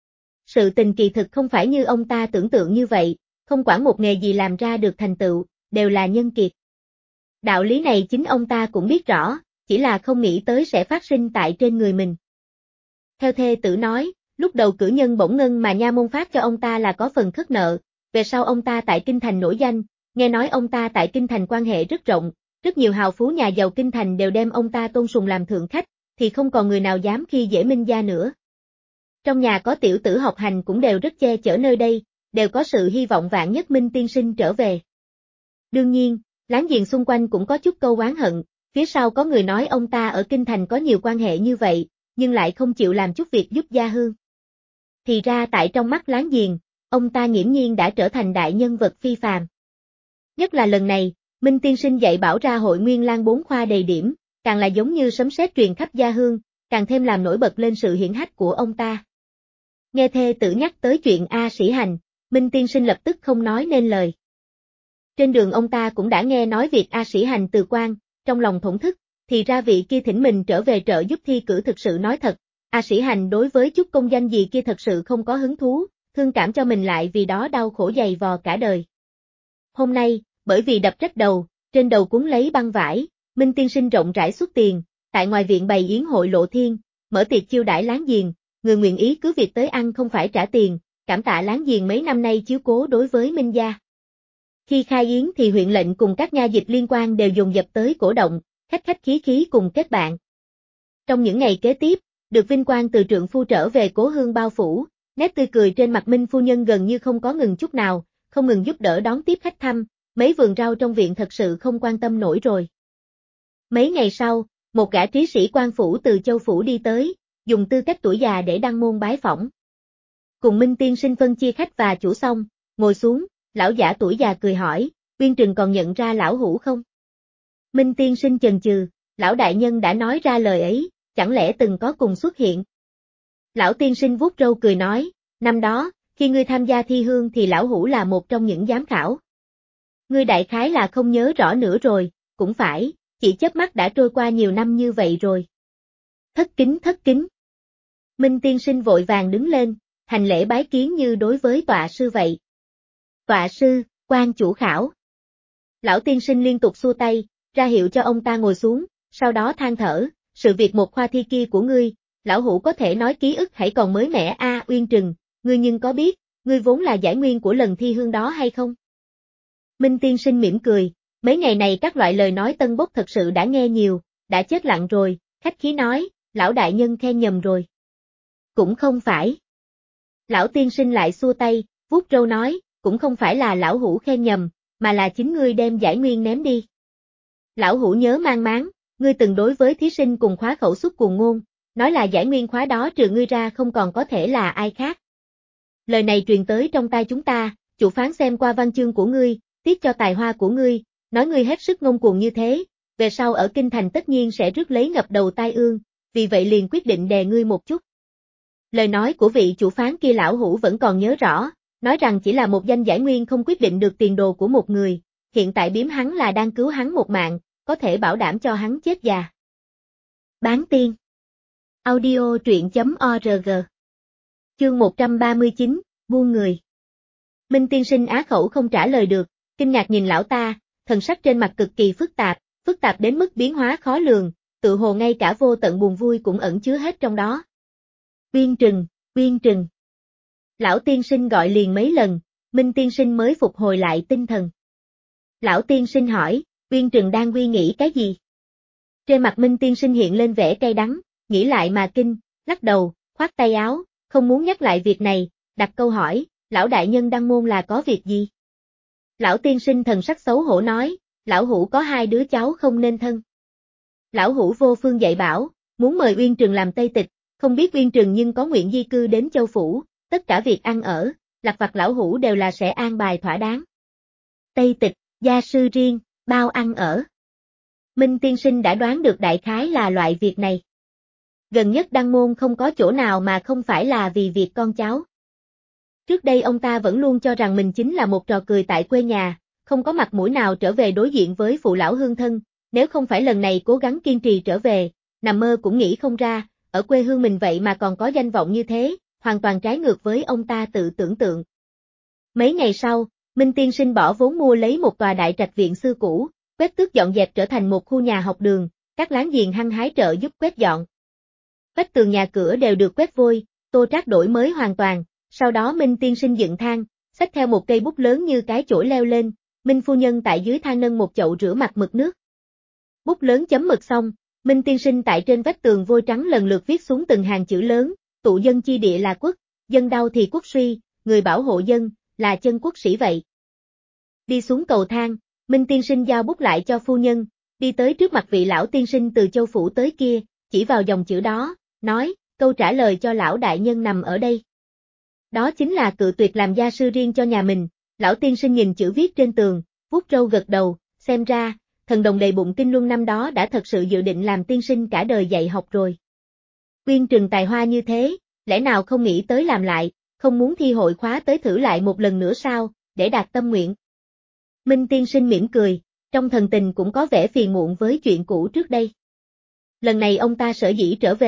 Sự tình kỳ thực không phải như ông ta tưởng tượng như vậy, không quản một nghề gì làm ra được thành tựu, đều là nhân kiệt. Đạo lý này chính ông ta cũng biết rõ, chỉ là không nghĩ tới sẽ phát sinh tại trên người mình. Theo thê tử nói, lúc đầu cử nhân bổng ngân mà nha môn phát cho ông ta là có phần khất nợ, về sau ông ta tại kinh thành nổi danh, nghe nói ông ta tại kinh thành quan hệ rất rộng, rất nhiều hào phú nhà giàu kinh thành đều đem ông ta tôn sùng làm thượng khách, thì không còn người nào dám khi dễ Minh gia nữa. Trong nhà có tiểu tử học hành cũng đều rất che chở nơi đây, đều có sự hy vọng vạn nhất Minh tiên sinh trở về. Đương nhiên, láng giềng xung quanh cũng có chút câu oán hận, phía sau có người nói ông ta ở kinh thành có nhiều quan hệ như vậy, nhưng lại không chịu làm chút việc giúp gia hương. Thì ra tại trong mắt láng giềng, ông ta nghiễm nhiên đã trở thành đại nhân vật phi phàm. Nhất là lần này, Minh tiên sinh dạy bảo ra hội Nguyên Lang 4 khoa đầy điểm, càng là giống như sấm sét truyền khắp gia hương, càng thêm làm nổi bật lên sự hiển hách của ông ta. Nghe thê tử nhắc tới chuyện A Sĩ Hành, Minh tiên sinh lập tức không nói nên lời. Trên đường ông ta cũng đã nghe nói việc A Sĩ Hành từ quan, trong lòng thổn thức, thì ra vị kia thỉnh mình trở về trợ giúp thi cử thực sự nói thật, A Sĩ Hành đối với chút công danh gì kia thật sự không có hứng thú, thương cảm cho mình lại vì đó đau khổ dày vò cả đời. Hôm nay, bởi vì đập rách đầu, trên đầu cuốn lấy băng vải, Minh tiên sinh rộng rãi xuất tiền, tại ngoài viện bày yến hội lộ thiên, mở tiệc chiêu đãi láng giềng, người nguyện ý cứ việc tới ăn không phải trả tiền, cảm tạ láng giềng mấy năm nay chiếu cố đối với Minh gia. Khi khai yến thì huyện lệnh cùng các nha dịch liên quan đều dồn dập tới cổ động, khách khách khí khí cùng kết bạn. Trong những ngày kế tiếp, được vinh quang từ trượng phu trở về cố hương bao phủ, nét tươi cười trên mặt Minh phu nhân gần như không có ngừng chút nào, không ngừng giúp đỡ đón tiếp khách thăm, mấy vườn rau trong viện thật sự không quan tâm nổi rồi. Mấy ngày sau, một gã trí sĩ quan phủ từ Châu phủ đi tới, dùng tư cách tuổi già để đăng môn bái phỏng. Cùng Minh tiên sinh phân chia khách và chủ xong, ngồi xuống, lão giả tuổi già cười hỏi, Uyên Trừng còn nhận ra lão hủ không? Minh tiên sinh chần chừ, lão đại nhân đã nói ra lời ấy, chẳng lẽ từng có cùng xuất hiện? Lão tiên sinh vuốt râu cười nói, năm đó, khi ngươi tham gia thi hương thì lão hủ là một trong những giám khảo. Ngươi đại khái là không nhớ rõ nữa rồi, cũng phải, chỉ chớp mắt đã trôi qua nhiều năm như vậy rồi. Thất kính. Minh tiên sinh vội vàng đứng lên, hành lễ bái kiến như đối với tọa sư vậy. Tọa sư, quan chủ khảo. Lão tiên sinh liên tục xua tay, ra hiệu cho ông ta ngồi xuống, sau đó than thở, sự việc một khoa thi kia của ngươi, lão hủ có thể nói ký ức hãy còn mới mẻ Uyên Trừng, ngươi nhưng có biết, ngươi vốn là giải nguyên của lần thi hương đó hay không? Minh tiên sinh mỉm cười, mấy ngày này các loại lời nói tân bốc thật sự đã nghe nhiều, đã chết lặng rồi, khách khí nói, lão đại nhân khen nhầm rồi. Cũng không phải. Lão tiên sinh lại xua tay, vuốt râu nói, cũng không phải là lão hủ khen nhầm, mà là chính ngươi đem giải nguyên ném đi. Lão hủ nhớ mang máng, ngươi từng đối với thí sinh cùng khóa khẩu suất cuồng ngôn, nói là giải nguyên khóa đó trừ ngươi ra không còn có thể là ai khác. Lời này truyền tới trong tai chúng ta, chủ phán xem qua văn chương của ngươi, tiếc cho tài hoa của ngươi, nói ngươi hết sức ngông cuồng như thế, về sau ở kinh thành tất nhiên sẽ rước lấy ngập đầu tai ương, vì vậy liền quyết định đè ngươi một chút. Lời nói của vị chủ phán kia lão hủ vẫn còn nhớ rõ, nói rằng chỉ là một danh giải nguyên không quyết định được tiền đồ của một người, hiện tại biếm hắn là đang cứu hắn một mạng, có thể bảo đảm cho hắn chết già. Bán tiên. Audio truyện.org. Chương 139, buôn người. Minh tiên sinh á khẩu không trả lời được, kinh ngạc nhìn lão ta, thần sắc trên mặt cực kỳ phức tạp đến mức biến hóa khó lường, tự hồ ngay cả vô tận buồn vui cũng ẩn chứa hết trong đó. Uyên Trừng. Lão tiên sinh gọi liền mấy lần, Minh tiên sinh mới phục hồi lại tinh thần. Lão tiên sinh hỏi, Uyên Trừng đang suy nghĩ cái gì? Trên mặt Minh tiên sinh hiện lên vẻ cay đắng, nghĩ lại mà kinh, lắc đầu, khoát tay áo, không muốn nhắc lại việc này, đặt câu hỏi, lão đại nhân đăng môn là có việc gì? Lão tiên sinh thần sắc xấu hổ nói, lão hủ có hai đứa cháu không nên thân. Lão hủ vô phương dạy bảo, muốn mời Uyên Trừng làm Tây Tịch, không biết Uyên Trừng nhưng có nguyện di cư đến Châu phủ, tất cả việc ăn ở, lặt vặt lão hủ đều là sẽ an bài thỏa đáng. Tây Tịch, gia sư riêng, bao ăn ở. Minh tiên sinh đã đoán được đại khái là loại việc này. Gần nhất đăng môn không có chỗ nào mà không phải là vì việc con cháu. Trước đây ông ta vẫn luôn cho rằng mình chính là một trò cười tại quê nhà, không có mặt mũi nào trở về đối diện với phụ lão hương thân, nếu không phải lần này cố gắng kiên trì trở về, nằm mơ cũng nghĩ không ra, ở quê hương mình vậy mà còn có danh vọng như thế, hoàn toàn trái ngược với ông ta tự tưởng tượng. Mấy ngày sau, Minh tiên sinh bỏ vốn mua lấy một tòa đại trạch viện xưa cũ, quét tước dọn dẹp trở thành một khu nhà học đường, các láng giềng hăng hái trợ giúp quét dọn. Vách tường nhà cửa đều được quét vôi, tô trát đổi mới hoàn toàn, sau đó Minh tiên sinh dựng thang, xách theo một cây bút lớn như cái chổi leo lên, Minh phu nhân tại dưới thang nâng một chậu rửa mặt mực nước. Bút lớn chấm mực xong, Minh tiên sinh tại trên vách tường vôi trắng lần lượt viết xuống từng hàng chữ lớn, tụ dân chi địa là quốc, dân đau thì quốc suy, người bảo hộ dân, là chân quốc sĩ vậy. Đi xuống cầu thang, Minh tiên sinh giao bút lại cho phu nhân, đi tới trước mặt vị lão tiên sinh từ Châu phủ tới kia, chỉ vào dòng chữ đó, nói, câu trả lời cho lão đại nhân nằm ở đây. Đó chính là cự tuyệt làm gia sư riêng cho nhà mình, lão tiên sinh nhìn chữ viết trên tường, vuốt râu gật đầu, xem ra, thần đồng đầy bụng kinh luân năm đó đã thật sự dự định làm tiên sinh cả đời dạy học rồi. Uyên Trừng tài hoa như thế, lẽ nào không nghĩ tới làm lại, không muốn thi hội khóa tới thử lại một lần nữa sao, để đạt tâm nguyện. Minh tiên sinh mỉm cười, trong thần tình cũng có vẻ phiền muộn với chuyện cũ trước đây. Lần này ông ta sở dĩ trở về,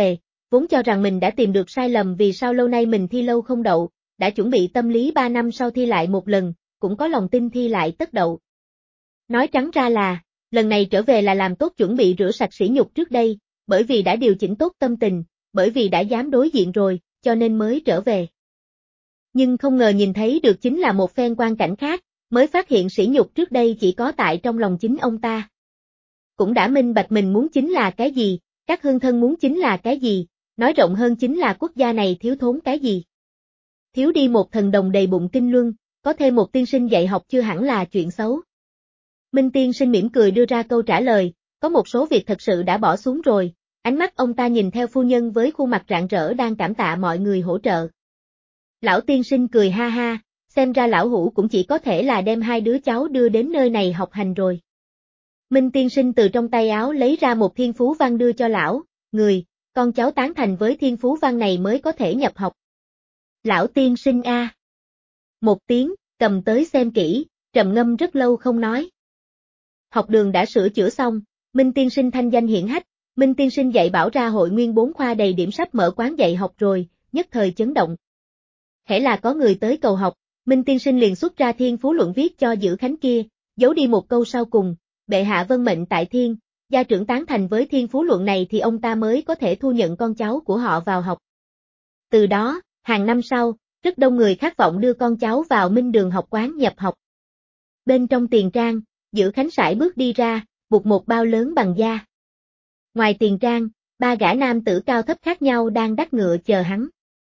vốn cho rằng mình đã tìm được sai lầm vì sao lâu nay mình thi lâu không đậu, đã chuẩn bị tâm lý 3 năm sau thi lại một lần, cũng có lòng tin thi lại tất đậu. Nói trắng ra là, lần này trở về là làm tốt chuẩn bị rửa sạch sỉ nhục trước đây, bởi vì đã điều chỉnh tốt tâm tình, bởi vì đã dám đối diện rồi, cho nên mới trở về. Nhưng không ngờ nhìn thấy được chính là một phen quang cảnh khác, mới phát hiện sỉ nhục trước đây chỉ có tại trong lòng chính ông ta. Cũng đã minh bạch mình muốn chính là cái gì, các hương thân muốn chính là cái gì, nói rộng hơn chính là quốc gia này thiếu thốn cái gì. Thiếu đi một thần đồng đầy bụng kinh luân, có thêm một tiên sinh dạy học chưa hẳn là chuyện xấu. Minh tiên sinh mỉm cười đưa ra câu trả lời, có một số việc thật sự đã bỏ xuống rồi, ánh mắt ông ta nhìn theo phu nhân với khuôn mặt rạng rỡ đang cảm tạ mọi người hỗ trợ. Lão tiên sinh cười ha ha, xem ra lão hủ cũng chỉ có thể là đem hai đứa cháu đưa đến nơi này học hành rồi. Minh tiên sinh từ trong tay áo lấy ra một thiên phú văn đưa cho lão, người, con cháu tán thành với thiên phú văn này mới có thể nhập học. Lão tiên sinh a. Một tiếng, cầm tới xem kỹ, trầm ngâm rất lâu không nói. Học đường đã sửa chữa xong, Minh tiên sinh thanh danh hiển hách, Minh tiên sinh dạy bảo ra hội nguyên 4 khoa đầy điểm sắp mở quán dạy học rồi, nhất thời chấn động. Hễ là có người tới cầu học, Minh tiên sinh liền xuất ra thiên phú luận viết cho Dữ Khánh kia, giấu đi một câu sau cùng, bệ hạ vân mệnh tại thiên, gia trưởng tán thành với thiên phú luận này thì ông ta mới có thể thu nhận con cháu của họ vào học. Từ đó, hàng năm sau, rất đông người khát vọng đưa con cháu vào Minh Đường học quán nhập học. Bên trong tiền trang, Dữ Khánh sải bước đi ra, buộc một bao lớn bằng da. Ngoài tiền trang, 3 gã nam tử cao thấp khác nhau đang đắc ngựa chờ hắn.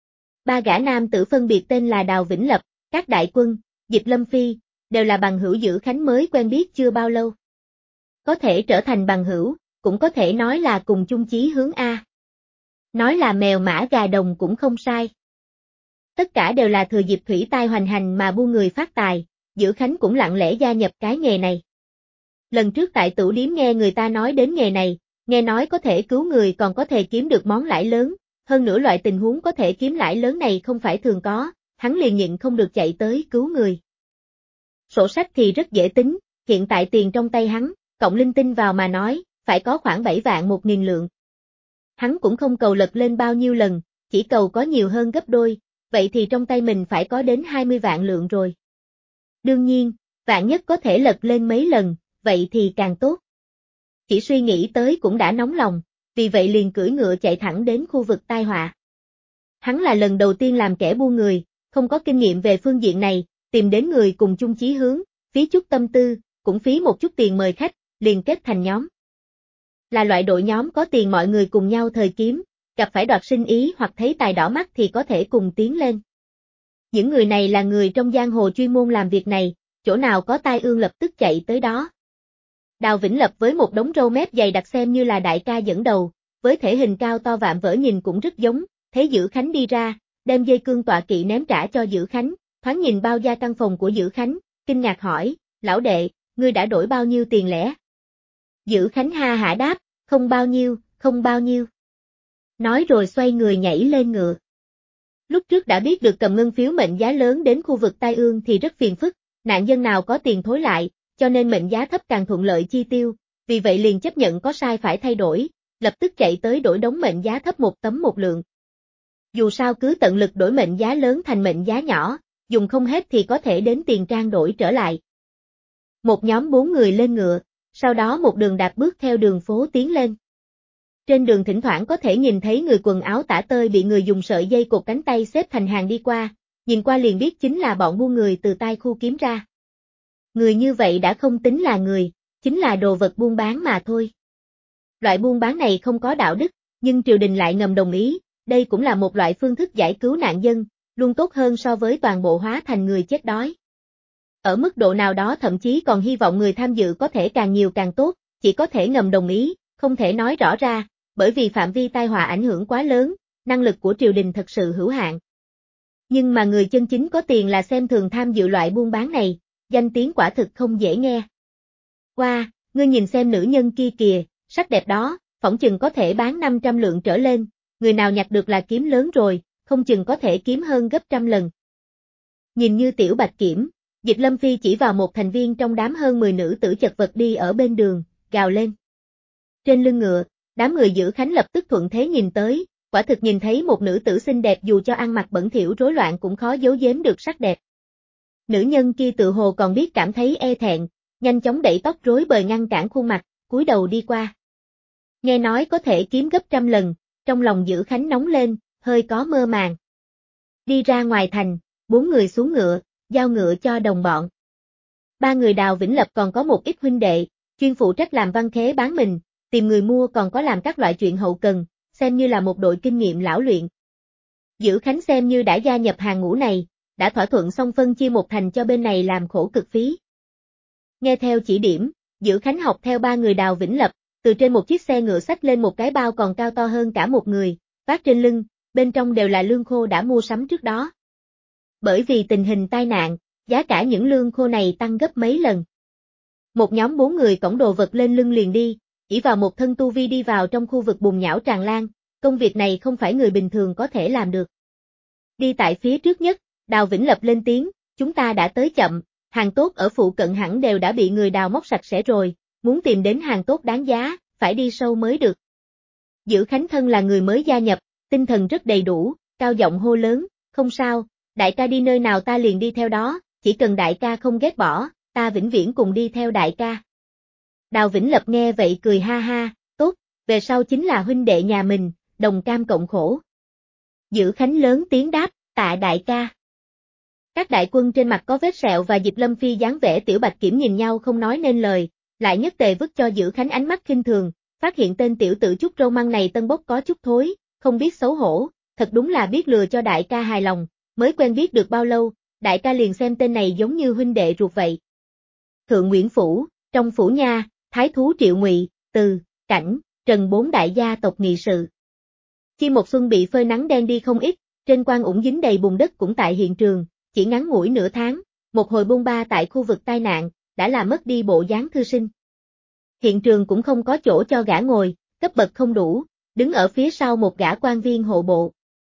3 gã nam tử phân biệt tên là Đào Vĩnh Lập, Các Đại Quân, Dịch Lâm Phi, đều là bằng hữu Dữ Khánh mới quen biết chưa bao lâu. Có thể trở thành bằng hữu, cũng có thể nói là cùng chung chí hướng A. Nói là mèo mã gà đồng cũng không sai. Tất cả đều là thừa dịp thủy tai hoành hành mà buôn người phát tài, Dữ Khánh cũng lặng lẽ gia nhập cái nghề này. Lần trước tại tửu điếm nghe người ta nói đến nghề này, nghe nói có thể cứu người còn có thể kiếm được món lãi lớn, hơn nữa loại tình huống có thể kiếm lãi lớn này không phải thường có, hắn liền nhịn không được chạy tới cứu người. Sổ sách thì rất dễ tính, hiện tại tiền trong tay hắn, cộng linh tinh vào mà nói, phải có khoảng 7 vạn 1.000 lượng. Hắn cũng không cầu lật lên bao nhiêu lần, chỉ cầu có nhiều hơn gấp đôi, vậy thì trong tay mình phải có đến 20 vạn lượng rồi. Đương nhiên, vạn nhất có thể lật lên mấy lần, vậy thì càng tốt. Chỉ suy nghĩ tới cũng đã nóng lòng, vì vậy liền cưỡi ngựa chạy thẳng đến khu vực tai họa. Hắn là lần đầu tiên làm kẻ buôn người, không có kinh nghiệm về phương diện này, tìm đến người cùng chung chí hướng, phí chút tâm tư, cũng phí một chút tiền mời khách, liền kết thành nhóm. Là loại đội nhóm có tiền mọi người cùng nhau thời kiếm, gặp phải đoạt sinh ý hoặc thấy tài đỏ mắt thì có thể cùng tiến lên. Những người này là người trong giang hồ chuyên môn làm việc này, chỗ nào có tai ương lập tức chạy tới đó. Đào Vĩnh Lập với một đống râu mép dày đặc xem như là đại ca dẫn đầu, với thể hình cao to vạm vỡ nhìn cũng rất giống, thấy Dữ Khánh đi ra, đem dây cương tọa kỵ ném trả cho Dữ Khánh, thoáng nhìn bao gia căn phòng của Dữ Khánh, kinh ngạc hỏi, lão đệ, ngươi đã đổi bao nhiêu tiền lẻ? Dữ Khánh ha hả đáp, không bao nhiêu, không bao nhiêu. Nói rồi xoay người nhảy lên ngựa. Lúc trước đã biết được cầm ngân phiếu mệnh giá lớn đến khu vực tai ương thì rất phiền phức, nạn dân nào có tiền thối lại, cho nên mệnh giá thấp càng thuận lợi chi tiêu, vì vậy liền chấp nhận có sai phải thay đổi, lập tức chạy tới đổi đống mệnh giá thấp 1 tấm 1 lượng. Dù sao cứ tận lực đổi mệnh giá lớn thành mệnh giá nhỏ, dùng không hết thì có thể đến tiền trang đổi trở lại. Một nhóm 4 người lên ngựa, sau đó một đường đạp bước theo đường phố tiến lên. Trên đường thỉnh thoảng có thể nhìn thấy người quần áo tả tơi bị người dùng sợi dây cột cánh tay xếp thành hàng đi qua, nhìn qua liền biết chính là bọn buôn người từ tai khu kiếm ra. Người như vậy đã không tính là người, chính là đồ vật buôn bán mà thôi. Loại buôn bán này không có đạo đức, nhưng triều đình lại ngầm đồng ý, đây cũng là một loại phương thức giải cứu nạn dân, luôn tốt hơn so với toàn bộ hóa thành người chết đói. Ở mức độ nào đó thậm chí còn hy vọng người tham dự có thể càng nhiều càng tốt, chỉ có thể ngầm đồng ý, không thể nói rõ ra, bởi vì phạm vi tai họa ảnh hưởng quá lớn, năng lực của triều đình thật sự hữu hạn. Nhưng mà người chân chính có tiền là xem thường tham dự loại buôn bán này, danh tiếng quả thực không dễ nghe. Qua, ngươi nhìn xem nữ nhân kia kìa, sắc đẹp đó, phỏng chừng có thể bán 500 lượng trở lên, người nào nhặt được là kiếm lớn rồi, không chừng có thể kiếm hơn gấp trăm lần. Nhìn như tiểu bạch kiểm, Dịch Lâm Phi chỉ vào một thành viên trong đám hơn 10 nữ tử chật vật đi ở bên đường, gào lên. Trên lưng ngựa, đám người Dữ Khánh lập tức thuận thế nhìn tới, quả thực nhìn thấy một nữ tử xinh đẹp dù cho ăn mặc bẩn thỉu rối loạn cũng khó giấu giếm được sắc đẹp. Nữ nhân kia tự hồ còn biết cảm thấy e thẹn, nhanh chóng đẩy tóc rối bời ngăn cản khuôn mặt, cúi đầu đi qua. Nghe nói có thể kiếm gấp 100 lần, trong lòng Dữ Khánh nóng lên, hơi có mơ màng. Đi ra ngoài thành, 4 người xuống ngựa, giao ngựa cho đồng bọn. 3 người Đào Vĩnh Lập còn có một ít huynh đệ, chuyên phụ trách làm văn khế bán mình, tìm người mua còn có làm các loại chuyện hậu cần, xem như là một đội kinh nghiệm lão luyện. Dữ Khánh xem như đã gia nhập hàng ngũ này, đã thỏa thuận xong phân chia một thành cho bên này làm khổ cực phí. Nghe theo chỉ điểm, Dữ Khánh học theo 3 người Đào Vĩnh Lập, từ trên một chiếc xe ngựa xách lên một cái bao còn cao to hơn cả một người, vác trên lưng, bên trong đều là lương khô đã mua sắm trước đó. Bởi vì tình hình tai nạn, giá cả những lương khô này tăng gấp mấy lần. Một nhóm 4 người cõng đồ vật lên lưng liền đi, ỷ vào một thân tu vi đi vào trong khu vực bùn nhão tràn lan, công việc này không phải người bình thường có thể làm được. Đi tại phía trước nhất, Đào Vĩnh Lập lên tiếng, chúng ta đã tới chậm, hàng tốt ở phụ cận hẳn đều đã bị người đào móc sạch sẽ rồi, muốn tìm đến hàng tốt đáng giá, phải đi sâu mới được. Dữ Khánh thân là người mới gia nhập, tinh thần rất đầy đủ, cao giọng hô lớn, không sao, đại ca đi nơi nào ta liền đi theo đó, chỉ cần đại ca không ghét bỏ, ta vĩnh viễn cùng đi theo đại ca. Đào Vĩnh Lập nghe vậy cười ha ha, tốt, về sau chính là huynh đệ nhà mình, đồng cam cộng khổ. Dữ Khánh lớn tiếng đáp, tạ đại ca. Các đại quân trên mặt có vết sẹo và Diệp Lâm Phi dáng vẻ Tiểu Bạch Kiểm nhìn nhau không nói nên lời, lại nhất tề vứt cho Dữ Khánh ánh mắt khinh thường, phát hiện tên tiểu tử chút râu măng này tân bốc có chút thối, không biết xấu hổ, thật đúng là biết lừa cho đại ca hài lòng, mới quen biết được bao lâu, đại ca liền xem tên này giống như huynh đệ ruột vậy. Thượng Nguyễn Phủ, trong phủ nha, thái thú Triệu Ngụy, Từ, Cảnh, Trần 4 đại gia tộc nghị sự. Chi một xuân bị phơi nắng đen đi không ít, trên quan ủng dính đầy bùn đất cũng tại hiện trường, chỉ ngắn ngủi nửa tháng, một hồi bôn ba tại khu vực tai nạn, đã làm mất đi bộ dáng thư sinh. Hiện trường cũng không có chỗ cho gã ngồi, cấp bậc không đủ, đứng ở phía sau một gã quan viên hộ bộ.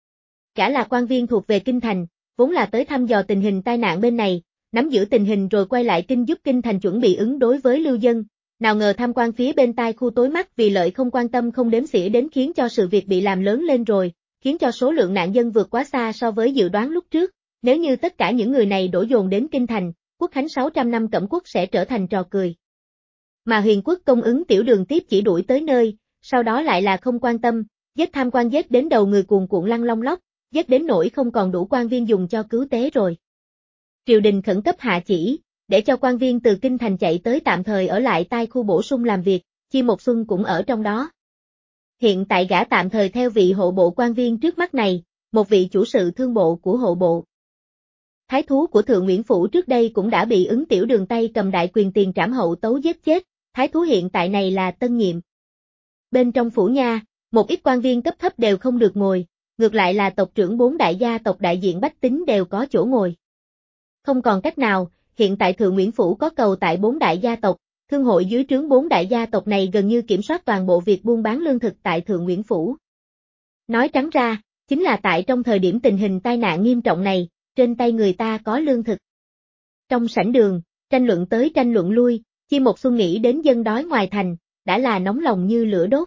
Gã là quan viên thuộc về kinh thành, vốn là tới thăm dò tình hình tai nạn bên này, nắm giữ tình hình rồi quay lại kinh giúp kinh thành chuẩn bị ứng đối với lưu dân. Nào ngờ tham quan phía bên tai khu tối mắt vì lợi không quan tâm không đếm xỉa đến khiến cho sự việc bị làm lớn lên rồi, khiến cho số lượng nạn dân vượt quá xa so với dự đoán lúc trước. Nếu như tất cả những người này đổ dồn đến kinh thành, quốc khánh 600 năm Cẩm Quốc sẽ trở thành trò cười. Mà Huyền Quốc công ứng Tiểu Đường tiếp chỉ đuổi tới nơi, sau đó lại là không quan tâm, giết tham quan giết đến đầu người cuồn cuộn lăn long lóc, giết đến nỗi không còn đủ quan viên dùng cho cứu tế rồi. Triều đình khẩn cấp hạ chỉ, để cho quan viên từ kinh thành chạy tới tạm thời ở lại tai khu bổ sung làm việc, Chi Một Xuân cũng ở trong đó. Hiện tại gã tạm thời theo vị hộ bộ quan viên trước mắt này, một vị chủ sự thương bộ của hộ bộ. Thái thú của Thượng Nguyễn Phủ trước đây cũng đã bị ứng Tiểu Đường tay cầm đại quyền tiền trảm hậu tấu giết chết, thái thú hiện tại này là tân nhiệm. Bên trong phủ nha, một ít quan viên cấp thấp đều không được ngồi, ngược lại là tộc trưởng 4 đại gia tộc đại diện bách tính đều có chỗ ngồi. Không còn cách nào, hiện tại Thượng Nguyễn Phủ có cầu tại 4 đại gia tộc, thương hội dưới trướng 4 đại gia tộc này gần như kiểm soát toàn bộ việc buôn bán lương thực tại Thượng Nguyễn Phủ. Nói trắng ra, chính là tại trong thời điểm tình hình tai nạn nghiêm trọng này, trên tay người ta có lương thực. Trong sảnh đường, tranh luận tới tranh luận lui, Chi Một Xuân nghĩ đến dân đói ngoài thành, đã là nóng lòng như lửa đốt.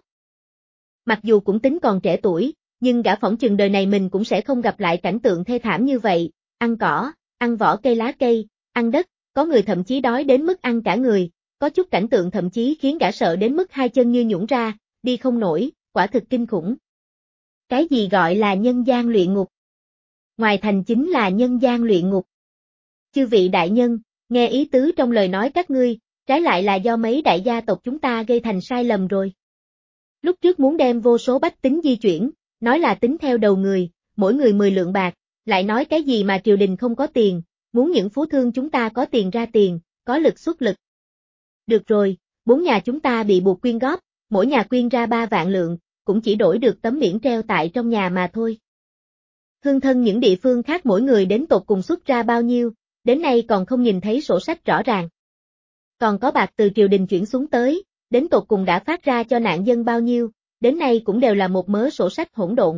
Mặc dù cũng tính còn trẻ tuổi, nhưng gã phỏng chừng đời này mình cũng sẽ không gặp lại cảnh tượng thê thảm như vậy, ăn cỏ, ăn vỏ cây lá cây, ăn đất, có người thậm chí đói đến mức ăn cả người, có chút cảnh tượng thậm chí khiến gã sợ đến mức hai chân như nhũn ra, đi không nổi, quả thực kinh khủng. Cái gì gọi là nhân gian luyện ngục? Ngoài thành chính là nhân gian luyện ngục. Chư vị đại nhân, nghe ý tứ trong lời nói các ngươi, trái lại là do mấy đại gia tộc chúng ta gây thành sai lầm rồi. Lúc trước muốn đem vô số bách tính di chuyển, nói là tính theo đầu người, mỗi người 10 lượng bạc, lại nói cái gì mà triều đình không có tiền, muốn những phú thương chúng ta có tiền ra tiền, có lực xuất lực. Được rồi, 4 nhà chúng ta bị buộc quyên góp, mỗi nhà quyên ra 3 vạn lượng, cũng chỉ đổi được tấm miễn treo tại trong nhà mà thôi. Hương thân những địa phương khác mỗi người đến tột cùng xuất ra bao nhiêu, đến nay còn không nhìn thấy sổ sách rõ ràng. Còn có bạc từ triều đình chuyển xuống tới, đến tột cùng đã phát ra cho nạn dân bao nhiêu, đến nay cũng đều là một mớ sổ sách hỗn độn.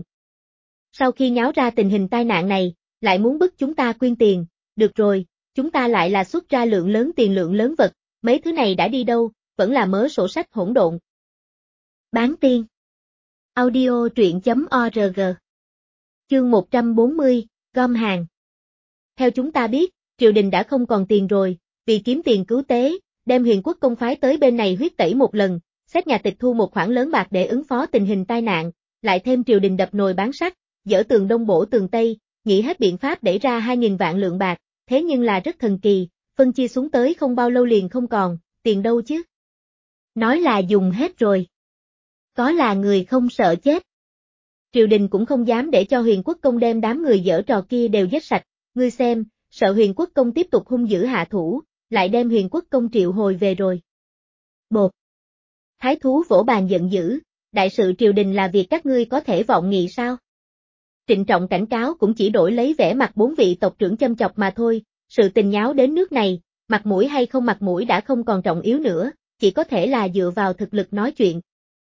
Sau khi nháo ra tình hình tai nạn này, lại muốn bức chúng ta quyên tiền, được rồi, chúng ta lại là xuất ra lượng lớn tiền lượng lớn vật, mấy thứ này đã đi đâu, vẫn là mớ sổ sách hỗn độn. Bán tiên. Audio truyện.org. Chương 140, gom hàng. Theo chúng ta biết, triều đình đã không còn tiền rồi, vì kiếm tiền cứu tế, đem Huyền Quốc công phái tới bên này huyết tẩy một lần, xét nhà tịch thu một khoản lớn bạc để ứng phó tình hình tai nạn, lại thêm triều đình đập nồi bán sắt, dỡ tường đông bổ tường tây, nghĩ hết biện pháp để ra 2.000 vạn lượng bạc, thế nhưng là rất thần kỳ, phân chia xuống tới không bao lâu liền không còn, tiền đâu chứ? Nói là dùng hết rồi. Có là người không sợ chết. Triều đình cũng không dám để cho Huyền Quốc công đem đám người dở trò kia đều giết sạch, ngươi xem, sợ Huyền Quốc công tiếp tục hung dữ hạ thủ, lại đem Huyền Quốc công triệu hồi về rồi. Bột. Thái thú vỗ bàn giận dữ, đại sự triều đình là việc các ngươi có thể vọng nghị sao? Trịnh trọng cảnh cáo cũng chỉ đổi lấy vẻ mặt 4 vị tộc trưởng châm chọc mà thôi, sự tình nháo đến nước này, mặt mũi hay không mặt mũi đã không còn trọng yếu nữa, chỉ có thể là dựa vào thực lực nói chuyện.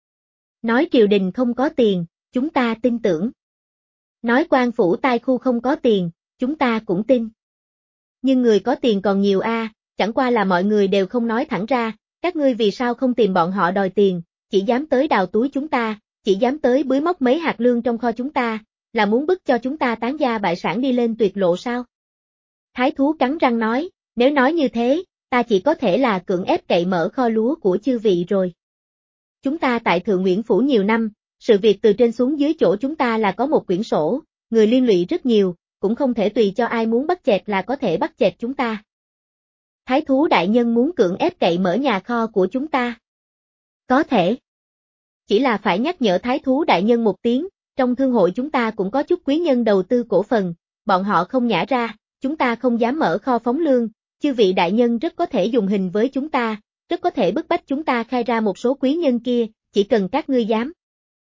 Nói triều đình không có tiền, chúng ta tin tưởng. Nói quan phủ tai khu không có tiền, chúng ta cũng tin. Nhưng người có tiền còn nhiều chẳng qua là mọi người đều không nói thẳng ra, các ngươi vì sao không tìm bọn họ đòi tiền, chỉ dám tới đào túi chúng ta, chỉ dám tới bới móc mấy hạt lương trong kho chúng ta, là muốn bức cho chúng ta tán gia bại sản đi lên tuyệt lộ sao? Thái thú cắn răng nói, nếu nói như thế, ta chỉ có thể là cưỡng ép cậy mở kho lúa của chư vị rồi. Chúng ta tại Thượng Nguyễn Phủ nhiều năm, sự việc từ trên xuống dưới chỗ chúng ta là có một quyển sổ, người liên lụy rất nhiều, cũng không thể tùy cho ai muốn bắt chẹt là có thể bắt chẹt chúng ta. Thái thú đại nhân muốn cưỡng ép cậy mở nhà kho của chúng ta. Có thể. Chỉ là phải nhắc nhở thái thú đại nhân một tiếng, trong thương hội chúng ta cũng có chút quý nhân đầu tư cổ phần, bọn họ không nhả ra, chúng ta không dám mở kho phóng lương, chư vị đại nhân rất có thể dùng hình với chúng ta, rất có thể bức bách chúng ta khai ra một số quý nhân kia, chỉ cần các ngươi dám.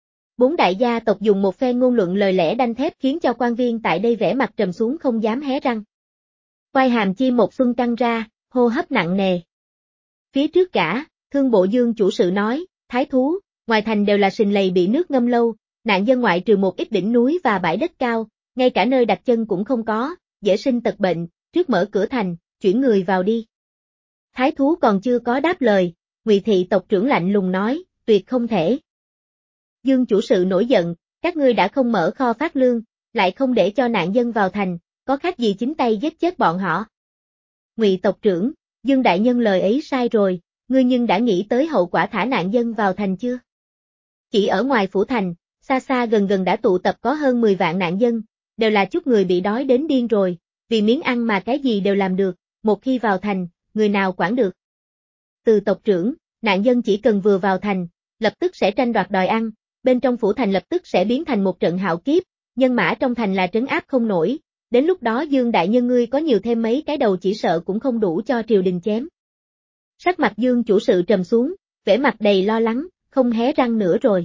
4 đại gia tộc dùng một phen ngôn luận lời lẽ đanh thép khiến cho quan viên tại đây vẻ mặt trầm xuống không dám hé răng. Quai hàm Chi một xuân căng ra, hô hấp nặng nề. Phía trước cả, Thương Bộ Dương chủ sự nói, thái thú, ngoài thành đều là sình lầy bị nước ngâm lâu, nạn dân ngoại trừ một ít đỉnh núi và bãi đất cao, ngay cả nơi đặt chân cũng không có, dễ sinh tật bệnh, trước mở cửa thành, chuyển người vào đi. Thái thú còn chưa có đáp lời, Ngụy thị tộc trưởng lạnh lùng nói, tuyệt không thể. Dương chủ sự nổi giận, các ngươi đã không mở kho phát lương, lại không để cho nạn dân vào thành, có khác gì chính tay giết chết bọn họ. Ngụy tộc trưởng, Dương đại nhân lời ấy sai rồi, ngươi nhưng đã nghĩ tới hậu quả thả nạn dân vào thành chưa? Chỉ ở ngoài phủ thành, xa xa gần gần đã tụ tập có hơn 10 vạn nạn dân, đều là chút người bị đói đến điên rồi, vì miếng ăn mà cái gì đều làm được, một khi vào thành, người nào quản được. Từ tộc trưởng, nạn dân chỉ cần vừa vào thành, lập tức sẽ tranh đoạt đòi ăn, bên trong phủ thành lập tức sẽ biến thành một trận hạo kiếp, nhân mã trong thành là trấn áp không nổi, đến lúc đó Dương đại nhân ngươi có nhiều thêm mấy cái đầu chỉ sợ cũng không đủ cho triều đình chém. Sắc mặt Dương chủ sự trầm xuống, vẻ mặt đầy lo lắng, không hé răng nữa rồi.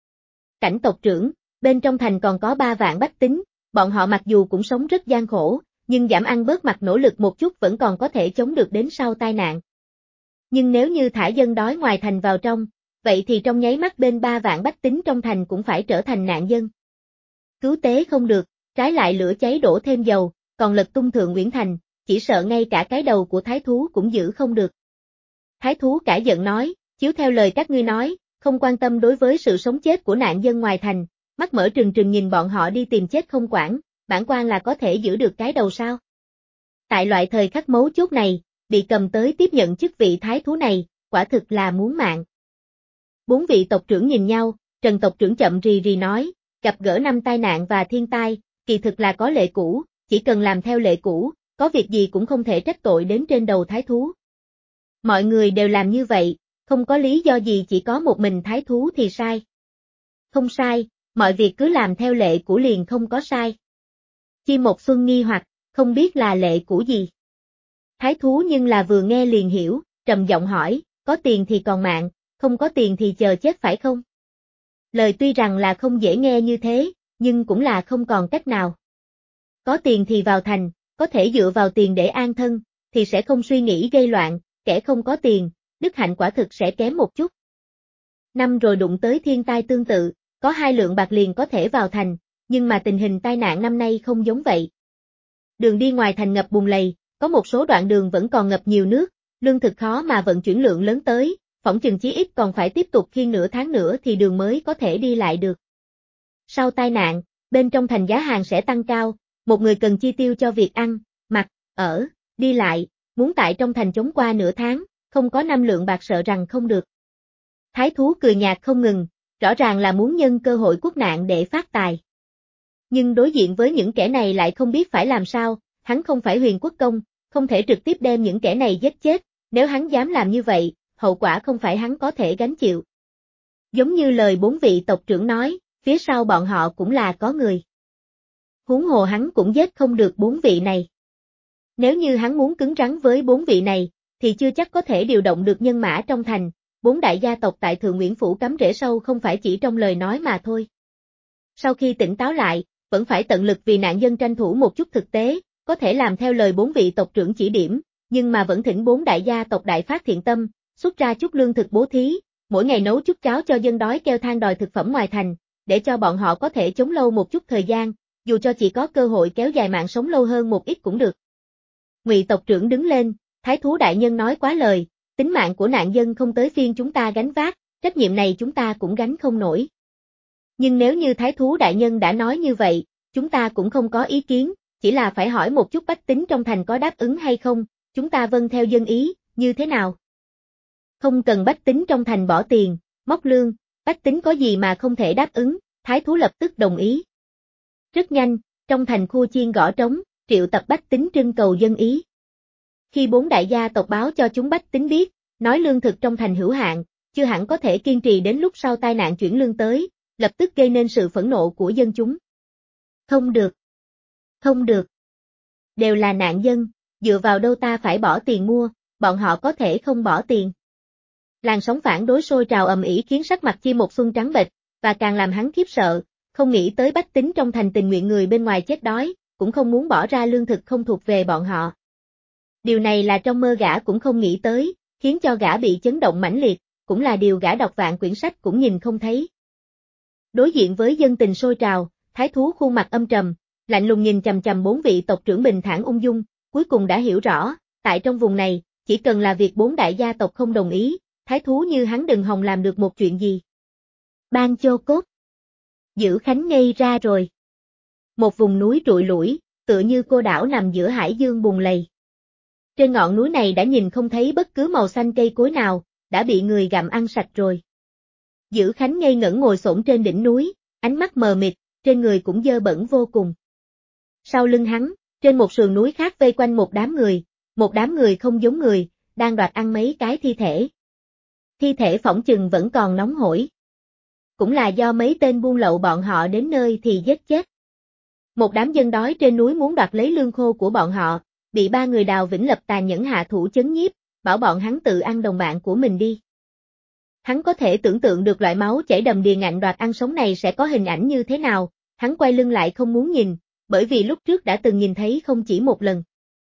Cảnh tộc trưởng, bên trong thành còn có 3 vạn bách tính, bọn họ mặc dù cũng sống rất gian khổ, nhưng giảm ăn bớt mặt nỗ lực một chút vẫn còn có thể chống được đến sau tai nạn. Nhưng nếu như thả dân đói ngoài thành vào trong, vậy thì trong nháy mắt bên 3 vạn bách tính trong thành cũng phải trở thành nạn dân. Cứu tế không được, trái lại lửa cháy đổ thêm dầu, còn lật tung Thượng Nguyễn Thành, chỉ sợ ngay cả cái đầu của thái thú cũng giữ không được. Thái thú cả giận nói, chiếu theo lời các ngươi nói, không quan tâm đối với sự sống chết của nạn dân ngoài thành, mắt mở trừng trừng nhìn bọn họ đi tìm chết không quản, bản quan là có thể giữ được cái đầu sao? Tại loại thời khắc mấu chốt này, bị cầm tới tiếp nhận chức vị thái thú này, quả thực là muốn mạng. 4 vị tộc trưởng nhìn nhau, Trần tộc trưởng chậm rì rì nói, gặp gỡ 5 tai nạn và thiên tai, kỳ thực là có lệ cũ, chỉ cần làm theo lệ cũ, có việc gì cũng không thể trách tội đến trên đầu thái thú. Mọi người đều làm như vậy, không có lý do gì chỉ có một mình thái thú thì sai. Không sai, mọi việc cứ làm theo lệ cũ liền không có sai. Chi một xuân nghi hoặc, không biết là lệ cũ gì. Thái thú nhưng là vừa nghe liền hiểu, trầm giọng hỏi, có tiền thì còn mạng, không có tiền thì chờ chết phải không? Lời tuy rằng là không dễ nghe như thế, nhưng cũng là không còn cách nào. Có tiền thì vào thành, có thể dựa vào tiền để an thân, thì sẽ không suy nghĩ gây loạn, kẻ không có tiền, đức hạnh quả thực sẽ kém một chút. Năm rồi đụng tới thiên tai tương tự, có 2 lượng bạc liền có thể vào thành, nhưng mà tình hình tai nạn năm nay không giống vậy. Đường đi ngoài thành ngập bùn lầy, có một số đoạn đường vẫn còn ngập nhiều nước, lương thực khó mà vận chuyển lượng lớn tới, phỏng chừng chí ít còn phải tiếp tục khiêng nửa tháng nữa thì đường mới có thể đi lại được. Sau tai nạn, bên trong thành giá hàng sẽ tăng cao, một người cần chi tiêu cho việc ăn, mặc, ở, đi lại, muốn tại trong thành chống qua nửa tháng, không có 5 lượng bạc sợ rằng không được. Thái thú cười nhạt không ngừng, rõ ràng là muốn nhân cơ hội quốc nạn để phát tài. Nhưng đối diện với những kẻ này lại không biết phải làm sao, hắn không phải Huyền Quốc Công, không thể trực tiếp đem những kẻ này giết chết, nếu hắn dám làm như vậy, hậu quả không phải hắn có thể gánh chịu. Giống như lời 4 vị tộc trưởng nói, phía sau bọn họ cũng là có người. Huống hồ hắn cũng giết không được 4 vị này. Nếu như hắn muốn cứng rắn với 4 vị này, thì chưa chắc có thể điều động được nhân mã trong thành, 4 đại gia tộc tại Thượng Nguyễn Phủ cắm rễ sâu không phải chỉ trong lời nói mà thôi. Sau khi tỉnh táo lại, vẫn phải tận lực vì nạn dân tranh thủ một chút thực tế, có thể làm theo lời 4 vị tộc trưởng chỉ điểm, nhưng mà vẫn thỉnh 4 đại gia tộc đại phát thiện tâm, xuất ra chút lương thực bố thí, mỗi ngày nấu chút cháo cho dân đói kêu than đòi thực phẩm ngoài thành, để cho bọn họ có thể chống lâu một chút thời gian, dù cho chỉ có cơ hội kéo dài mạng sống lâu hơn một ít cũng được. Ngụy tộc trưởng đứng lên, Thái thú đại nhân nói quá lời, tính mạng của nạn dân không tới phiên chúng ta gánh vác, trách nhiệm này chúng ta cũng gánh không nổi. Nhưng nếu như Thái thú đại nhân đã nói như vậy, chúng ta cũng không có ý kiến, chỉ là phải hỏi một chút bách tính trong thành có đáp ứng hay không, chúng ta vâng theo dân ý, như thế nào? Không cần bách tính trong thành bỏ tiền, móc lương, bách tính có gì mà không thể đáp ứng, Thái thú lập tức đồng ý. Rất nhanh, trong thành khu chiên gõ trống, triệu tập bách tính trưng cầu dân ý. Khi 4 đại gia tộc báo cho chúng bách tính biết, nói lương thực trong thành hữu hạn, chưa hẳn có thể kiên trì đến lúc sau tai nạn chuyển lương tới, lập tức gây nên sự phẫn nộ của dân chúng. Không được. Không được. Đều là nạn dân, dựa vào đâu ta phải bỏ tiền mua, bọn họ có thể không bỏ tiền. Làn sóng phản đối sôi trào ầm ĩ khiến sắc mặt Chi Một Xuân trắng bệch, và càng làm hắn khiếp sợ, không nghĩ tới bách tính trong thành tình nguyện người bên ngoài chết đói, cũng không muốn bỏ ra lương thực không thuộc về bọn họ. Điều này là trong mơ gã cũng không nghĩ tới, khiến cho gã bị chấn động mãnh liệt, cũng là điều gã đọc vạn quyển sách cũng nhìn không thấy. Đối diện với dân tình sôi trào, Thái thú khuôn mặt âm trầm, lạnh lùng nhìn chằm chằm 4 vị tộc trưởng bình thản ung dung, cuối cùng đã hiểu rõ, tại trong vùng này, chỉ cần là việc 4 đại gia tộc không đồng ý, Thái thú như hắn đừng hòng làm được một chuyện gì. Ban Chô Cốt. Dữ Khánh ngây ra rồi. Một vùng núi trụi lủi, tựa như cô đảo nằm giữa hải dương bùn lầy. Trên ngọn núi này đã nhìn không thấy bất cứ màu xanh cây cối nào, đã bị người gặm ăn sạch rồi. Dữ Khánh ngây ngẩn ngồi xổm trên đỉnh núi, ánh mắt mờ mịt, trên người cũng dơ bẩn vô cùng. Sau lưng hắn, trên một sườn núi khác vây quanh một đám người không giống người, đang đoạt ăn mấy cái thi thể. Thi thể phỏng chừng vẫn còn nóng hổi. Cũng là do mấy tên buôn lậu bọn họ đến nơi thì giết chết. Một đám dân đói trên núi muốn đoạt lấy lương khô của bọn họ, bị 3 người Đào Vĩnh Lập tàn nhẫn hạ thủ chấn nhiếp, bảo bọn hắn tự ăn đồng bạn của mình đi. Hắn có thể tưởng tượng được loại máu chảy đầm đìa ngạnh đoạt ăn sống này sẽ có hình ảnh như thế nào, hắn quay lưng lại không muốn nhìn, bởi vì lúc trước đã từng nhìn thấy không chỉ một lần.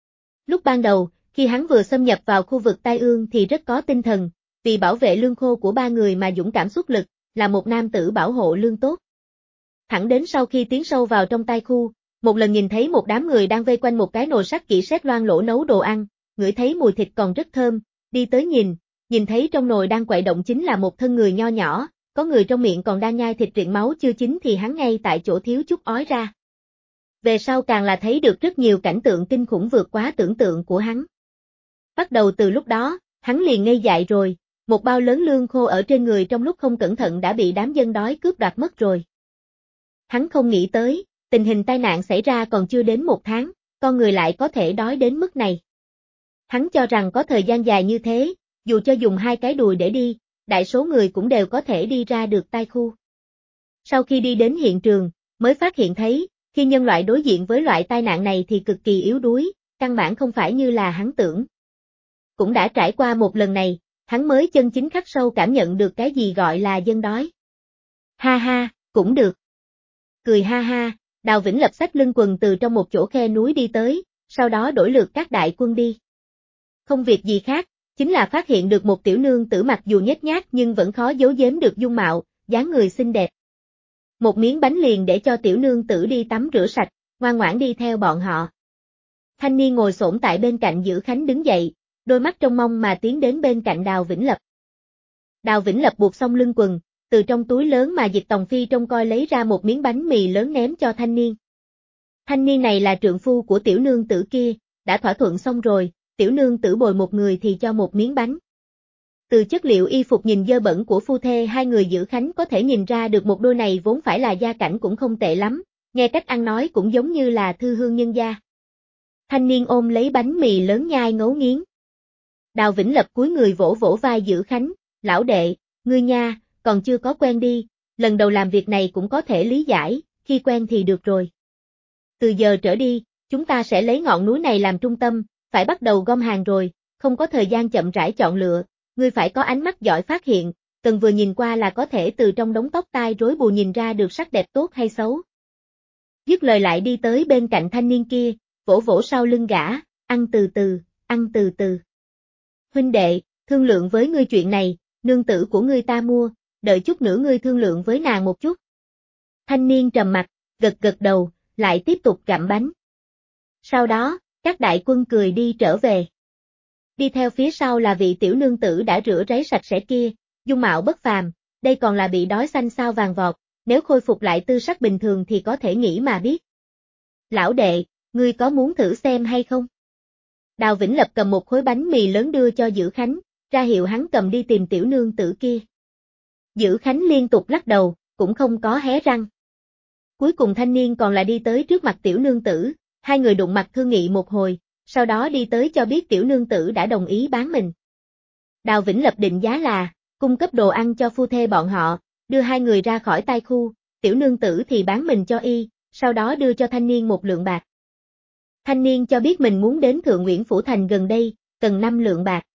Lúc ban đầu, khi hắn vừa xâm nhập vào khu vực Tai Ương thì rất có tinh thần, vì bảo vệ lương khô của 3 người mà dũng cảm xuất lực, là một nam tử bảo hộ lương tốt. Thẳng đến sau khi tiến sâu vào trong tai khu, một lần nhìn thấy một đám người đang vây quanh một cái nồi sắt kỹ sét loang lỗ nấu đồ ăn, ngửi thấy mùi thịt còn rất thơm, đi tới nhìn thấy trong nồi đang quậy động chính là một thân người nho nhỏ, có người trong miệng còn đang nhai thịt riện máu chưa chín thì hắn ngay tại chỗ thiếu chút ói ra. Về sau càng là thấy được rất nhiều cảnh tượng kinh khủng vượt quá tưởng tượng của hắn. Bắt đầu từ lúc đó, hắn liền ngây dại rồi, một bao lớn lương khô ở trên người trong lúc không cẩn thận đã bị đám dân đói cướp đoạt mất rồi. Hắn không nghĩ tới, tình hình tai nạn xảy ra còn chưa đến 1 tháng, con người lại có thể đói đến mức này. Hắn cho rằng có thời gian dài như thế, dù cho dùng 2 cái đùi để đi, đại số người cũng đều có thể đi ra được tai khu. Sau khi đi đến hiện trường, mới phát hiện thấy, khi nhân loại đối diện với loại tai nạn này thì cực kỳ yếu đuối, căn bản không phải như là hắn tưởng. Cũng đã trải qua một lần này, hắn mới chân chính khắc sâu cảm nhận được cái gì gọi là dân đói. Ha ha, cũng được. Cười ha ha, Đào Vĩnh Lập xách lưng quần từ trong một chỗ khe núi đi tới, sau đó đổi lượt các đại quân đi. Không việc gì khác, chính là phát hiện được một tiểu nương tử mặc dù nhếch nhác nhưng vẫn khó giấu giếm được dung mạo, dáng người xinh đẹp. Một miếng bánh liền để cho tiểu nương tử đi tắm rửa sạch, ngoan ngoãn đi theo bọn họ. Thanh niên ngồi xổm tại bên cạnh Dữ Khánh đứng dậy, đôi mắt trông mong mà tiến đến bên cạnh Đào Vĩnh Lập. Đào Vĩnh Lập buộc xong lưng quần, từ trong túi lớn mà Dịch Tòng Phi trông coi lấy ra một miếng bánh mì lớn ném cho thanh niên. Thanh niên này là trượng phu của tiểu nương tử kia, đã thỏa thuận xong rồi, tiểu nương tử bồi một người thì cho một miếng bánh. Từ chất liệu y phục nhìn dơ bẩn của phu thê hai người giữ khánh có thể nhìn ra được một đôi này vốn phải là gia cảnh cũng không tệ lắm, nghe cách ăn nói cũng giống như là thư hương nhân gia. Thanh niên ôm lấy bánh mì lớn nhai ngấu nghiến. Đào Vĩnh Lập cúi người vỗ vỗ vai giữ khánh, lão đệ, ngươi nha, còn chưa có quen đi, lần đầu làm việc này cũng có thể lý giải, khi quen thì được rồi. Từ giờ trở đi, chúng ta sẽ lấy ngọn núi này làm trung tâm, phải bắt đầu gom hàng rồi, không có thời gian chậm rãi chọn lựa, ngươi phải có ánh mắt giỏi phát hiện, cần vừa nhìn qua là có thể từ trong đống tóc tai rối bù nhìn ra được sắc đẹp tốt hay xấu. Dứt lời lại đi tới bên cạnh thanh niên kia, vỗ vỗ sau lưng gã, ăn từ từ, ăn từ từ. Huynh đệ, thương lượng với ngươi chuyện này, nương tử của ngươi ta mua, đợi chút nữa ngươi thương lượng với nàng một chút. Thanh niên trầm mặt, gật gật đầu, lại tiếp tục gặm bánh. Sau đó, các đại quân cười đi trở về. Đi theo phía sau là vị tiểu nương tử đã rửa ráy sạch sẽ kia, dung mạo bất phàm, đây còn là bị đói xanh sao vàng vọt, nếu khôi phục lại tư sắc bình thường thì có thể nghĩ mà biết. Lão đệ, ngươi có muốn thử xem hay không? Đào Vĩnh Lập cầm một khối bánh mì lớn đưa cho Dữ Khánh, ra hiệu hắn cầm đi tìm tiểu nương tử kia. Dữ Khánh liên tục lắc đầu, cũng không có hé răng. Cuối cùng thanh niên còn là đi tới trước mặt tiểu nương tử, hai người đụng mặt thương nghị một hồi, sau đó đi tới cho biết tiểu nương tử đã đồng ý bán mình. Đào Vĩnh Lập định giá là, cung cấp đồ ăn cho phu thê bọn họ, đưa hai người ra khỏi tai khu, tiểu nương tử thì bán mình cho y, sau đó đưa cho thanh niên 1 lượng bạc. Thanh niên cho biết mình muốn đến Thượng Nguyễn Phủ Thành gần đây, cần 5 lượng bạc.